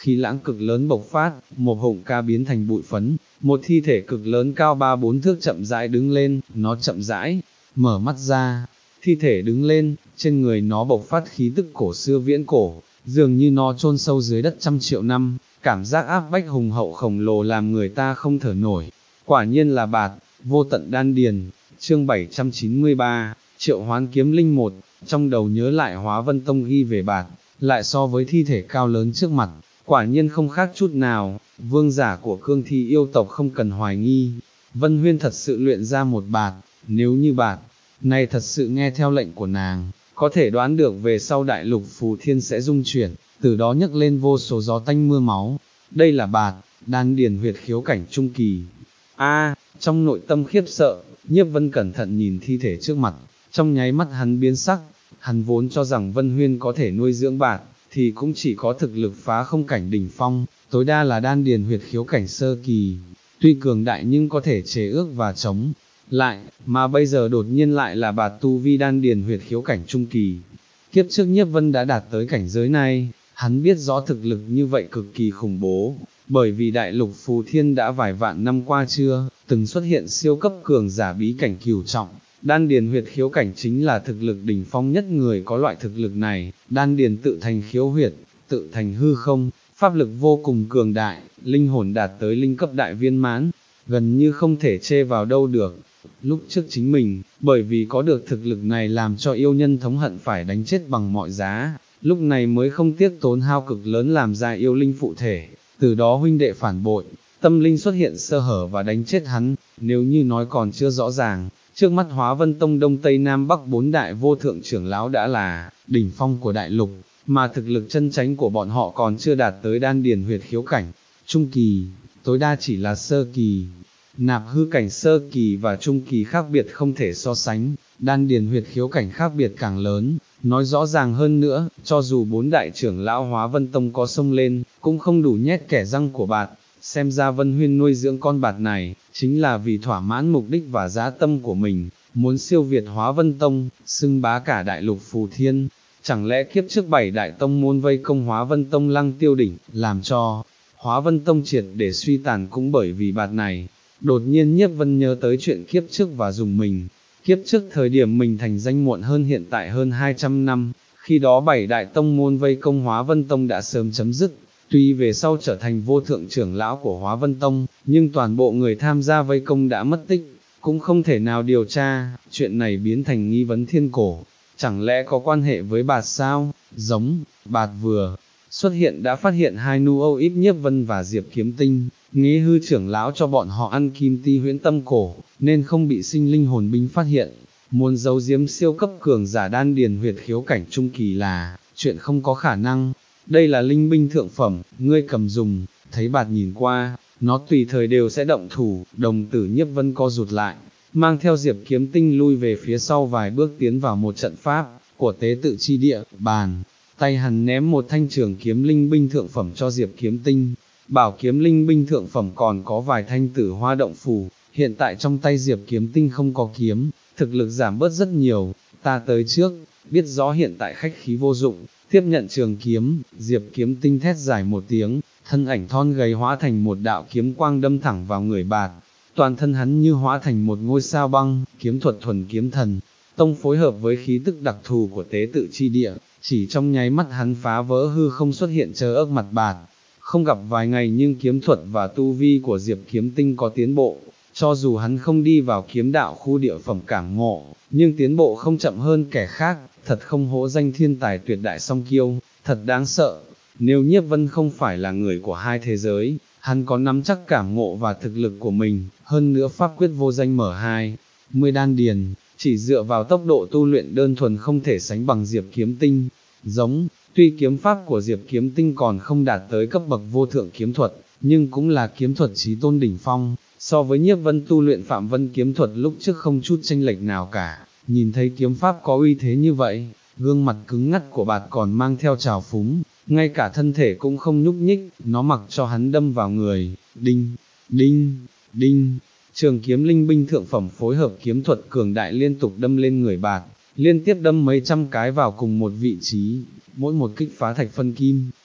khí lãng cực lớn bộc phát, một hụng ca biến thành bụi phấn, một thi thể cực lớn cao ba bốn thước chậm rãi đứng lên, nó chậm rãi, mở mắt ra, thi thể đứng lên, trên người nó bộc phát khí tức cổ xưa viễn cổ, dường như nó chôn sâu dưới đất trăm triệu năm, cảm giác áp bách hùng hậu khổng lồ làm người ta không thở nổi. Quả nhiên là Bạt, vô tận đan điền. Chương bảy trăm chín mươi ba, Triệu Hoán Kiếm Linh một, trong đầu nhớ lại Hóa Vân Tông ghi về Bạt, lại so với thi thể cao lớn trước mặt, quả nhiên không khác chút nào, vương giả của cương thi yêu tộc không cần hoài nghi. Vân Huyên thật sự luyện ra một Bạt, nếu như Bạt này thật sự nghe theo lệnh của nàng, có thể đoán được về sau đại lục phù thiên sẽ rung chuyển, từ đó nhấc lên vô số gió tanh mưa máu. Đây là Bạt, đan điền huyệt khiếu cảnh trung kỳ. A, trong nội tâm khiếp sợ, Nhiếp Vân cẩn thận nhìn thi thể trước mặt, trong nháy mắt hắn biến sắc, hắn vốn cho rằng Vân Huyên có thể nuôi dưỡng Bạt, thì cũng chỉ có thực lực phá không cảnh đỉnh phong, tối đa là đan điền huyệt khiếu cảnh sơ kỳ, tuy cường đại nhưng có thể chế ước và chống lại, mà bây giờ đột nhiên lại là Bạt tu vi đan điền huyệt khiếu cảnh trung kỳ. Kiếp trước Nhiếp Vân đã đạt tới cảnh giới này, hắn biết rõ thực lực như vậy cực kỳ khủng bố, bởi vì đại lục phù thiên đã vài vạn năm qua chưa, từng xuất hiện siêu cấp cường giả bí cảnh cửu trọng, đan điền huyệt khiếu cảnh chính là thực lực đỉnh phong nhất người có loại thực lực này, đan điền tự thành khiếu huyệt, tự thành hư không, pháp lực vô cùng cường đại, linh hồn đạt tới linh cấp đại viên mãn, gần như không thể chê vào đâu được. Lúc trước chính mình, bởi vì có được thực lực này làm cho yêu nhân thống hận phải đánh chết bằng mọi giá, lúc này mới không tiếc tốn hao cực lớn làm ra yêu linh phụ thể, từ đó huynh đệ phản bội, tâm linh xuất hiện sơ hở và đánh chết hắn. Nếu như nói còn chưa rõ ràng, trước mắt Hóa Vân Tông Đông Tây Nam Bắc bốn đại vô thượng trưởng lão đã là đỉnh phong của đại lục, mà thực lực chân chánh của bọn họ còn chưa đạt tới đan điền huyệt khiếu cảnh trung kỳ, tối đa chỉ là sơ kỳ. Nạp hư cảnh sơ kỳ và trung kỳ khác biệt không thể so sánh, đan điền huyệt khiếu cảnh khác biệt càng lớn. Nói rõ ràng hơn nữa, cho dù bốn đại trưởng lão Hóa Vân Tông có xông lên, cũng không đủ nhét kẻ răng của Bạt. Xem ra Vân Huyên nuôi dưỡng con Bạt này, chính là vì thỏa mãn mục đích và dã tâm của mình, muốn siêu việt Hóa Vân Tông, xưng bá cả đại lục phù thiên. Chẳng lẽ kiếp trước bảy đại tông môn vây công Hóa Vân Tông lăng tiêu đỉnh, làm cho Hóa Vân Tông triệt để suy tàn cũng bởi vì Bạt này. Đột nhiên Nhiếp Vân nhớ tới chuyện kiếp trước và dùng mình. Kiếp trước thời điểm mình thành danh muộn hơn hiện tại hơn hai trăm năm, khi đó bảy đại tông môn vây công Hóa Vân Tông đã sớm chấm dứt, tuy về sau trở thành vô thượng trưởng lão của Hóa Vân Tông, nhưng toàn bộ người tham gia vây công đã mất tích, cũng không thể nào điều tra, chuyện này biến thành nghi vấn thiên cổ, chẳng lẽ có quan hệ với Bạt sao? Giống, Bạt vừa xuất hiện đã phát hiện hai nu âu ít Nhiếp Vân và Diệp Kiếm Tinh, nghĩ hư trưởng lão cho bọn họ ăn kim ti huyễn tâm cổ, nên không bị sinh linh hồn binh phát hiện. Muốn giấu giếm siêu cấp cường giả đan điền huyệt khiếu cảnh trung kỳ là chuyện không có khả năng. Đây là linh binh thượng phẩm, ngươi cầm dùng. Thấy Bạt nhìn qua, nó tùy thời đều sẽ động thủ. Đồng tử Nhiếp Vân co rụt lại, mang theo Diệp Kiếm Tinh lui về phía sau vài bước tiến vào một trận pháp của tế tự chi địa. Bàn tay hắn ném một thanh trường kiếm linh binh thượng phẩm cho Diệp Kiếm Tinh. Bảo kiếm linh binh thượng phẩm còn có vài thanh tử hoa động phù, hiện tại trong tay Diệp Kiếm Tinh không có kiếm, thực lực giảm bớt rất nhiều. Ta tới trước, biết rõ hiện tại khách khí vô dụng, tiếp nhận trường kiếm. Diệp Kiếm Tinh thét dài một tiếng, thân ảnh thon gầy hóa thành một đạo kiếm quang đâm thẳng vào người Bạt, toàn thân hắn như hóa thành một ngôi sao băng. Kiếm thuật thuần kiếm thần tông phối hợp với khí tức đặc thù của tế tự chi địa, chỉ trong nháy mắt hắn phá vỡ hư không xuất hiện chờ ớt mặt Bạt. Không gặp vài ngày nhưng kiếm thuật và tu vi của Diệp Kiếm Tinh có tiến bộ, cho dù hắn không đi vào kiếm đạo khu địa phẩm cảm ngộ, nhưng tiến bộ không chậm hơn kẻ khác, thật không hổ danh thiên tài tuyệt đại song kiêu, thật đáng sợ. Nếu Nhiếp Vân không phải là người của hai thế giới, hắn có nắm chắc cảm ngộ và thực lực của mình, hơn nữa pháp quyết vô danh mở hai mươi đan điền, chỉ dựa vào tốc độ tu luyện đơn thuần không thể sánh bằng Diệp Kiếm Tinh. Giống, tuy kiếm pháp của Diệp Kiếm Tinh còn không đạt tới cấp bậc vô thượng kiếm thuật, nhưng cũng là kiếm thuật chí tôn đỉnh phong, so với Nhiếp Vân tu luyện Phạm Vân kiếm thuật lúc trước không chút chênh lệch nào cả. Nhìn thấy kiếm pháp có uy thế như vậy, gương mặt cứng ngắt của Bạt còn mang theo trào phúng, ngay cả thân thể cũng không nhúc nhích, nó mặc cho hắn đâm vào người. Đinh, đinh, đinh, trường kiếm linh binh thượng phẩm phối hợp kiếm thuật cường đại liên tục đâm lên người Bạt, liên tiếp đâm mấy trăm cái vào cùng một vị trí, mỗi một kích phá thạch phân kim,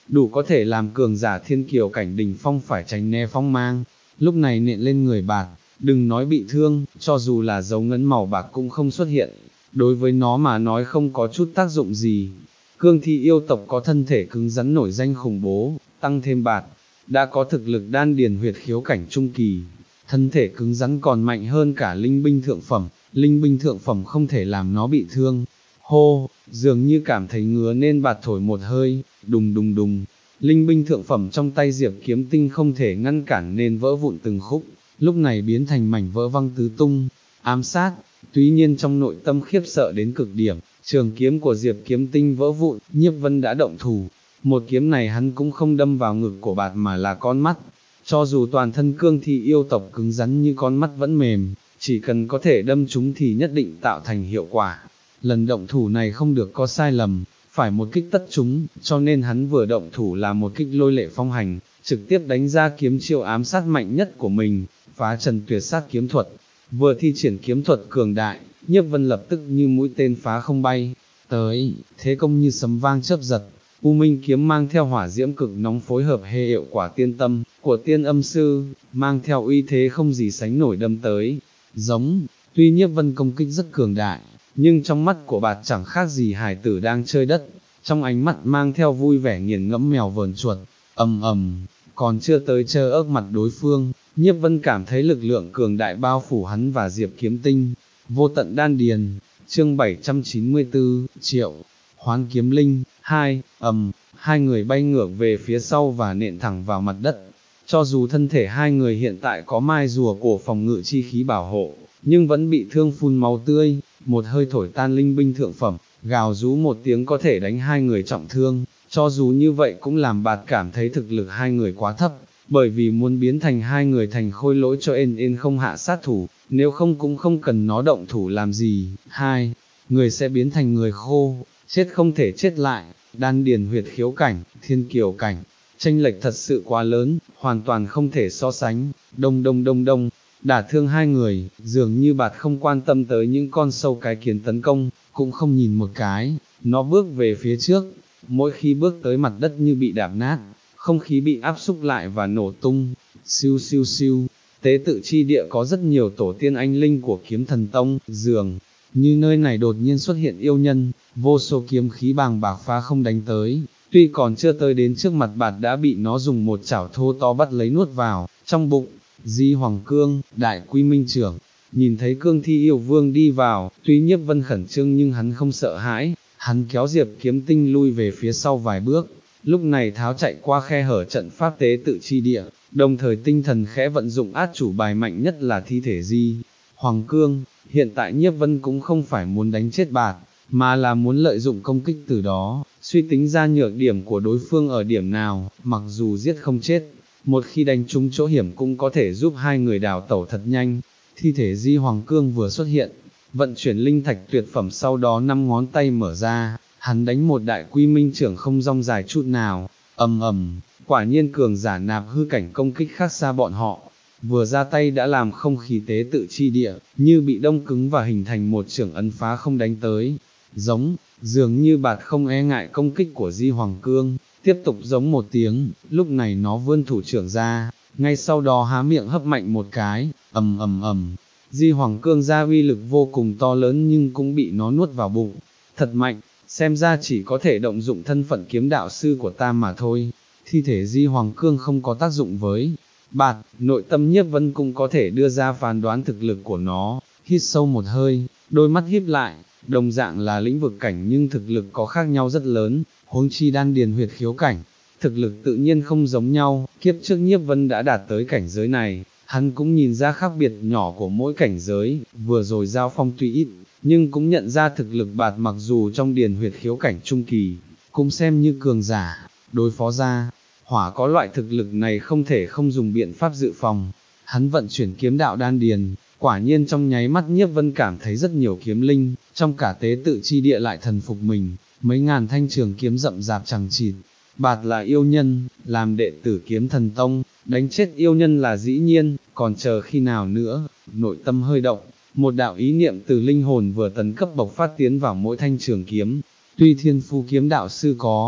đủ có thể làm cường giả thiên kiều cảnh đỉnh phong phải tránh né phong mang, lúc này nện lên người Bạt, đừng nói bị thương, cho dù là dấu ngấn màu bạc cũng không xuất hiện, đối với nó mà nói không có chút tác dụng gì. Cương thi yêu tộc có thân thể cứng rắn nổi danh khủng bố, tăng thêm Bạt, đã có thực lực đan điền huyệt khiếu cảnh trung kỳ, thân thể cứng rắn còn mạnh hơn cả linh binh thượng phẩm, linh binh thượng phẩm không thể làm nó bị thương. Hô, dường như cảm thấy ngứa nên Bạt thổi một hơi, đùng đùng đùng, linh binh thượng phẩm trong tay Diệp Kiếm Tinh không thể ngăn cản nên vỡ vụn từng khúc, lúc này biến thành mảnh vỡ văng tứ tung, ám sát. Tuy nhiên trong nội tâm khiếp sợ đến cực điểm, trường kiếm của Diệp Kiếm Tinh vỡ vụn, Nhiếp Vân đã động thủ, một kiếm này hắn cũng không đâm vào ngực của Bạt mà là con mắt, cho dù toàn thân cương thi yêu tộc cứng rắn như con mắt vẫn mềm, chỉ cần có thể đâm chúng thì nhất định tạo thành hiệu quả. Lần động thủ này không được có sai lầm, phải một kích tất chúng, cho nên hắn vừa động thủ là một kích lôi lệ phong hành, trực tiếp đánh ra kiếm chiêu ám sát mạnh nhất của mình, phá trần tuyệt sát kiếm thuật. Vừa thi triển kiếm thuật cường đại, Nhiếp Vân lập tức như mũi tên phá không bay tới, thế công như sấm vang chớp giật. U Minh kiếm mang theo hỏa diễm cực nóng phối hợp hệ hiệu quả tiên tâm của tiên âm sư, mang theo uy thế không gì sánh nổi đâm tới. Giống, tuy Nhiếp Vân công kích rất cường đại, nhưng trong mắt của Bạt chẳng khác gì hài tử đang chơi đất, trong ánh mắt mang theo vui vẻ nghiền ngẫm mèo vờn chuột. Ầm ầm, còn chưa tới trơ ớt mặt đối phương, Nhiếp Vân cảm thấy lực lượng cường đại bao phủ hắn và Diệp Kiếm Tinh. Vô tận đan điền, chương bảy trăm chín mươi tư, Triệu Hoán Kiếm Linh. Hai, ầm, hai người bay ngược về phía sau và nện thẳng vào mặt đất. Cho dù thân thể hai người hiện tại có mai rùa cổ phòng ngự chi khí bảo hộ, nhưng vẫn bị thương phun máu tươi, một hơi thổi tan linh binh thượng phẩm, gào rú một tiếng có thể đánh hai người trọng thương. Cho dù như vậy cũng làm Bạt cảm thấy thực lực hai người quá thấp, bởi vì muốn biến thành hai người thành khôi lỗi cho ên ên không hạ sát thủ, nếu không cũng không cần nó động thủ làm gì. Hai người sẽ biến thành người khô, chết không thể chết lại. Đan điền huyệt khiếu cảnh, thiên kiều cảnh, chênh lệch thật sự quá lớn, hoàn toàn không thể so sánh. Đông đông đông đông, đả thương hai người, dường như Bạt không quan tâm tới những con sâu cái kiến tấn công, cũng không nhìn một cái, nó bước về phía trước, mỗi khi bước tới mặt đất như bị đạp nát, không khí bị áp xúc lại và nổ tung. Siêu siêu siêu, tế tự chi địa có rất nhiều tổ tiên anh linh của kiếm thần tông, dường như nơi này đột nhiên xuất hiện yêu nhân, vô số kiếm khí bàng bạc phá không đánh tới, tuy còn chưa tới đến trước mặt Bạt đã bị nó dùng một chảo thô to bắt lấy nuốt vào, trong bụng. Di Hoàng Cương, Đại Quy Minh Trưởng, nhìn thấy cương thi yêu vương đi vào, tuy Nhiếp Vân khẩn trương nhưng hắn không sợ hãi, hắn kéo Diệp Kiếm Tinh lui về phía sau vài bước, lúc này tháo chạy qua khe hở trận pháp tế tự chi địa, đồng thời tinh thần khẽ vận dụng át chủ bài mạnh nhất là thi thể Di Hoàng Cương. Hiện tại Nhiếp Vân cũng không phải muốn đánh chết Bạt, mà là muốn lợi dụng công kích từ đó, suy tính ra nhược điểm của đối phương ở điểm nào, mặc dù giết không chết, một khi đánh trúng chỗ hiểm cũng có thể giúp hai người đào tẩu thật nhanh. Thi thể Di Hoàng Cương vừa xuất hiện, vận chuyển linh thạch tuyệt phẩm sau đó năm ngón tay mở ra, hắn đánh một đại quy minh trưởng không rong dài chút nào. Ầm ầm, quả nhiên cường giả nạp hư cảnh công kích khác xa bọn họ, vừa ra tay đã làm không khí tế tự chi địa, như bị đông cứng và hình thành một trưởng ấn phá không đánh tới. Giống, dường như Bạt không e ngại công kích của Di Hoàng Cương, tiếp tục giống một tiếng, lúc này nó vươn thủ trưởng ra, ngay sau đó há miệng hấp mạnh một cái, ầm ầm ầm. Di Hoàng Cương ra uy lực vô cùng to lớn nhưng cũng bị nó nuốt vào bụng, thật mạnh, xem ra chỉ có thể động dụng thân phận kiếm đạo sư của ta mà thôi. Thi thể Di Hoàng Cương không có tác dụng với Bạt, nội tâm Nhiếp Vân cũng có thể đưa ra phán đoán thực lực của nó. Hít sâu một hơi, đôi mắt híp lại, đồng dạng là lĩnh vực cảnh nhưng thực lực có khác nhau rất lớn, huống chi đan điền huyệt khiếu cảnh, thực lực tự nhiên không giống nhau. Kiếp trước Nhiếp Vân đã đạt tới cảnh giới này, hắn cũng nhìn ra khác biệt nhỏ của mỗi cảnh giới, vừa rồi giao phong tuy ít, nhưng cũng nhận ra thực lực Bạt mặc dù trong điền huyệt khiếu cảnh trung kỳ, cũng xem như cường giả, đối phó ra hỏa có loại thực lực này không thể không dùng biện pháp dự phòng. Hắn vận chuyển kiếm đạo đan điền, quả nhiên trong nháy mắt Nhiếp Vân cảm thấy rất nhiều kiếm linh, trong cả tế tự chi địa lại thần phục mình, mấy ngàn thanh trường kiếm rậm rạp chẳng chịt. Bạt là yêu nhân, làm đệ tử kiếm thần tông, đánh chết yêu nhân là dĩ nhiên, còn chờ khi nào nữa. Nội tâm hơi động, một đạo ý niệm từ linh hồn vừa tấn cấp bộc phát tiến vào mỗi thanh trường kiếm. Tuy thiên phu kiếm đạo sư có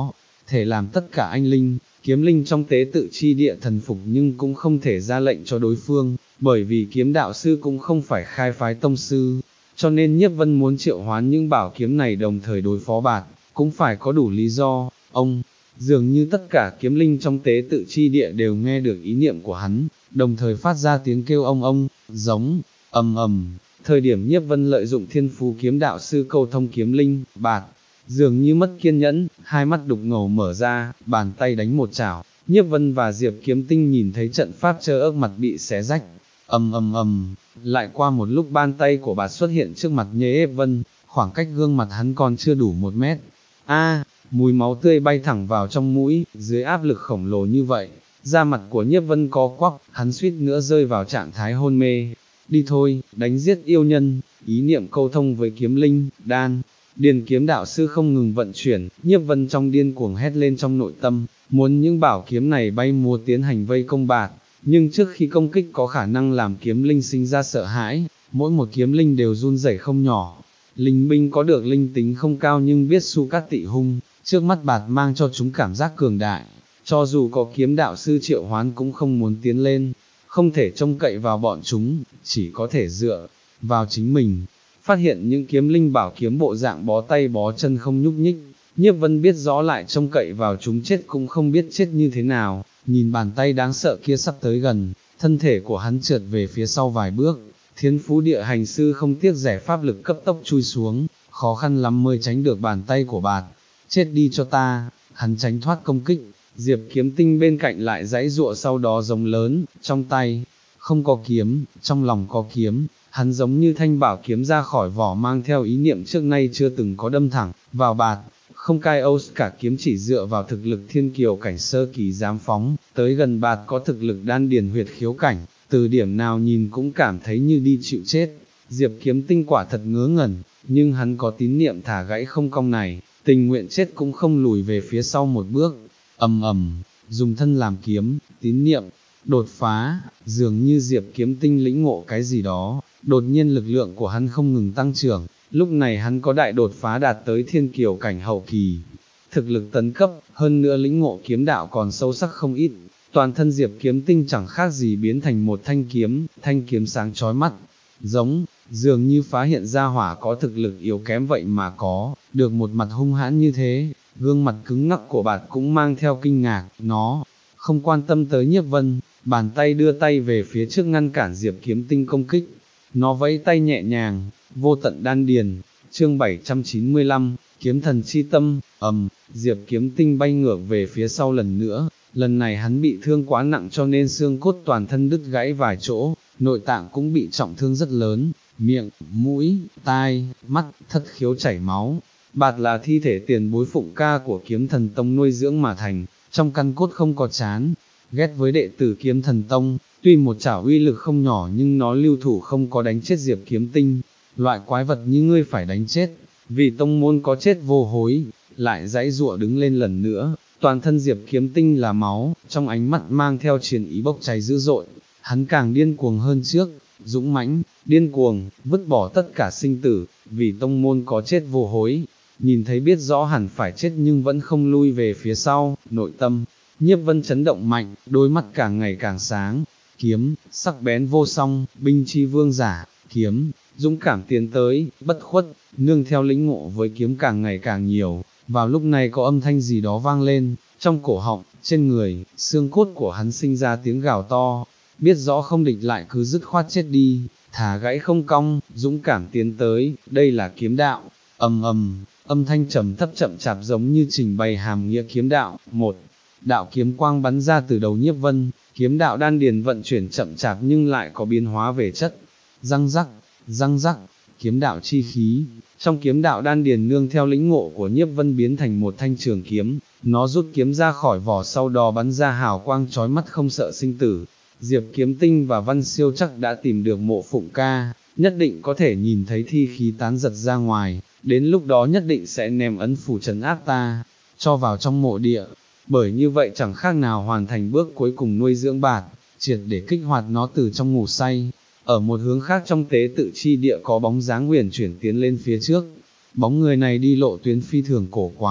thể làm tất cả anh linh, kiếm linh trong tế tự chi địa thần phục nhưng cũng không thể ra lệnh cho đối phương, bởi vì kiếm đạo sư cũng không phải khai phái tông sư, cho nên Nhiếp Vân muốn triệu hoán những bảo kiếm này đồng thời đối phó bạt, cũng phải có đủ lý do. Ông, dường như tất cả kiếm linh trong tế tự chi địa đều nghe được ý niệm của hắn, đồng thời phát ra tiếng kêu ông ông, giống, ầm ầm. Thời điểm Nhiếp Vân lợi dụng thiên phú kiếm đạo sư câu thông kiếm linh, bạt, dường như mất kiên nhẫn, hai mắt đục ngầu mở ra, bàn tay đánh một chảo, Nhiếp Vân và Diệp Kiếm Tinh nhìn thấy trận pháp trơ ớt mặt bị xé rách, ầm ầm ầm, lại qua một lúc bàn tay của bạt xuất hiện trước mặt Nhiếp Vân, khoảng cách gương mặt hắn còn chưa đủ một mét. A, mùi máu tươi bay thẳng vào trong mũi, dưới áp lực khổng lồ như vậy, da mặt của Nhiếp Vân co quắp, hắn suýt nữa rơi vào trạng thái hôn mê. Đi thôi, đánh giết yêu nhân, ý niệm câu thông với kiếm linh, đan, điền kiếm đạo sư không ngừng vận chuyển, Nhiếp Vân trong điên cuồng hét lên trong nội tâm, muốn những bảo kiếm này bay múa tiến hành vây công bạt, nhưng trước khi công kích có khả năng làm kiếm linh sinh ra sợ hãi, mỗi một kiếm linh đều run rẩy không nhỏ. Linh binh có được linh tính không cao nhưng biết su cát tị hung, trước mắt bạt mang cho chúng cảm giác cường đại, cho dù có kiếm đạo sư triệu hoán cũng không muốn tiến lên, không thể trông cậy vào bọn chúng, chỉ có thể dựa vào chính mình. Phát hiện những kiếm linh bảo kiếm bộ dạng bó tay bó chân không nhúc nhích, Nhiếp Vân biết rõ lại trông cậy vào chúng chết cũng không biết chết như thế nào, nhìn bàn tay đáng sợ kia sắp tới gần, thân thể của hắn trượt về phía sau vài bước, thiên phú địa hành sư không tiếc rẻ pháp lực cấp tốc chui xuống, khó khăn lắm mới tránh được bàn tay của bạt, chết đi cho ta, hắn tránh thoát công kích, Diệp Kiếm Tinh bên cạnh lại giãy giụa sau đó giống lớn, trong tay, không có kiếm, trong lòng có kiếm. Hắn giống như thanh bảo kiếm ra khỏi vỏ mang theo ý niệm trước nay chưa từng có đâm thẳng, vào bạt, không cai âu cả kiếm chỉ dựa vào thực lực thiên kiều cảnh sơ kỳ dám phóng, tới gần bạt có thực lực đan điền huyệt khiếu cảnh, từ điểm nào nhìn cũng cảm thấy như đi chịu chết. Diệp Kiếm Tinh quả thật ngớ ngẩn, nhưng hắn có tín niệm thả gãy không cong này, tình nguyện chết cũng không lùi về phía sau một bước, ầm ầm, dùng thân làm kiếm, tín niệm, đột phá, dường như Diệp Kiếm Tinh lĩnh ngộ cái gì đó. Đột nhiên lực lượng của hắn không ngừng tăng trưởng, lúc này hắn có đại đột phá đạt tới thiên kiều cảnh hậu kỳ, thực lực tấn cấp, hơn nữa lĩnh ngộ kiếm đạo còn sâu sắc không ít, toàn thân Diệp Kiếm Tinh chẳng khác gì biến thành một thanh kiếm, thanh kiếm sáng chói mắt, giống, dường như phá hiện ra hỏa có thực lực yếu kém vậy mà có, được một mặt hung hãn như thế, gương mặt cứng ngắc của bạt cũng mang theo kinh ngạc, nó, không quan tâm tới Nhiếp Vân, bàn tay đưa tay về phía trước ngăn cản Diệp Kiếm Tinh công kích. Nó vẫy tay nhẹ nhàng, vô tận đan điền, chương bảy trăm chín mươi lăm, kiếm thần chi tâm, ầm, Diệp Kiếm Tinh bay ngược về phía sau lần nữa, lần này hắn bị thương quá nặng cho nên xương cốt toàn thân đứt gãy vài chỗ, nội tạng cũng bị trọng thương rất lớn, miệng, mũi, tai, mắt, thất khiếu chảy máu. Bạt là thi thể tiền bối phụng ca của kiếm thần tông nuôi dưỡng mà thành, trong căn cốt không có chán, ghét với đệ tử kiếm thần tông. Tuy một chảo uy lực không nhỏ nhưng nó lưu thủ không có đánh chết Diệp Kiếm Tinh, loại quái vật như ngươi phải đánh chết, vì tông môn có chết vô hối, lại giãy giụa đứng lên lần nữa, toàn thân Diệp Kiếm Tinh là máu, trong ánh mắt mang theo chiến ý bốc cháy dữ dội, hắn càng điên cuồng hơn trước, dũng mãnh, điên cuồng, vứt bỏ tất cả sinh tử, vì tông môn có chết vô hối, nhìn thấy biết rõ hẳn phải chết nhưng vẫn không lui về phía sau, nội tâm, Nhiếp Vân chấn động mạnh, đôi mắt càng ngày càng sáng. Kiếm, sắc bén vô song, binh chi vương giả, kiếm, dũng cảm tiến tới, bất khuất, nương theo lĩnh ngộ với kiếm càng ngày càng nhiều, vào lúc này có âm thanh gì đó vang lên, trong cổ họng, trên người, xương cốt của hắn sinh ra tiếng gào to, biết rõ không địch lại cứ dứt khoát chết đi, thả gãy không cong, dũng cảm tiến tới, đây là kiếm đạo, ầm ầm, âm thanh trầm thấp chậm chạp giống như trình bày hàm nghĩa kiếm đạo, một đạo kiếm quang bắn ra từ đầu Nhiếp Vân. Kiếm đạo đan điền vận chuyển chậm chạp nhưng lại có biến hóa về chất, răng rắc, răng rắc, kiếm đạo chi khí, trong kiếm đạo đan điền nương theo lĩnh ngộ của Nhiếp Vân biến thành một thanh trường kiếm, nó rút kiếm ra khỏi vỏ sau đó bắn ra hào quang chói mắt không sợ sinh tử. Diệp Kiếm Tinh và Văn Siêu chắc đã tìm được mộ Phụng Ca, nhất định có thể nhìn thấy thi khí tán giật ra ngoài, đến lúc đó nhất định sẽ ném ấn phủ trấn áp ta, cho vào trong mộ địa. Bởi như vậy chẳng khác nào hoàn thành bước cuối cùng nuôi dưỡng bạt, triệt để kích hoạt nó từ trong ngủ say. Ở một hướng khác trong tế tự chi địa có bóng dáng huyền chuyển tiến lên phía trước. Bóng người này đi lộ tuyến phi thường cổ quái,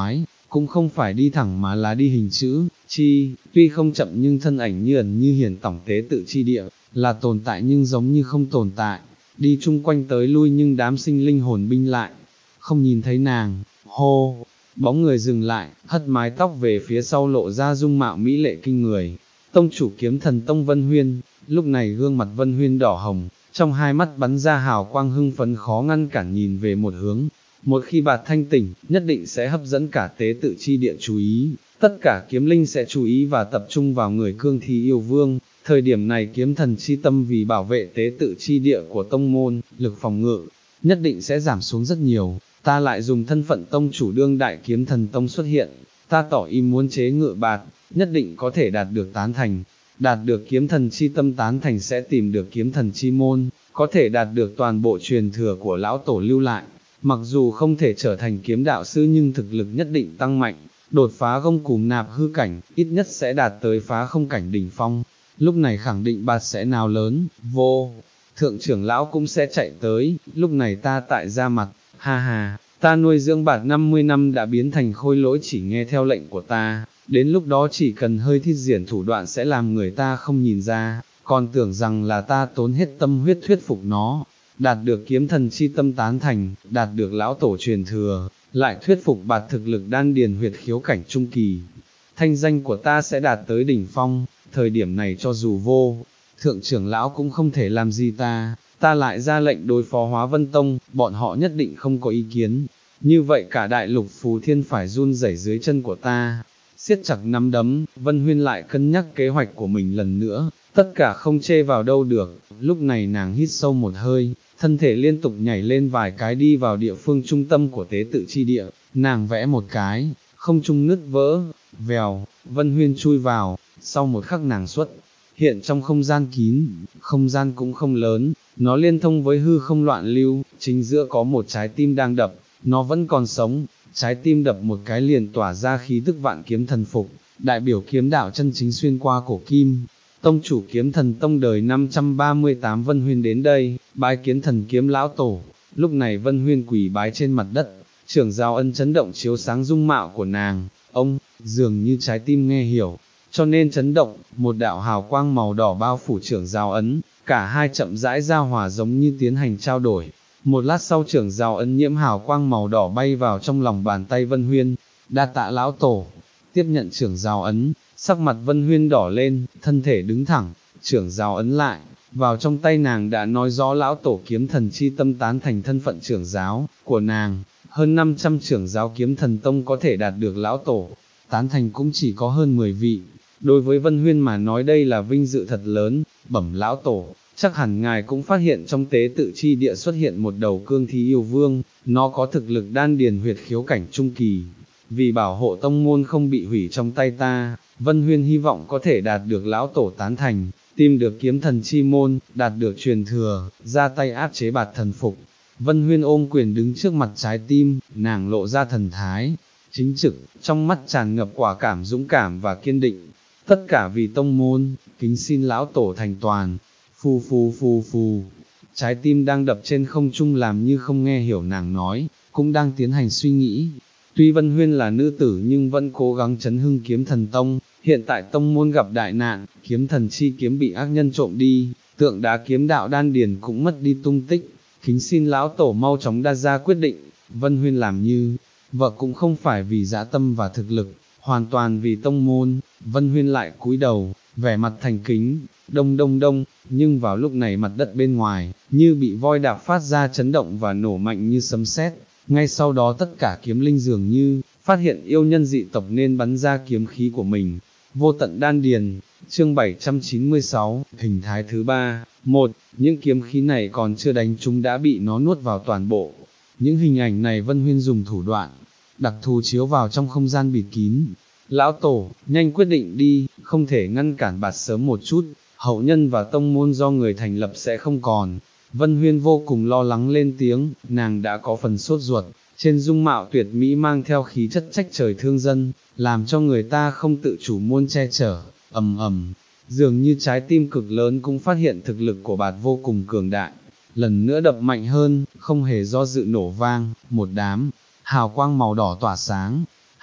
cũng không phải đi thẳng mà là đi hình chữ, chi, tuy không chậm nhưng thân ảnh như ẩn như hiển tổng tế tự chi địa, là tồn tại nhưng giống như không tồn tại, đi chung quanh tới lui nhưng đám sinh linh hồn binh lại, không nhìn thấy nàng, hô, bóng người dừng lại, hất mái tóc về phía sau lộ ra dung mạo mỹ lệ kinh người, tông chủ kiếm thần tông Vân Huyên, lúc này gương mặt Vân Huyên đỏ hồng, trong hai mắt bắn ra hào quang hưng phấn khó ngăn cản nhìn về một hướng. Một khi bạt thanh tỉnh, nhất định sẽ hấp dẫn cả tế tự chi địa chú ý, tất cả kiếm linh sẽ chú ý và tập trung vào người cương thi yêu vương. Thời điểm này kiếm thần chi tâm vì bảo vệ tế tự chi địa của tông môn, lực phòng ngự, nhất định sẽ giảm xuống rất nhiều. Ta lại dùng thân phận tông chủ đương đại kiếm thần tông xuất hiện, ta tỏ ý muốn chế ngự bạt, nhất định có thể đạt được tán thành. Đạt được kiếm thần chi tâm tán thành sẽ tìm được kiếm thần chi môn, có thể đạt được toàn bộ truyền thừa của lão tổ lưu lại. Mặc dù không thể trở thành kiếm đạo sư nhưng thực lực nhất định tăng mạnh, đột phá gông cùm nạp hư cảnh, ít nhất sẽ đạt tới phá không cảnh đỉnh phong. Lúc này khẳng định bạt sẽ nào lớn, vô, thượng trưởng lão cũng sẽ chạy tới, lúc này ta tại ra mặt, ha ha, ta nuôi dưỡng bạt năm mươi năm đã biến thành khôi lỗi chỉ nghe theo lệnh của ta, đến lúc đó chỉ cần hơi thi triển thủ đoạn sẽ làm người ta không nhìn ra, còn tưởng rằng là ta tốn hết tâm huyết thuyết phục nó. Đạt được kiếm thần chi tâm tán thành, đạt được lão tổ truyền thừa, lại thuyết phục bạt thực lực đan điền huyệt khiếu cảnh trung kỳ. Thanh danh của ta sẽ đạt tới đỉnh phong, thời điểm này cho dù vô, thượng trưởng lão cũng không thể làm gì ta, ta lại ra lệnh đối phó Hóa Vân Tông, bọn họ nhất định không có ý kiến. Như vậy cả đại lục phù thiên phải run rẩy dưới chân của ta. Siết chặt nắm đấm, Vân Huyên lại cân nhắc kế hoạch của mình lần nữa, tất cả không chê vào đâu được, lúc này nàng hít sâu một hơi, thân thể liên tục nhảy lên vài cái đi vào địa phương trung tâm của tế tự chi địa, nàng vẽ một cái, không trung nứt vỡ, vèo, Vân Huyên chui vào, sau một khắc nàng xuất hiện trong không gian kín, không gian cũng không lớn, nó liên thông với hư không loạn lưu, chính giữa có một trái tim đang đập, nó vẫn còn sống, trái tim đập một cái liền tỏa ra khí tức vạn kiếm thần phục, đại biểu kiếm đạo chân chính xuyên qua cổ kim. Tông chủ kiếm thần tông đời năm trăm ba mươi tám Vân Huyên đến đây, bái kiến thần kiếm lão tổ, lúc này Vân Huyên quỳ bái trên mặt đất, trưởng giao ân chấn động chiếu sáng dung mạo của nàng, ông, dường như trái tim nghe hiểu, cho nên chấn động, một đạo hào quang màu đỏ bao phủ trưởng giao ấn, cả hai chậm rãi giao hòa giống như tiến hành trao đổi. Một lát sau trưởng giao ấn nhiễm hào quang màu đỏ bay vào trong lòng bàn tay Vân Huyên, đa tạ lão tổ, tiếp nhận trưởng giao ấn, sắc mặt Vân Huyên đỏ lên, thân thể đứng thẳng, trưởng giao ấn lại, vào trong tay nàng đã nói rõ lão tổ kiếm thần chi tâm tán thành thân phận trưởng giáo của nàng, hơn năm trăm trưởng giáo kiếm thần tông có thể đạt được lão tổ, tán thành cũng chỉ có hơn mười vị, đối với Vân Huyên mà nói đây là vinh dự thật lớn, bẩm lão tổ. Chắc hẳn ngài cũng phát hiện trong tế tự chi địa xuất hiện một đầu cương thi yêu vương, nó có thực lực đan điền huyệt khiếu cảnh trung kỳ. Vì bảo hộ tông môn không bị hủy trong tay ta, Vân Huyên hy vọng có thể đạt được lão tổ tán thành, tìm được kiếm thần chi môn, đạt được truyền thừa, ra tay áp chế bạt thần phục. Vân Huyên ôm quyền đứng trước mặt trái tim, nàng lộ ra thần thái, chính trực, trong mắt tràn ngập quả cảm dũng cảm và kiên định. Tất cả vì tông môn, kính xin lão tổ thành toàn. Phù phù phù phù, trái tim đang đập trên không trung làm như không nghe hiểu nàng nói, cũng đang tiến hành suy nghĩ. Tuy Vân Huyên là nữ tử nhưng vẫn cố gắng chấn hưng kiếm thần tông, hiện tại tông môn gặp đại nạn, kiếm thần chi kiếm bị ác nhân trộm đi, tượng đá kiếm đạo đan điền cũng mất đi tung tích, kính xin lão tổ mau chóng đa ra quyết định. Vân Huyên làm như, vợ cũng không phải vì dã tâm và thực lực, hoàn toàn vì tông môn. Vân Huyên lại cúi đầu, vẻ mặt thành kính, đông đông đông, nhưng vào lúc này mặt đất bên ngoài, như bị voi đạp phát ra chấn động và nổ mạnh như sấm sét. Ngay sau đó tất cả kiếm linh dường như, phát hiện yêu nhân dị tộc nên bắn ra kiếm khí của mình. Vô tận đan điền, chương bảy trăm chín mươi sáu, hình thái thứ ba, một, những kiếm khí này còn chưa đánh chúng đã bị nó nuốt vào toàn bộ. Những hình ảnh này Vân Huyên dùng thủ đoạn, đặc thù chiếu vào trong không gian bịt kín. Lão tổ, nhanh quyết định đi, không thể ngăn cản bạt sớm một chút, hậu nhân và tông môn do người thành lập sẽ không còn. Vân Huyên vô cùng lo lắng lên tiếng, nàng đã có phần sốt ruột, trên dung mạo tuyệt mỹ mang theo khí chất trách trời thương dân, làm cho người ta không tự chủ muốn che chở, ầm ầm, dường như trái tim cực lớn cũng phát hiện thực lực của bạt vô cùng cường đại, lần nữa đập mạnh hơn, không hề do dự nổ vang, một đám hào quang màu đỏ tỏa sáng,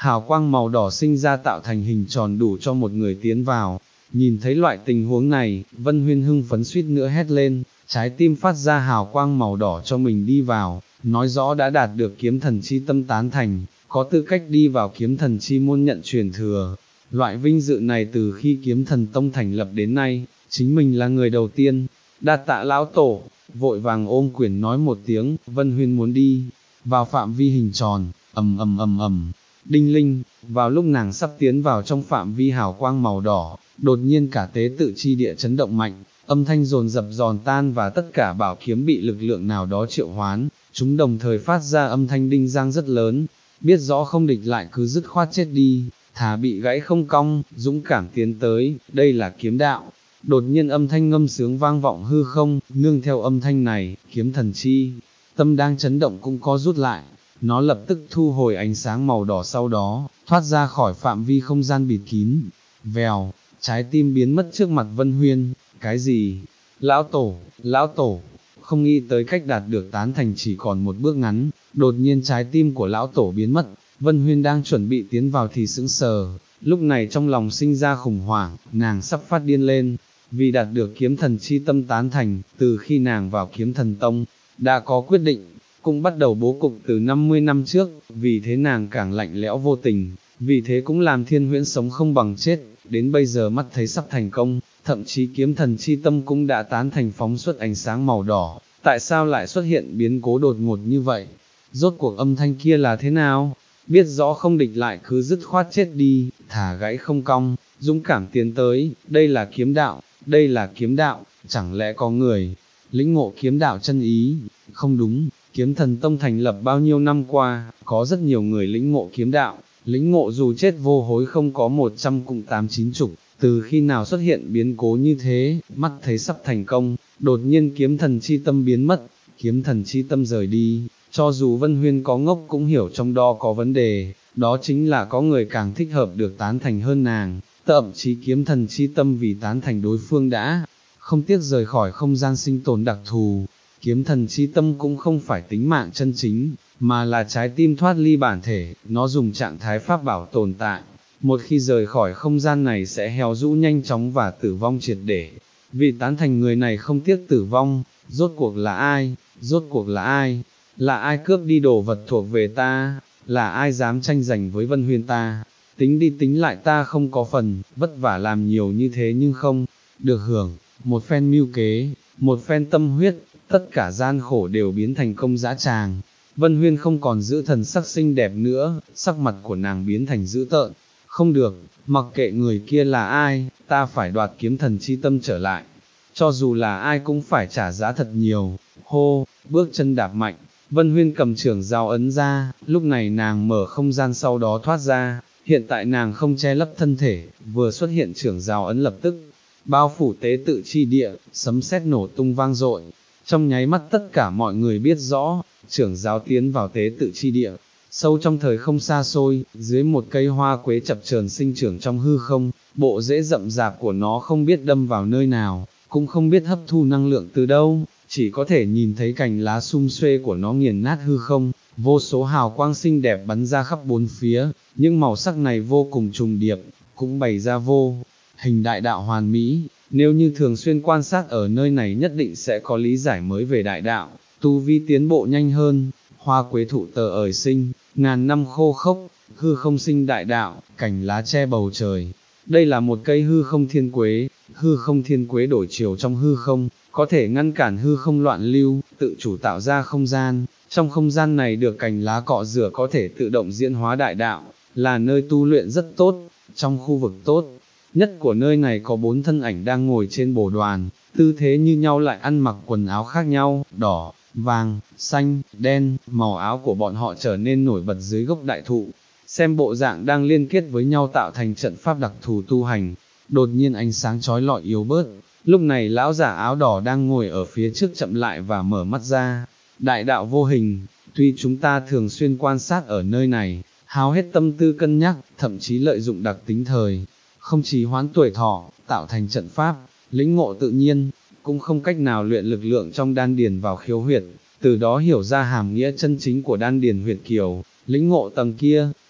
hào quang màu đỏ sinh ra tạo thành hình tròn đủ cho một người tiến vào. Nhìn thấy loại tình huống này, Vân Huyên hưng phấn suýt nữa hét lên, trái tim phát ra hào quang màu đỏ cho mình đi vào, nói rõ đã đạt được kiếm thần chi tâm tán thành, có tư cách đi vào kiếm thần chi môn nhận truyền thừa. Loại vinh dự này từ khi kiếm thần tông thành lập đến nay, chính mình là người đầu tiên. Đa tạ lão tổ, vội vàng ôm quyền nói một tiếng, Vân Huyên muốn đi vào phạm vi hình tròn, ầm ầm ầm ầm, đinh linh. Vào lúc nàng sắp tiến vào trong phạm vi hào quang màu đỏ, đột nhiên cả tế tự chi địa chấn động mạnh, âm thanh dồn dập giòn tan và tất cả bảo kiếm bị lực lượng nào đó triệu hoán, chúng đồng thời phát ra âm thanh đinh giang rất lớn. Biết rõ không địch lại cứ dứt khoát chết đi, thà bị gãy không cong, dũng cảm tiến tới, đây là kiếm đạo. Đột nhiên âm thanh ngâm sướng vang vọng hư không, nương theo âm thanh này, kiếm thần chi tâm đang chấn động cũng có rút lại, nó lập tức thu hồi ánh sáng màu đỏ, sau đó thoát ra khỏi phạm vi không gian bịt kín. Vèo, trái tim biến mất trước mặt Vân Huyên. Cái gì? Lão tổ, lão tổ, không nghĩ tới cách đạt được tán thành chỉ còn một bước ngắn, đột nhiên trái tim của lão tổ biến mất. Vân Huyên đang chuẩn bị tiến vào thì sững sờ, lúc này trong lòng sinh ra khủng hoảng, nàng sắp phát điên lên, vì đạt được kiếm thần chi tâm tán thành, từ khi nàng vào kiếm thần tông, đã có quyết định, cũng bắt đầu bố cục từ năm mươi năm trước, vì thế nàng càng lạnh lẽo vô tình, vì thế cũng làm Thiên Huyễn sống không bằng chết, đến bây giờ mắt thấy sắp thành công, thậm chí kiếm thần chi tâm cũng đã tán thành phóng xuất ánh sáng màu đỏ, tại sao lại xuất hiện biến cố đột ngột như vậy? Rốt cuộc âm thanh kia là thế nào? Biết rõ không địch lại cứ dứt khoát chết đi, thả gãy không cong, dũng cảm tiến tới, đây là kiếm đạo, đây là kiếm đạo, chẳng lẽ có người lĩnh ngộ kiếm đạo chân ý? Không đúng, kiếm thần tông thành lập bao nhiêu năm qua, có rất nhiều người lĩnh ngộ kiếm đạo, lĩnh ngộ dù chết vô hối không có một trăm cũng tám chín chục, từ khi nào xuất hiện biến cố như thế, mắt thấy sắp thành công, đột nhiên kiếm thần chi tâm biến mất, kiếm thần chi tâm rời đi, cho dù Vân Huyên có ngốc cũng hiểu trong đó có vấn đề, đó chính là có người càng thích hợp được tán thành hơn nàng, thậm chí kiếm thần chi tâm vì tán thành đối phương đã không tiếc rời khỏi không gian sinh tồn đặc thù. Kiếm thần chi tâm cũng không phải tính mạng chân chính, mà là trái tim thoát ly bản thể, nó dùng trạng thái pháp bảo tồn tại, một khi rời khỏi không gian này sẽ héo rũ nhanh chóng và tử vong triệt để. Vì tán thành người này không tiếc tử vong, rốt cuộc là ai, rốt cuộc là ai, là ai cướp đi đồ vật thuộc về ta, là ai dám tranh giành với Vân Huyên ta, tính đi tính lại ta không có phần, vất vả làm nhiều như thế nhưng không được hưởng, một phen mưu kế, một phen tâm huyết, tất cả gian khổ đều biến thành công dã tràng. Vân Huyên không còn giữ thần sắc xinh đẹp nữa, sắc mặt của nàng biến thành dữ tợn. Không được, mặc kệ người kia là ai, ta phải đoạt kiếm thần chi tâm trở lại. Cho dù là ai cũng phải trả giá thật nhiều. Hô, bước chân đạp mạnh, Vân Huyên cầm trưởng giáo ấn ra, lúc này nàng mở không gian sau đó thoát ra. Hiện tại nàng không che lấp thân thể, vừa xuất hiện trưởng giáo ấn lập tức bao phủ tế tự chi địa, sấm sét nổ tung vang dội. Trong nháy mắt tất cả mọi người biết rõ, trưởng giáo tiến vào tế tự chi địa, sâu trong thời không xa xôi, dưới một cây hoa quế chập chờn sinh trưởng trong hư không, bộ rễ rậm rạp của nó không biết đâm vào nơi nào, cũng không biết hấp thu năng lượng từ đâu, chỉ có thể nhìn thấy cành lá sum xuê của nó nghiền nát hư không, vô số hào quang xinh đẹp bắn ra khắp bốn phía, những màu sắc này vô cùng trùng điệp, cũng bày ra vô hình đại đạo hoàn mỹ. Nếu như thường xuyên quan sát ở nơi này nhất định sẽ có lý giải mới về đại đạo, tu vi tiến bộ nhanh hơn. Hoa quế thụ tờ ởi sinh, ngàn năm khô khốc, hư không sinh đại đạo, cành lá che bầu trời. Đây là một cây hư không thiên quế, hư không thiên quế đổi chiều trong hư không, có thể ngăn cản hư không loạn lưu, tự chủ tạo ra không gian. Trong không gian này được cành lá cọ rửa có thể tự động diễn hóa đại đạo, là nơi tu luyện rất tốt. Trong khu vực tốt nhất của nơi này có bốn thân ảnh đang ngồi trên bồ đoàn, tư thế như nhau lại ăn mặc quần áo khác nhau, đỏ, vàng, xanh, đen, màu áo của bọn họ trở nên nổi bật dưới gốc đại thụ, xem bộ dạng đang liên kết với nhau tạo thành trận pháp đặc thù tu hành. Đột nhiên ánh sáng chói lọi yếu bớt, lúc này lão giả áo đỏ đang ngồi ở phía trước chậm lại và mở mắt ra. Đại đạo vô hình, tuy chúng ta thường xuyên quan sát ở nơi này, hao hết tâm tư cân nhắc, thậm chí lợi dụng đặc tính thời không trì hoãn tuổi thọ, tạo thành trận pháp, lĩnh ngộ tự nhiên, cũng không cách nào luyện lực lượng trong đan điền vào khiếu huyệt, từ đó hiểu ra hàm nghĩa chân chính của đan điền huyệt kiều, lĩnh ngộ tầng kia,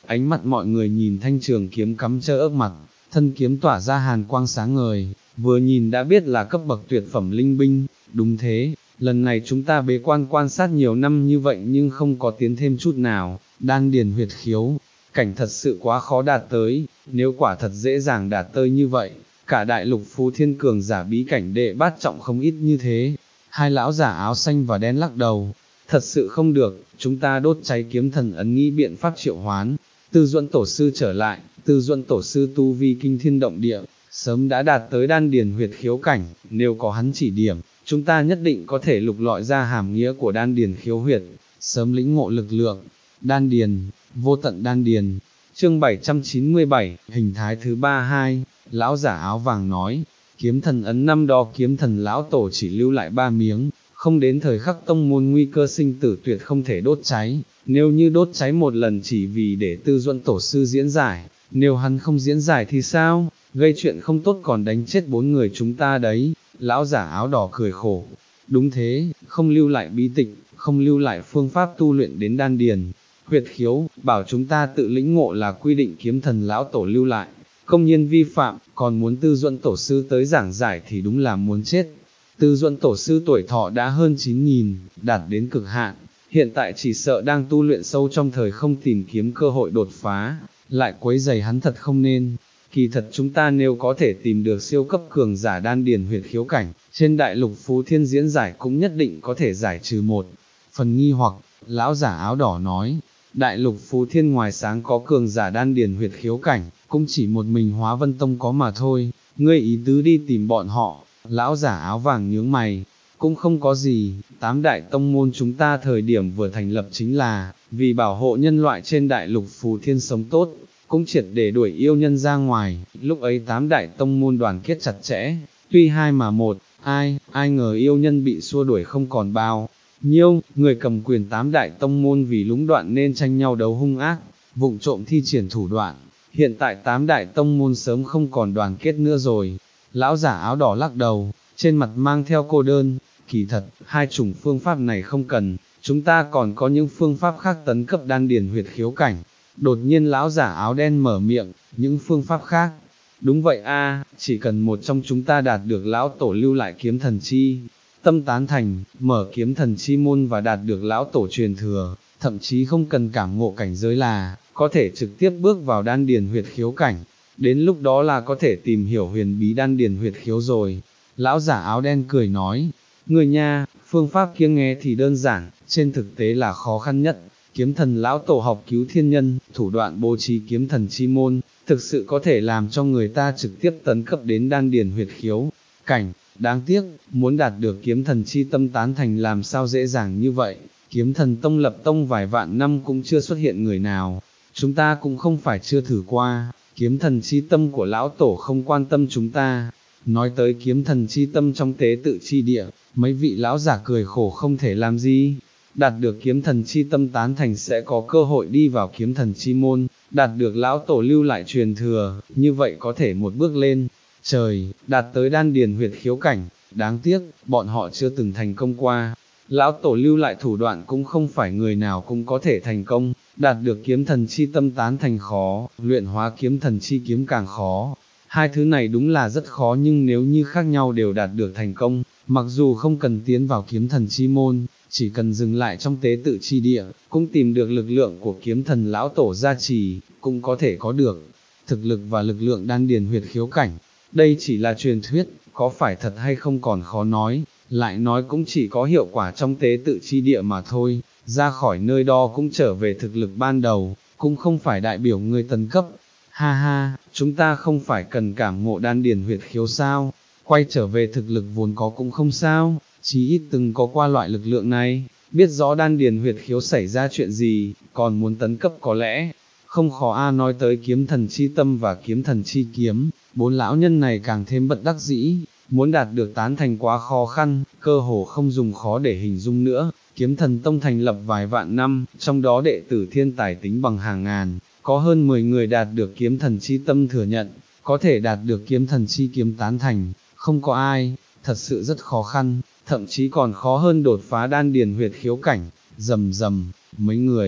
ánh mặt mọi người nhìn thanh trường kiếm cắm trơ ớt mặt, thân kiếm tỏa ra hàn quang sáng ngời, vừa nhìn đã biết là cấp bậc tuyệt phẩm linh binh. Đúng thế, lần này chúng ta bế quan quan sát nhiều năm như vậy nhưng không có tiến thêm chút nào, đan điền huyệt khiếu, cảnh thật sự quá khó đạt tới, nếu quả thật dễ dàng đạt tới như vậy, cả đại lục Phú Thiên cường giả bí cảnh đệ bát trọng không ít như thế. Hai lão giả áo xanh và đen lắc đầu, thật sự không được, chúng ta đốt cháy kiếm thần ấn nghĩ biện pháp triệu hoán. Tư Duẫn tổ sư trở lại, Tư Duẫn tổ sư tu vi kinh thiên động địa, sớm đã đạt tới đan điền huyệt khiếu cảnh, nếu có hắn chỉ điểm, chúng ta nhất định có thể lục lọi ra hàm nghĩa của đan điền khiếu huyệt, sớm lĩnh ngộ lực lượng. Đan điền, vô tận đan điền. Chương bảy trăm chín mươi bảy, hình thái thứ ba hai, lão giả áo vàng nói, kiếm thần ấn năm đó kiếm thần lão tổ chỉ lưu lại ba miếng, không đến thời khắc tông môn nguy cơ sinh tử tuyệt không thể đốt cháy, nếu như đốt cháy một lần chỉ vì để Tư Duẫn tổ sư diễn giải, nếu hắn không diễn giải thì sao, gây chuyện không tốt còn đánh chết bốn người chúng ta đấy. Lão giả áo đỏ cười khổ, đúng thế, không lưu lại bí tịch, không lưu lại phương pháp tu luyện đến đan điền huyệt khiếu, bảo chúng ta tự lĩnh ngộ là quy định kiếm thần lão tổ lưu lại, công nhiên vi phạm, còn muốn Tư Duẫn tổ sư tới giảng giải thì đúng là muốn chết. Tư Duẫn tổ sư tuổi thọ đã hơn chín nghìn, đạt đến cực hạn, hiện tại chỉ sợ đang tu luyện sâu trong thời không tìm kiếm cơ hội đột phá, lại quấy rầy hắn thật không nên. Kỳ thật chúng ta nếu có thể tìm được siêu cấp cường giả đan điền huyệt khiếu cảnh, trên đại lục Phú Thiên diễn giải cũng nhất định có thể giải trừ một phần nghi hoặc. Lão giả áo đỏ nói, đại lục Phú Thiên ngoài sáng có cường giả đan điền huyệt khiếu cảnh, cũng chỉ một mình Hóa Vân Tông có mà thôi, ngươi ý tứ đi tìm bọn họ. Lão giả áo vàng nhướng mày, cũng không có gì, tám đại tông môn chúng ta thời điểm vừa thành lập chính là, vì bảo hộ nhân loại trên đại lục Phú Thiên sống tốt, cũng triệt để đuổi yêu nhân ra ngoài, lúc ấy tám đại tông môn đoàn kết chặt chẽ, tuy hai mà một, ai, ai ngờ yêu nhân bị xua đuổi không còn bao nhiêu, người cầm quyền tám đại tông môn vì lũng đoạn nên tranh nhau đấu hung ác, vụng trộm thi triển thủ đoạn, hiện tại tám đại tông môn sớm không còn đoàn kết nữa rồi. Lão giả áo đỏ lắc đầu, trên mặt mang theo cô đơn, kỳ thật, hai chủng phương pháp này không cần, chúng ta còn có những phương pháp khác tấn cấp đan điền huyệt khiếu cảnh. Đột nhiên lão giả áo đen mở miệng, những phương pháp khác. Đúng vậy a, chỉ cần một trong chúng ta đạt được lão tổ lưu lại kiếm thần chi tâm tán thành, mở kiếm thần chi môn và đạt được lão tổ truyền thừa, thậm chí không cần cảm ngộ cảnh giới là, có thể trực tiếp bước vào đan điền huyệt khiếu cảnh, đến lúc đó là có thể tìm hiểu huyền bí đan điền huyệt khiếu rồi. Lão giả áo đen cười nói, người nha, phương pháp kia nghe thì đơn giản, trên thực tế là khó khăn nhất. Kiếm thần lão tổ học cứu thiên nhân, thủ đoạn bố trí kiếm thần chi môn, thực sự có thể làm cho người ta trực tiếp tấn cấp đến đan điền huyệt khiếu cảnh. Đáng tiếc, muốn đạt được kiếm thần chi tâm tán thành làm sao dễ dàng như vậy, kiếm thần tông lập tông vài vạn năm cũng chưa xuất hiện người nào, chúng ta cũng không phải chưa thử qua, kiếm thần chi tâm của lão tổ không quan tâm chúng ta. Nói tới kiếm thần chi tâm trong tế tự chi địa, mấy vị lão giả cười khổ không thể làm gì. Đạt được kiếm thần chi tâm tán thành sẽ có cơ hội đi vào kiếm thần chi môn, đạt được lão tổ lưu lại truyền thừa, như vậy có thể một bước lên trời, đạt tới đan điền huyệt khiếu cảnh. Đáng tiếc, bọn họ chưa từng thành công qua. Lão tổ lưu lại thủ đoạn cũng không phải người nào cũng có thể thành công, đạt được kiếm thần chi tâm tán thành khó, luyện hóa kiếm thần chi kiếm càng khó. Hai thứ này đúng là rất khó, nhưng nếu như khác nhau đều đạt được thành công, mặc dù không cần tiến vào kiếm thần chi môn, chỉ cần dừng lại trong tế tự chi địa, cũng tìm được lực lượng của kiếm thần lão tổ gia trì, cũng có thể có được thực lực và lực lượng đan điền huyệt khiếu cảnh. Đây chỉ là truyền thuyết, có phải thật hay không còn khó nói, lại nói cũng chỉ có hiệu quả trong tế tự chi địa mà thôi, ra khỏi nơi đó cũng trở về thực lực ban đầu, cũng không phải đại biểu người tấn cấp. Ha ha, chúng ta không phải cần cảm ngộ đan điền huyệt khiếu sao, quay trở về thực lực vốn có cũng không sao, chí ít từng có qua loại lực lượng này, biết rõ đan điền huyệt khiếu xảy ra chuyện gì, còn muốn tấn cấp có lẽ không khó. A nói tới kiếm thần chi tâm và kiếm thần chi kiếm, bốn lão nhân này càng thêm bất đắc dĩ, muốn đạt được tán thành quá khó khăn, cơ hồ không dùng khó để hình dung nữa. Kiếm thần tông thành lập vài vạn năm, trong đó đệ tử thiên tài tính bằng hàng ngàn, có hơn mười người đạt được kiếm thần chi tâm thừa nhận, có thể đạt được kiếm thần chi kiếm tán thành, không có ai, thật sự rất khó khăn, thậm chí còn khó hơn đột phá đan điền huyệt khiếu cảnh. Rầm rầm, mấy người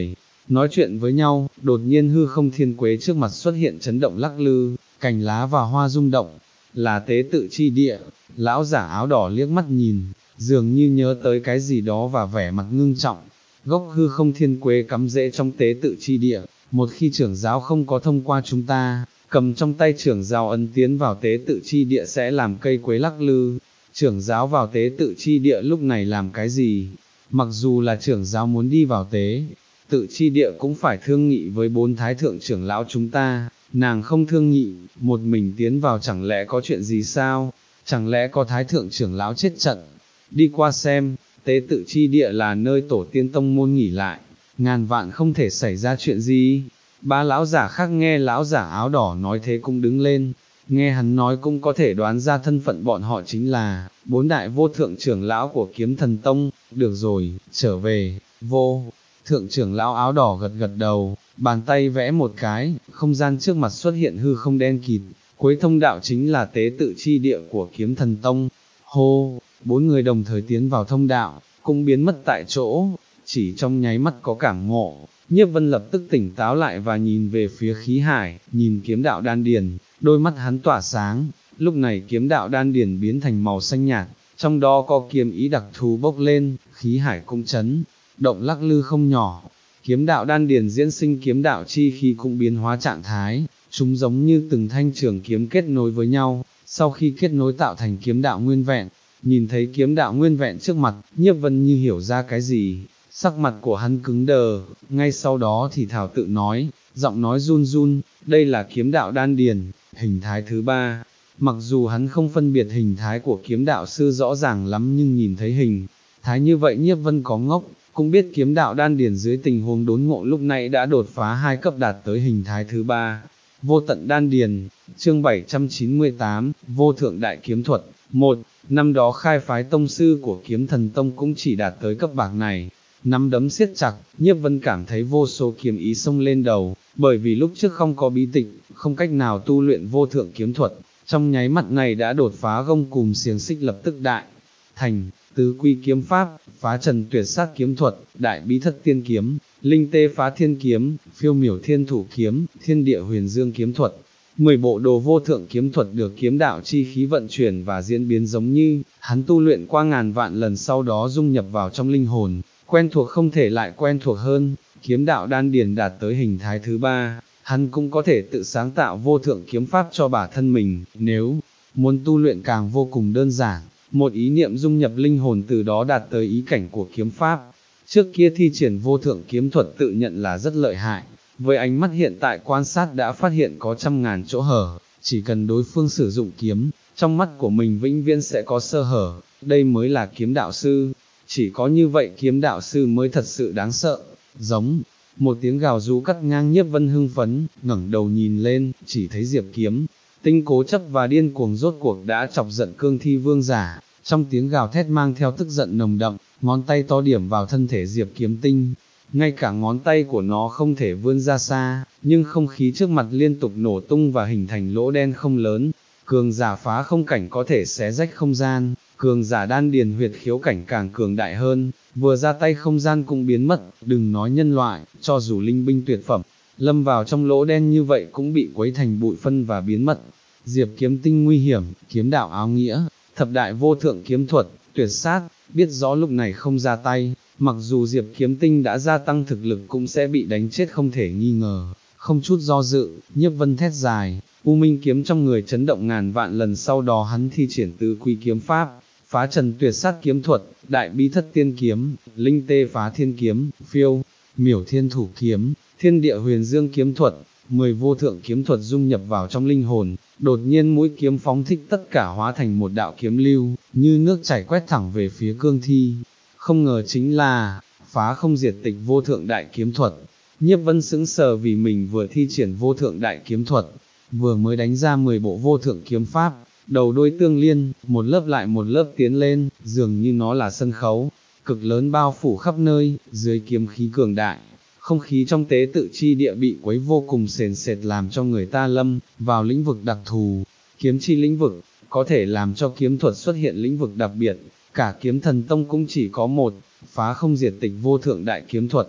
nói chuyện với nhau, đột nhiên hư không thiên quế trước mặt xuất hiện chấn động lắc lư, cành lá và hoa rung động, là tế tự chi địa. Lão giả áo đỏ liếc mắt nhìn, dường như nhớ tới cái gì đó và vẻ mặt ngưng trọng. Gốc hư không thiên quế cắm rễ trong tế tự chi địa, một khi trưởng giáo không có thông qua chúng ta, cầm trong tay trưởng giáo ấn tiến vào tế tự chi địa sẽ làm cây quế lắc lư. Trưởng giáo vào tế tự chi địa lúc này làm cái gì? Mặc dù là trưởng giáo muốn đi vào tế tự chi địa cũng phải thương nghị với bốn thái thượng trưởng lão chúng ta, nàng không thương nghị, một mình tiến vào chẳng lẽ có chuyện gì sao? Chẳng lẽ có thái thượng trưởng lão chết trận? Đi qua xem, tế tự chi địa là nơi tổ tiên tông môn nghỉ lại, ngàn vạn không thể xảy ra chuyện gì. Ba lão giả khác nghe lão giả áo đỏ nói thế cũng đứng lên, nghe hắn nói cũng có thể đoán ra thân phận bọn họ chính là bốn đại vô thượng trưởng lão của Kiếm Thần Tông. Được rồi, trở về. Vô thượng trưởng lão áo đỏ gật gật đầu, bàn tay vẽ một cái, không gian trước mặt xuất hiện hư không đen kịt, cuối thông đạo chính là tế tự chi địa của Kiếm Thần Tông. Hô, bốn người đồng thời tiến vào thông đạo, cũng biến mất tại chỗ, chỉ trong nháy mắt có cảm ngộ. Nhiếp Vân lập tức tỉnh táo lại và nhìn về phía khí hải, nhìn kiếm đạo đan điền, đôi mắt hắn tỏa sáng. Lúc này kiếm đạo đan điền biến thành màu xanh nhạt, trong đó có kiếm ý đặc thù bốc lên, khí hải cũng chấn động lắc lư không nhỏ. Kiếm đạo đan điền diễn sinh kiếm đạo chi khí cũng biến hóa trạng thái, chúng giống như từng thanh trường kiếm kết nối với nhau, sau khi kết nối tạo thành kiếm đạo nguyên vẹn. Nhìn thấy kiếm đạo nguyên vẹn trước mặt, Nhiếp Vân như hiểu ra cái gì, sắc mặt của hắn cứng đờ, ngay sau đó thì thảo tự nói, giọng nói run run, đây là kiếm đạo đan điền, hình thái thứ ba. Mặc dù hắn không phân biệt hình thái của kiếm đạo sư rõ ràng lắm nhưng nhìn thấy hình thái như vậy Nhiếp Vân có ngốc, cũng biết kiếm đạo đan điền dưới tình huống đốn ngộ lúc nãy đã đột phá hai cấp đạt tới hình thái thứ ba. Vô tận đan điền, chương bảy trăm chín mươi tám, vô thượng đại kiếm thuật. Một, năm đó khai phái tông sư của Kiếm Thần Tông cũng chỉ đạt tới cấp bậc này. Nắm đấm siết chặt, Nhiếp Vân cảm thấy vô số kiếm ý xông lên đầu, bởi vì lúc trước không có bí tịch, không cách nào tu luyện vô thượng kiếm thuật, trong nháy mắt này đã đột phá gông cùm xiềng xích lập tức đại thành. Tứ quy kiếm pháp, phá trần tuyệt sát kiếm thuật, đại bí thất tiên kiếm, linh tê phá thiên kiếm, phiêu miểu thiên thủ kiếm, thiên địa huyền dương kiếm thuật. Mười bộ đồ vô thượng kiếm thuật được kiếm đạo chi khí vận chuyển và diễn biến giống như hắn tu luyện qua ngàn vạn lần sau đó dung nhập vào trong linh hồn, quen thuộc không thể lại quen thuộc hơn. Kiếm đạo đan điền đạt tới hình thái thứ ba, hắn cũng có thể tự sáng tạo vô thượng kiếm pháp cho bản thân mình, nếu muốn tu luyện càng vô cùng đơn giản, một ý niệm dung nhập linh hồn từ đó đạt tới ý cảnh của kiếm pháp. Trước kia thi triển vô thượng kiếm thuật tự nhận là rất lợi hại, với ánh mắt hiện tại quan sát đã phát hiện có trăm ngàn chỗ hở, chỉ cần đối phương sử dụng kiếm, trong mắt của mình vĩnh viễn sẽ có sơ hở, đây mới là kiếm đạo sư, chỉ có như vậy kiếm đạo sư mới thật sự đáng sợ. Giống, một tiếng gào rú cắt ngang Nhiếp Vân hưng phấn, ngẩng đầu nhìn lên, chỉ thấy Diệp Kiếm Tinh cố chấp và điên cuồng rốt cuộc đã chọc giận cương thi vương giả, trong tiếng gào thét mang theo tức giận nồng đậm, ngón tay to điểm vào thân thể Diệp Kiếm Tinh, ngay cả ngón tay của nó không thể vươn ra xa, nhưng không khí trước mặt liên tục nổ tung và hình thành lỗ đen không lớn. Cường giả phá không cảnh có thể xé rách không gian, cường giả đan điền huyệt khiếu cảnh càng cường đại hơn, vừa ra tay không gian cũng biến mất, đừng nói nhân loại, cho dù linh binh tuyệt phẩm, lâm vào trong lỗ đen như vậy cũng bị quấy thành bụi phân và biến mất. Diệp Kiếm Tinh nguy hiểm, kiếm đạo áo nghĩa, thập đại vô thượng kiếm thuật, tuyệt sát, biết rõ lúc này không ra tay, mặc dù Diệp Kiếm Tinh đã gia tăng thực lực cũng sẽ bị đánh chết không thể nghi ngờ. Không chút do dự, Nhiếp Vân thét dài, U Minh kiếm trong người chấn động ngàn vạn lần, sau đó hắn thi triển tứ quy kiếm pháp, phá trần tuyệt sát kiếm thuật, đại bí thất tiên kiếm, linh tê phá thiên kiếm, phiêu miểu thiên thủ kiếm, thiên địa huyền dương kiếm thuật, mười vô thượng kiếm thuật dung nhập vào trong linh hồn. Đột nhiên mũi kiếm phóng thích tất cả hóa thành một đạo kiếm lưu, như nước chảy quét thẳng về phía cương thi. Không ngờ chính là phá không diệt tịch vô thượng đại kiếm thuật. Nhiếp Vân sững sờ vì mình vừa thi triển vô thượng đại kiếm thuật, vừa mới đánh ra mười bộ vô thượng kiếm pháp, đầu đuôi tương liên, một lớp lại một lớp tiến lên, dường như nó là sân khấu cực lớn bao phủ khắp nơi, dưới kiếm khí cường đại. Không khí trong tế tự chi địa bị quấy vô cùng sền sệt làm cho người ta lâm vào lĩnh vực đặc thù. Kiếm chi lĩnh vực, có thể làm cho kiếm thuật xuất hiện lĩnh vực đặc biệt, cả Kiếm Thần Tông cũng chỉ có một, phá không diệt tịch vô thượng đại kiếm thuật.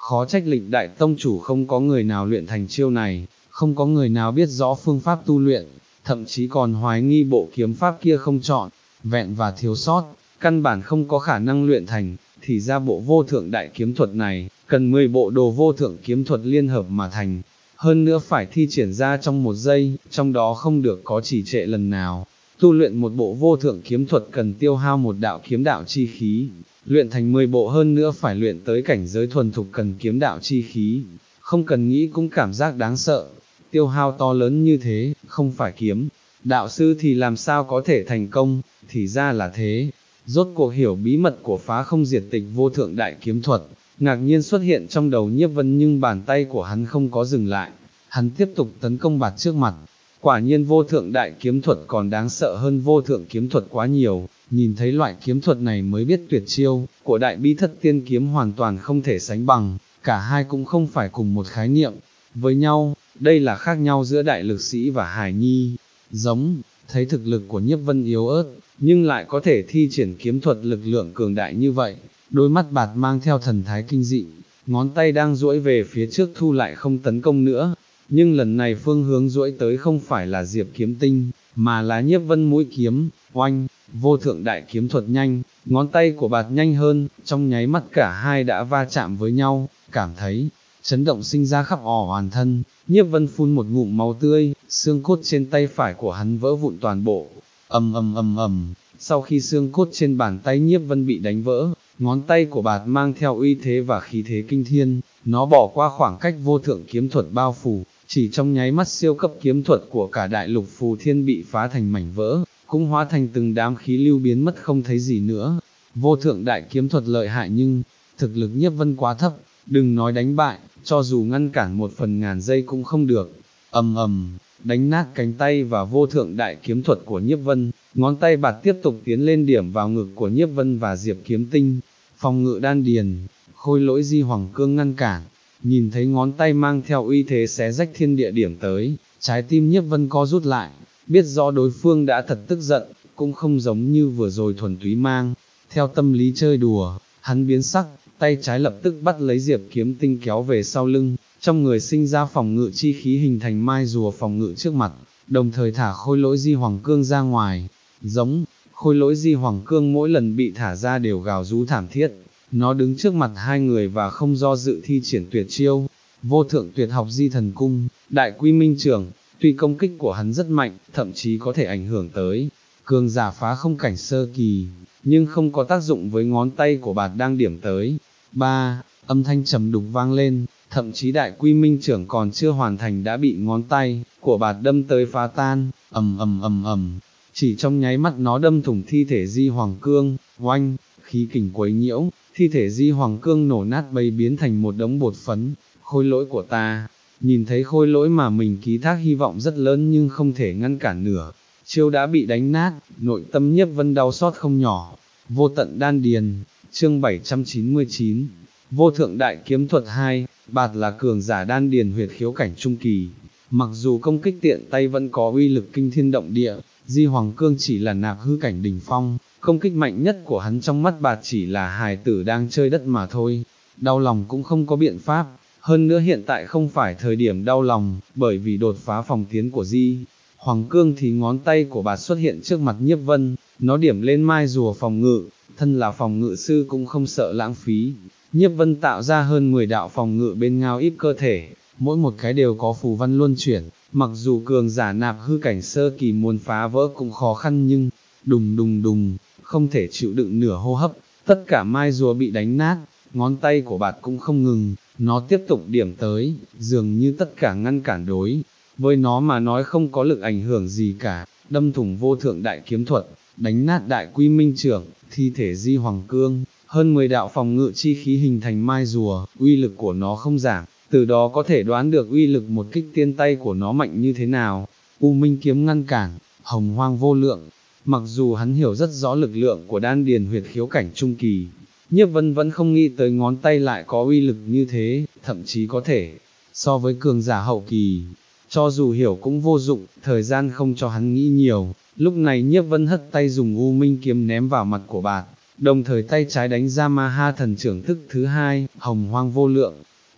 khó trách lịch đại tông chủ không có người nào luyện thành chiêu này, không có người nào biết rõ phương pháp tu luyện, thậm chí còn hoài nghi bộ kiếm pháp kia không trọn, vẹn và thiếu sót, căn bản không có khả năng luyện thành, thì ra bộ vô thượng đại kiếm thuật này, cần mười bộ đồ vô thượng kiếm thuật liên hợp mà thành, hơn nữa phải thi triển ra trong một giây, trong đó không được có trì trệ lần nào. Tu luyện một bộ vô thượng kiếm thuật cần tiêu hao một đạo kiếm đạo chi khí, luyện thành mười bộ hơn nữa phải luyện tới cảnh giới thuần thục cần kiếm đạo chi khí, không cần nghĩ cũng cảm giác đáng sợ, tiêu hao to lớn như thế, không phải kiếm đạo sư thì làm sao có thể thành công, thì ra là thế. Rốt cuộc hiểu bí mật của phá không diệt tịch vô thượng đại kiếm thuật, ngạc nhiên xuất hiện trong đầu Nhiếp Vân, nhưng bàn tay của hắn không có dừng lại, hắn tiếp tục tấn công Bạt trước mặt. Quả nhiên vô thượng đại kiếm thuật còn đáng sợ hơn vô thượng kiếm thuật quá nhiều, nhìn thấy loại kiếm thuật này mới biết tuyệt chiêu của đại bi thất tiên kiếm hoàn toàn không thể sánh bằng, cả hai cũng không phải cùng một khái niệm với nhau, đây là khác nhau giữa đại lực sĩ và hài nhi. Giống, thấy thực lực của Nhiếp Vân yếu ớt, nhưng lại có thể thi triển kiếm thuật lực lượng cường đại như vậy, đôi mắt Bạt mang theo thần thái kinh dị, ngón tay đang duỗi về phía trước thu lại không tấn công nữa. Nhưng lần này phương hướng duỗi tới không phải là Diệp Kiếm Tinh, mà là Nhiếp Vân mũi kiếm, oanh, vô thượng đại kiếm thuật nhanh, ngón tay của Bạt nhanh hơn, trong nháy mắt cả hai đã va chạm với nhau, cảm thấy chấn động sinh ra khắp ỏ hoàn thân. Nhiếp Vân phun một ngụm máu tươi, xương cốt trên tay phải của hắn vỡ vụn toàn bộ, ầm ầm ầm ầm. Sau khi xương cốt trên bàn tay Nhiếp Vân bị đánh vỡ, ngón tay của Bạt mang theo uy thế và khí thế kinh thiên, nó bỏ qua khoảng cách vô thượng kiếm thuật bao phủ. Chỉ trong nháy mắt siêu cấp kiếm thuật của cả đại lục phù thiên bị phá thành mảnh vỡ, cũng hóa thành từng đám khí lưu biến mất không thấy gì nữa. Vô thượng đại kiếm thuật lợi hại nhưng, thực lực Nhiếp Vân quá thấp, đừng nói đánh bại, cho dù ngăn cản một phần ngàn giây cũng không được. Ầm ầm, đánh nát cánh tay và vô thượng đại kiếm thuật của Nhiếp Vân, ngón tay Bạt tiếp tục tiến lên điểm vào ngực của Nhiếp Vân và Diệp Kiếm Tinh, phòng ngự đan điền, khôi lỗi di hoàng cương ngăn cản. Nhìn thấy ngón tay mang theo uy thế xé rách thiên địa điểm tới, trái tim Nhiếp Vân co rút lại, biết rõ đối phương đã thật tức giận, cũng không giống như vừa rồi thuần túy mang theo tâm lý chơi đùa, hắn biến sắc, tay trái lập tức bắt lấy Diệp Kiếm Tinh kéo về sau lưng, trong người sinh ra phòng ngự chi khí hình thành mai rùa phòng ngự trước mặt, đồng thời thả khôi lỗi di hoàng cương ra ngoài. Giống, khôi lỗi di hoàng cương mỗi lần bị thả ra đều gào rú thảm thiết. Nó đứng trước mặt hai người và không do dự thi triển tuyệt chiêu, vô thượng tuyệt học di thần cung, đại quy minh trưởng. Tuy công kích của hắn rất mạnh, thậm chí có thể ảnh hưởng tới cường giả phá không cảnh sơ kỳ, nhưng không có tác dụng với ngón tay của Bạt đang điểm tới. Ba, âm thanh trầm đục vang lên, thậm chí đại quy minh trưởng còn chưa hoàn thành đã bị ngón tay của Bạt đâm tới phá tan, ầm ầm ầm ầm. Chỉ trong nháy mắt nó đâm thủng thi thể di hoàng cương, oanh, khí kình quấy nhiễu, thi thể di hoàng cương nổ nát bay biến thành một đống bột phấn. Khôi lỗi của ta, nhìn thấy khôi lỗi mà mình ký thác hy vọng rất lớn nhưng không thể ngăn cản nửa, chiêu đã bị đánh nát, nội tâm Nhiếp Vân đau xót không nhỏ. Vô tận đan điền, chương bảy trăm chín mươi chín, vô thượng đại kiếm thuật hai. Bạt là cường giả đan điền huyệt khiếu cảnh trung kỳ, mặc dù công kích tiện tay vẫn có uy lực kinh thiên động địa, di hoàng cương chỉ là nạp hư cảnh đỉnh phong, công kích mạnh nhất của hắn trong mắt Bạt chỉ là hài tử đang chơi đất mà thôi. Đau lòng cũng không có biện pháp, hơn nữa hiện tại không phải thời điểm đau lòng, bởi vì đột phá phòng tiến của di hoàng cương thì ngón tay của Bạt xuất hiện trước mặt Nhiếp Vân, nó điểm lên mai rùa phòng ngự, thân là phòng ngự sư cũng không sợ lãng phí. Nhiếp Vân tạo ra hơn mười đạo phòng ngự bên ngao íp cơ thể, mỗi một cái đều có phù văn luân chuyển, mặc dù cường giả nạp hư cảnh sơ kỳ muốn phá vỡ cũng khó khăn nhưng, đùng đùng đùng, không thể chịu đựng nửa hô hấp, tất cả mai rùa bị đánh nát, ngón tay của Bạt cũng không ngừng, nó tiếp tục điểm tới, dường như tất cả ngăn cản đối với nó mà nói không có lực ảnh hưởng gì cả, đâm thủng vô thượng đại kiếm thuật, đánh nát đại quy minh trưởng, thi thể di hoàng cương, hơn mười đạo phòng ngự chi khí hình thành mai rùa, uy lực của nó không giảm, từ đó có thể đoán được uy lực một kích tiên tay của nó mạnh như thế nào. U minh kiếm ngăn cản, hồng hoang vô lượng. Mặc dù hắn hiểu rất rõ lực lượng của đan điền huyệt khiếu cảnh trung kỳ, Nhiếp Vân vẫn không nghĩ tới ngón tay lại có uy lực như thế, thậm chí có thể so với cường giả hậu kỳ. Cho dù hiểu cũng vô dụng, thời gian không cho hắn nghĩ nhiều, lúc này Nhiếp Vân hất tay dùng u minh kiếm ném vào mặt của Bạt, đồng thời tay trái đánh ra ma ha thần trưởng thức thứ hai, hồng hoang vô lượng.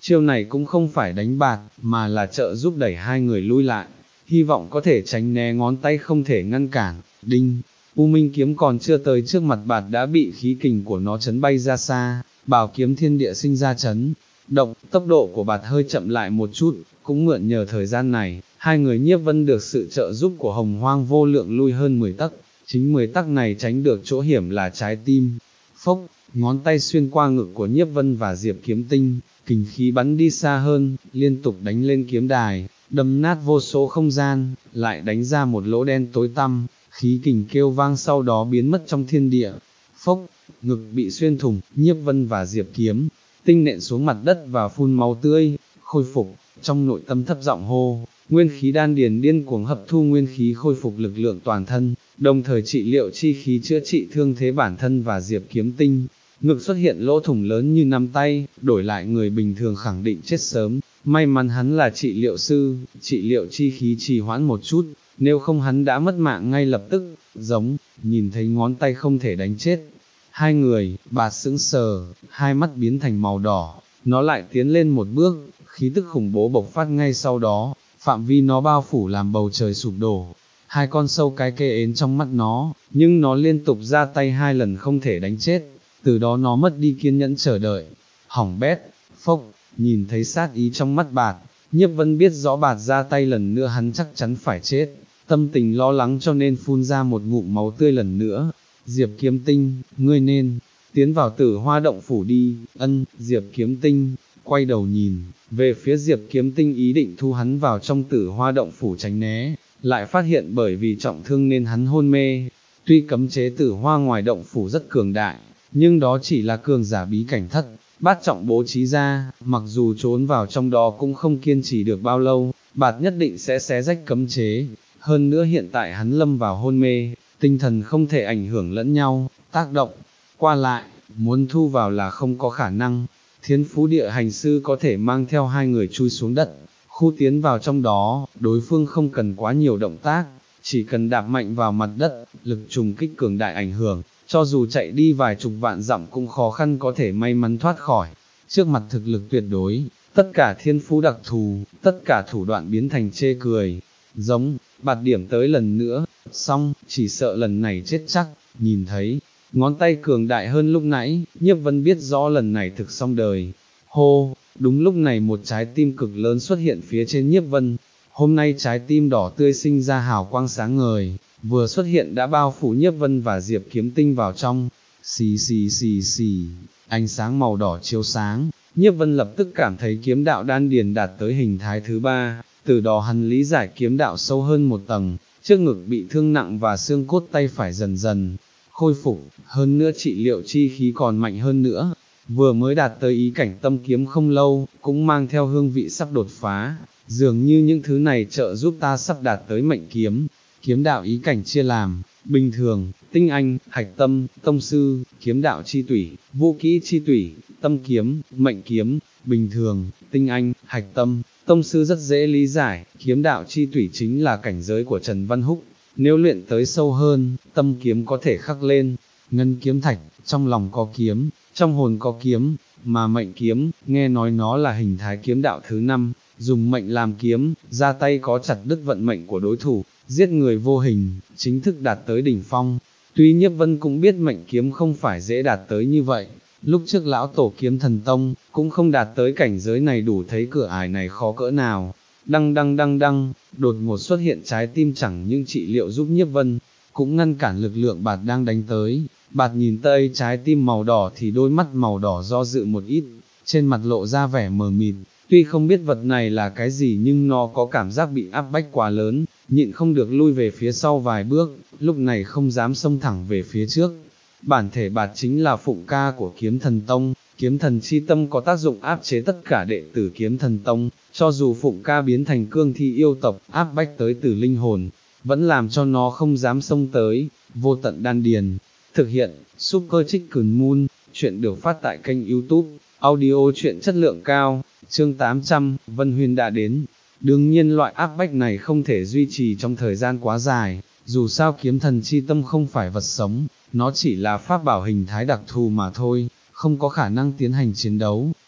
chiêu này cũng không phải đánh bạt, mà là trợ giúp đẩy hai người lui lại, hy vọng có thể tránh né ngón tay không thể ngăn cản. Đinh, U Minh kiếm còn chưa tới trước mặt bạt đã bị khí kình của nó chấn bay ra xa, bảo kiếm thiên địa sinh ra chấn động, tốc độ của bạt hơi chậm lại một chút, cũng mượn nhờ thời gian này, hai người Nhiếp Vân được sự trợ giúp của Hồng Hoang vô lượng lui hơn mười tấc, chính mười tấc này tránh được chỗ hiểm là trái tim. Phốc, ngón tay xuyên qua ngực của Nhiếp Vân và Diệp Kiếm Tinh, kình khí bắn đi xa hơn, liên tục đánh lên kiếm đài, đâm nát vô số không gian, lại đánh ra một lỗ đen tối tăm, khí kình kêu vang sau đó biến mất trong thiên địa. Phốc, ngực bị xuyên thủng, Nhiếp Vân và Diệp Kiếm Tinh nện xuống mặt đất và phun máu tươi, khôi phục, trong nội tâm thấp giọng hô, nguyên khí đan điền điên cuồng hấp thu nguyên khí khôi phục lực lượng toàn thân, đồng thời trị liệu chi khí chữa trị thương thế bản thân và Diệp Kiếm Tinh. Ngực xuất hiện lỗ thủng lớn như nắm tay, đổi lại người bình thường khẳng định chết sớm, may mắn hắn là trị liệu sư, trị liệu chi khí trì hoãn một chút, nếu không hắn đã mất mạng ngay lập tức. Giống, nhìn thấy ngón tay không thể đánh chết. Hai người, bà sững sờ, hai mắt biến thành màu đỏ, nó lại tiến lên một bước, khí tức khủng bố bộc phát ngay sau đó, phạm vi nó bao phủ làm bầu trời sụp đổ. Hai con sâu cái kê ến trong mắt nó, nhưng nó liên tục ra tay hai lần không thể đánh chết, từ đó nó mất đi kiên nhẫn chờ đợi. Hỏng bét, phốc, nhìn thấy sát ý trong mắt bạt, Nhiếp Vân biết rõ bạt ra tay lần nữa hắn chắc chắn phải chết, tâm tình lo lắng cho nên phun ra một ngụm máu tươi lần nữa. Diệp Kiếm Tinh, ngươi nên tiến vào Tử Hoa động phủ đi. Ân, Diệp Kiếm Tinh quay đầu nhìn về phía Diệp Kiếm Tinh ý định thu hắn vào trong Tử Hoa động phủ tránh né, lại phát hiện bởi vì trọng thương nên hắn hôn mê. Tuy cấm chế Tử Hoa ngoài động phủ rất cường đại, nhưng đó chỉ là cường giả bí cảnh thất bát trọng bố trí ra, mặc dù trốn vào trong đó cũng không kiên trì được bao lâu, bạt nhất định sẽ xé rách cấm chế. Hơn nữa hiện tại hắn lâm vào hôn mê, tinh thần không thể ảnh hưởng lẫn nhau, tác động qua lại, muốn thu vào là không có khả năng. Thiên Phú Địa Hành Sư có thể mang theo hai người chui xuống đất, khu tiến vào trong đó, đối phương không cần quá nhiều động tác, chỉ cần đạp mạnh vào mặt đất, lực trùng kích cường đại ảnh hưởng, cho dù chạy đi vài chục vạn dặm cũng khó khăn có thể may mắn thoát khỏi. Trước mặt thực lực tuyệt đối, tất cả thiên phú đặc thù, tất cả thủ đoạn biến thành chê cười. Giống, bạt điểm tới lần nữa, xong, chỉ sợ lần này chết chắc. Nhìn thấy ngón tay cường đại hơn lúc nãy, Nhiếp Vân biết rõ lần này thực xong đời. Hô, đúng lúc này một trái tim cực lớn xuất hiện phía trên Nhiếp Vân. Hôm nay trái tim đỏ tươi sinh ra hào quang sáng ngời, vừa xuất hiện đã bao phủ Nhiếp Vân và Diệp Kiếm Tinh vào trong. Xì xì xì xì, ánh sáng màu đỏ chiếu sáng, Nhiếp Vân lập tức cảm thấy kiếm đạo đan điền đạt tới hình thái thứ ba, từ đó hắn lý giải kiếm đạo sâu hơn một tầng, trước ngực bị thương nặng và xương cốt tay phải dần dần khôi phục, hơn nữa trị liệu chi khí còn mạnh hơn nữa. Vừa mới đạt tới ý cảnh tâm kiếm không lâu, cũng mang theo hương vị sắp đột phá, dường như những thứ này trợ giúp ta sắp đạt tới mệnh kiếm. Kiếm đạo ý cảnh chia làm, bình thường, tinh anh, hạch tâm, tông sư, kiếm đạo chi tủy, vũ kỹ chi tủy, tâm kiếm, mệnh kiếm. Bình thường, tinh anh, hạch tâm, tông sư rất dễ lý giải, kiếm đạo chi tủy chính là cảnh giới của Trần Văn Húc. Nếu luyện tới sâu hơn, tâm kiếm có thể khắc lên, ngân kiếm thạch, trong lòng có kiếm, trong hồn có kiếm, mà mệnh kiếm, nghe nói nó là hình thái kiếm đạo thứ năm, dùng mệnh làm kiếm, ra tay có chặt đứt vận mệnh của đối thủ, giết người vô hình, chính thức đạt tới đỉnh phong. Tuy Nhiếp Vân cũng biết mệnh kiếm không phải dễ đạt tới như vậy, lúc trước lão tổ Kiếm Thần Tông, cũng không đạt tới cảnh giới này, đủ thấy cửa ải này khó cỡ nào. Đăng đăng đăng đăng, đột ngột xuất hiện trái tim chẳng những trị liệu giúp Nhiếp Vân, cũng ngăn cản lực lượng bạt đang đánh tới. Bạt nhìn tới trái tim màu đỏ thì đôi mắt màu đỏ do dự một ít, trên mặt lộ ra vẻ mờ mịt, tuy không biết vật này là cái gì nhưng nó có cảm giác bị áp bách quá lớn, nhịn không được lui về phía sau vài bước, lúc này không dám xông thẳng về phía trước. Bản thể bạt chính là phụng ca của Kiếm Thần Tông, kiếm thần chi tâm có tác dụng áp chế tất cả đệ tử Kiếm Thần Tông, cho dù phụng ca biến thành cương thi yêu tộc, áp bách tới từ linh hồn, vẫn làm cho nó không dám xông tới. Vô tận đan điền, thực hiện, Super Chicken Moon, chuyện được phát tại kênh YouTube, audio chuyện chất lượng cao, chương tám trăm, Vân Huyên đã đến. Đương nhiên loại áp bách này không thể duy trì trong thời gian quá dài, dù sao kiếm thần chi tâm không phải vật sống, nó chỉ là pháp bảo hình thái đặc thù mà thôi, không có khả năng tiến hành chiến đấu.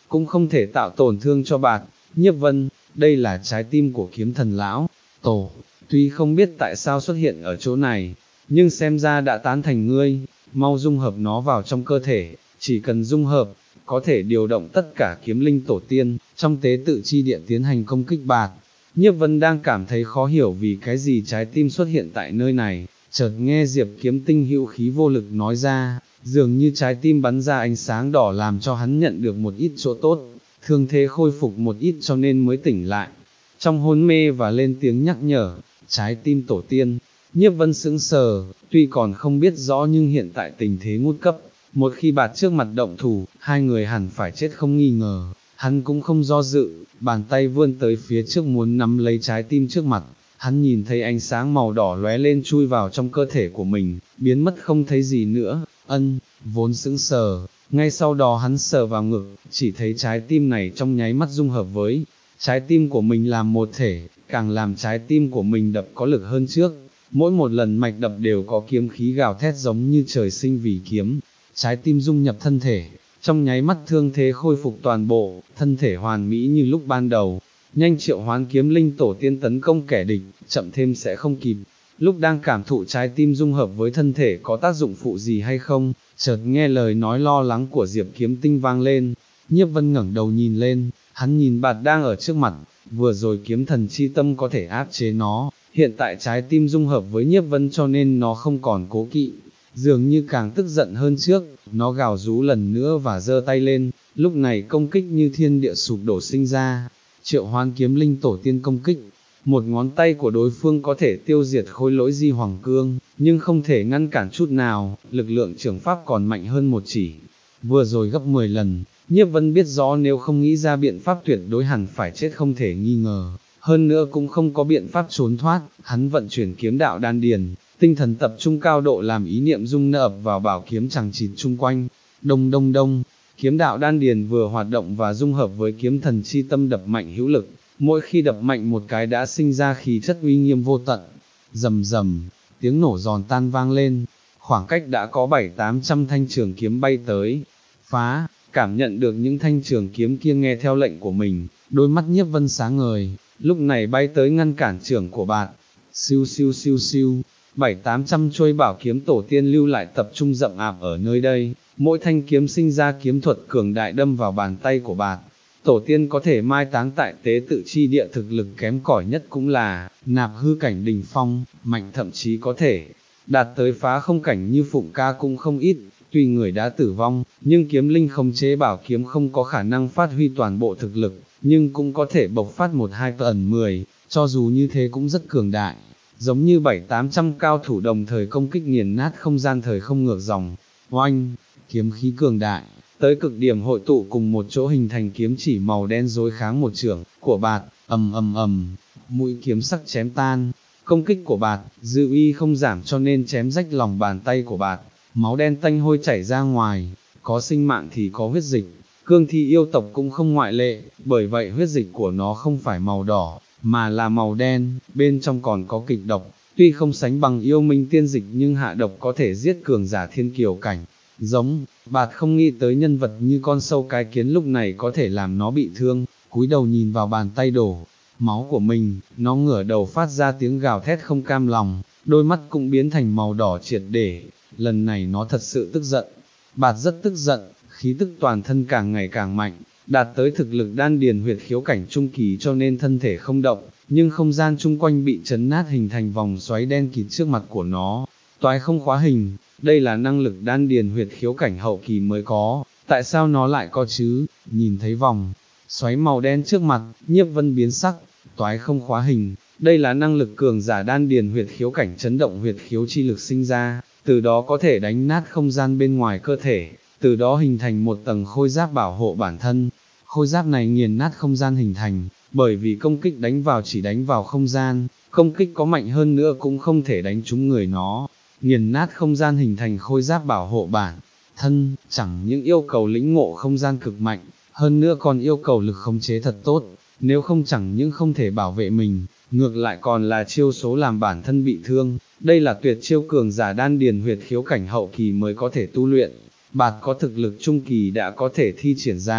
cũng không thể tạo tổn thương cho bạt. Nhiếp Vân, đây là trái tim của kiếm thần lão tổ, tuy không biết tại sao xuất hiện ở chỗ này, nhưng xem ra đã tán thành ngươi, mau dung hợp nó vào trong cơ thể, chỉ cần dung hợp, có thể điều động tất cả kiếm linh tổ tiên, trong tế tự chi địa tiến hành công kích bạt. Nhiếp Vân đang cảm thấy khó hiểu vì cái gì trái tim xuất hiện tại nơi này, chợt nghe Diệp Kiếm Tinh hữu khí vô lực nói ra, dường như trái tim bắn ra ánh sáng đỏ làm cho hắn nhận được một ít chỗ tốt, thương thế khôi phục một ít cho nên mới tỉnh lại. Trong hôn mê và lên tiếng nhắc nhở, trái tim tổ tiên, Nhiếp Vân sững sờ, tuy còn không biết rõ nhưng hiện tại tình thế ngút cấp, một khi bạt trước mặt động thủ, hai người hẳn phải chết không nghi ngờ. Hắn cũng không do dự, bàn tay vươn tới phía trước muốn nắm lấy trái tim trước mặt, hắn nhìn thấy ánh sáng màu đỏ lóe lên chui vào trong cơ thể của mình, biến mất không thấy gì nữa, ân, vốn sững sờ, ngay sau đó hắn sờ vào ngực, chỉ thấy trái tim này trong nháy mắt dung hợp với trái tim của mình làm một thể, càng làm trái tim của mình đập có lực hơn trước, mỗi một lần mạch đập đều có kiếm khí gào thét giống như trời sinh vì kiếm, trái tim dung nhập thân thể. Trong nháy mắt thương thế khôi phục toàn bộ, thân thể hoàn mỹ như lúc ban đầu, nhanh triệu hoán kiếm linh tổ tiên tấn công kẻ địch, chậm thêm sẽ không kịp. Lúc đang cảm thụ trái tim dung hợp với thân thể có tác dụng phụ gì hay không, chợt nghe lời nói lo lắng của Diệp Kiếm Tinh vang lên, Nhiếp Vân ngẩng đầu nhìn lên, hắn nhìn bạt đang ở trước mặt, vừa rồi kiếm thần chi tâm có thể áp chế nó, hiện tại trái tim dung hợp với Nhiếp Vân cho nên nó không còn cố kỵ. Dường như càng tức giận hơn trước, nó gào rú lần nữa và giơ tay lên, lúc này công kích như thiên địa sụp đổ sinh ra, triệu hoán kiếm linh tổ tiên công kích, một ngón tay của đối phương có thể tiêu diệt khối lỗi di hoàng cương, nhưng không thể ngăn cản chút nào, lực lượng trưởng pháp còn mạnh hơn một chỉ, vừa rồi gấp mười lần, Nhiếp Vân biết rõ nếu không nghĩ ra biện pháp tuyệt đối hẳn phải chết không thể nghi ngờ, hơn nữa cũng không có biện pháp trốn thoát, hắn vận chuyển kiếm đạo đan điền. Tinh thần tập trung cao độ làm ý niệm dung nợ vào bảo kiếm chẳng chịt chung quanh, đông đông đông, kiếm đạo đan điền vừa hoạt động và dung hợp với kiếm thần chi tâm đập mạnh hữu lực, mỗi khi đập mạnh một cái đã sinh ra khí chất uy nghiêm vô tận, rầm rầm, tiếng nổ giòn tan vang lên, khoảng cách đã có bảy tám trăm thanh trường kiếm bay tới, phá, cảm nhận được những thanh trường kiếm kia nghe theo lệnh của mình, đôi mắt Nhiếp Vân sáng ngời, lúc này bay tới ngăn cản trưởng của bạn, siêu siêu siêu siêu. Bảy tám trăm chuôi bảo kiếm tổ tiên lưu lại tập trung rậm ạp ở nơi đây, mỗi thanh kiếm sinh ra kiếm thuật cường đại đâm vào bàn tay của bạn. Tổ tiên có thể mai táng tại tế tự chi địa thực lực kém cỏi nhất cũng là nạp hư cảnh đỉnh phong, mạnh thậm chí có thể đạt tới phá không cảnh như Phụng Ca cũng không ít, tuy người đã tử vong, nhưng kiếm linh khống chế bảo kiếm không có khả năng phát huy toàn bộ thực lực, nhưng cũng có thể bộc phát một hai ẩn mười, cho dù như thế cũng rất cường đại. Giống như bảy tám trăm cao thủ đồng thời công kích nghiền nát không gian thời không ngược dòng, oanh, kiếm khí cường đại, tới cực điểm hội tụ cùng một chỗ hình thành kiếm chỉ màu đen đối kháng một chưởng của bạt, ầm ầm ầm, mũi kiếm sắc chém tan, công kích của bạt, dư uy không giảm cho nên chém rách lòng bàn tay của bạt, máu đen tanh hôi chảy ra ngoài, có sinh mạng thì có huyết dịch, cương thi yêu tộc cũng không ngoại lệ, bởi vậy huyết dịch của nó không phải màu đỏ, mà là màu đen, bên trong còn có kịch độc, tuy không sánh bằng yêu minh tiên dịch nhưng hạ độc có thể giết cường giả thiên kiều cảnh. Giống, bạt không nghĩ tới nhân vật như con sâu cái kiến lúc này có thể làm nó bị thương, cúi đầu nhìn vào bàn tay đổ máu của mình, nó ngửa đầu phát ra tiếng gào thét không cam lòng, đôi mắt cũng biến thành màu đỏ triệt để, lần này nó thật sự tức giận, bạt rất tức giận, khí tức toàn thân càng ngày càng mạnh, đạt tới thực lực đan điền huyệt khiếu cảnh trung kỳ cho nên thân thể không động, nhưng không gian chung quanh bị chấn nát hình thành vòng xoáy đen kịt trước mặt của nó, toái không khóa hình, đây là năng lực đan điền huyệt khiếu cảnh hậu kỳ mới có, tại sao nó lại có chứ, nhìn thấy vòng xoáy màu đen trước mặt, Nhiếp Vân biến sắc, toái không khóa hình, đây là năng lực cường giả đan điền huyệt khiếu cảnh chấn động huyệt khiếu chi lực sinh ra, từ đó có thể đánh nát không gian bên ngoài cơ thể, từ đó hình thành một tầng khôi giáp bảo hộ bản thân, khôi giáp này nghiền nát không gian hình thành, bởi vì công kích đánh vào chỉ đánh vào không gian, công kích có mạnh hơn nữa cũng không thể đánh trúng người nó, nghiền nát không gian hình thành khôi giáp bảo hộ bản thân, chẳng những yêu cầu lĩnh ngộ không gian cực mạnh, hơn nữa còn yêu cầu lực khống chế thật tốt, nếu không chẳng những không thể bảo vệ mình, ngược lại còn là chiêu số làm bản thân bị thương, đây là tuyệt chiêu cường giả đan điền huyệt khiếu cảnh hậu kỳ mới có thể tu luyện, bạt có thực lực trung kỳ đã có thể thi triển ra,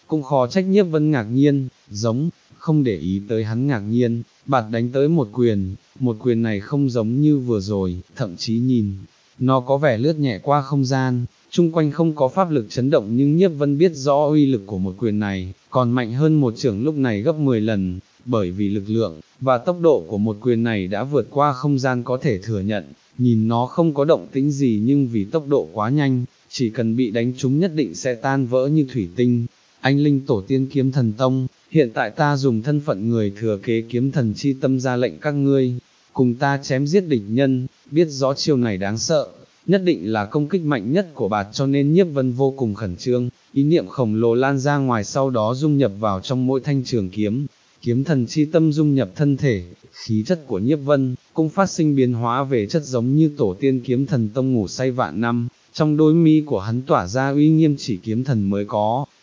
cũng khó trách Nhiếp Vân ngạc nhiên, giống, không để ý tới hắn ngạc nhiên, bạt đánh tới một quyền, một quyền này không giống như vừa rồi, thậm chí nhìn, nó có vẻ lướt nhẹ qua không gian, chung quanh không có pháp lực chấn động nhưng Nhiếp Vân biết rõ uy lực của một quyền này, còn mạnh hơn một chưởng lúc này gấp mười lần, bởi vì lực lượng và tốc độ của một quyền này đã vượt qua không gian có thể thừa nhận, nhìn nó không có động tĩnh gì nhưng vì tốc độ quá nhanh, chỉ cần bị đánh trúng nhất định sẽ tan vỡ như thủy tinh. Anh linh tổ tiên kiếm thần tông, hiện tại ta dùng thân phận người thừa kế kiếm thần chi tâm ra lệnh các ngươi, cùng ta chém giết địch nhân, biết rõ chiêu này đáng sợ, nhất định là công kích mạnh nhất của bạt cho nên Nhiếp Vân vô cùng khẩn trương, ý niệm khổng lồ lan ra ngoài sau đó dung nhập vào trong mỗi thanh trường kiếm, kiếm thần chi tâm dung nhập thân thể, khí chất của Nhiếp Vân cũng phát sinh biến hóa về chất giống như tổ tiên kiếm thần tông ngủ say vạn năm, trong đôi mi của hắn tỏa ra uy nghiêm chỉ kiếm thần mới có,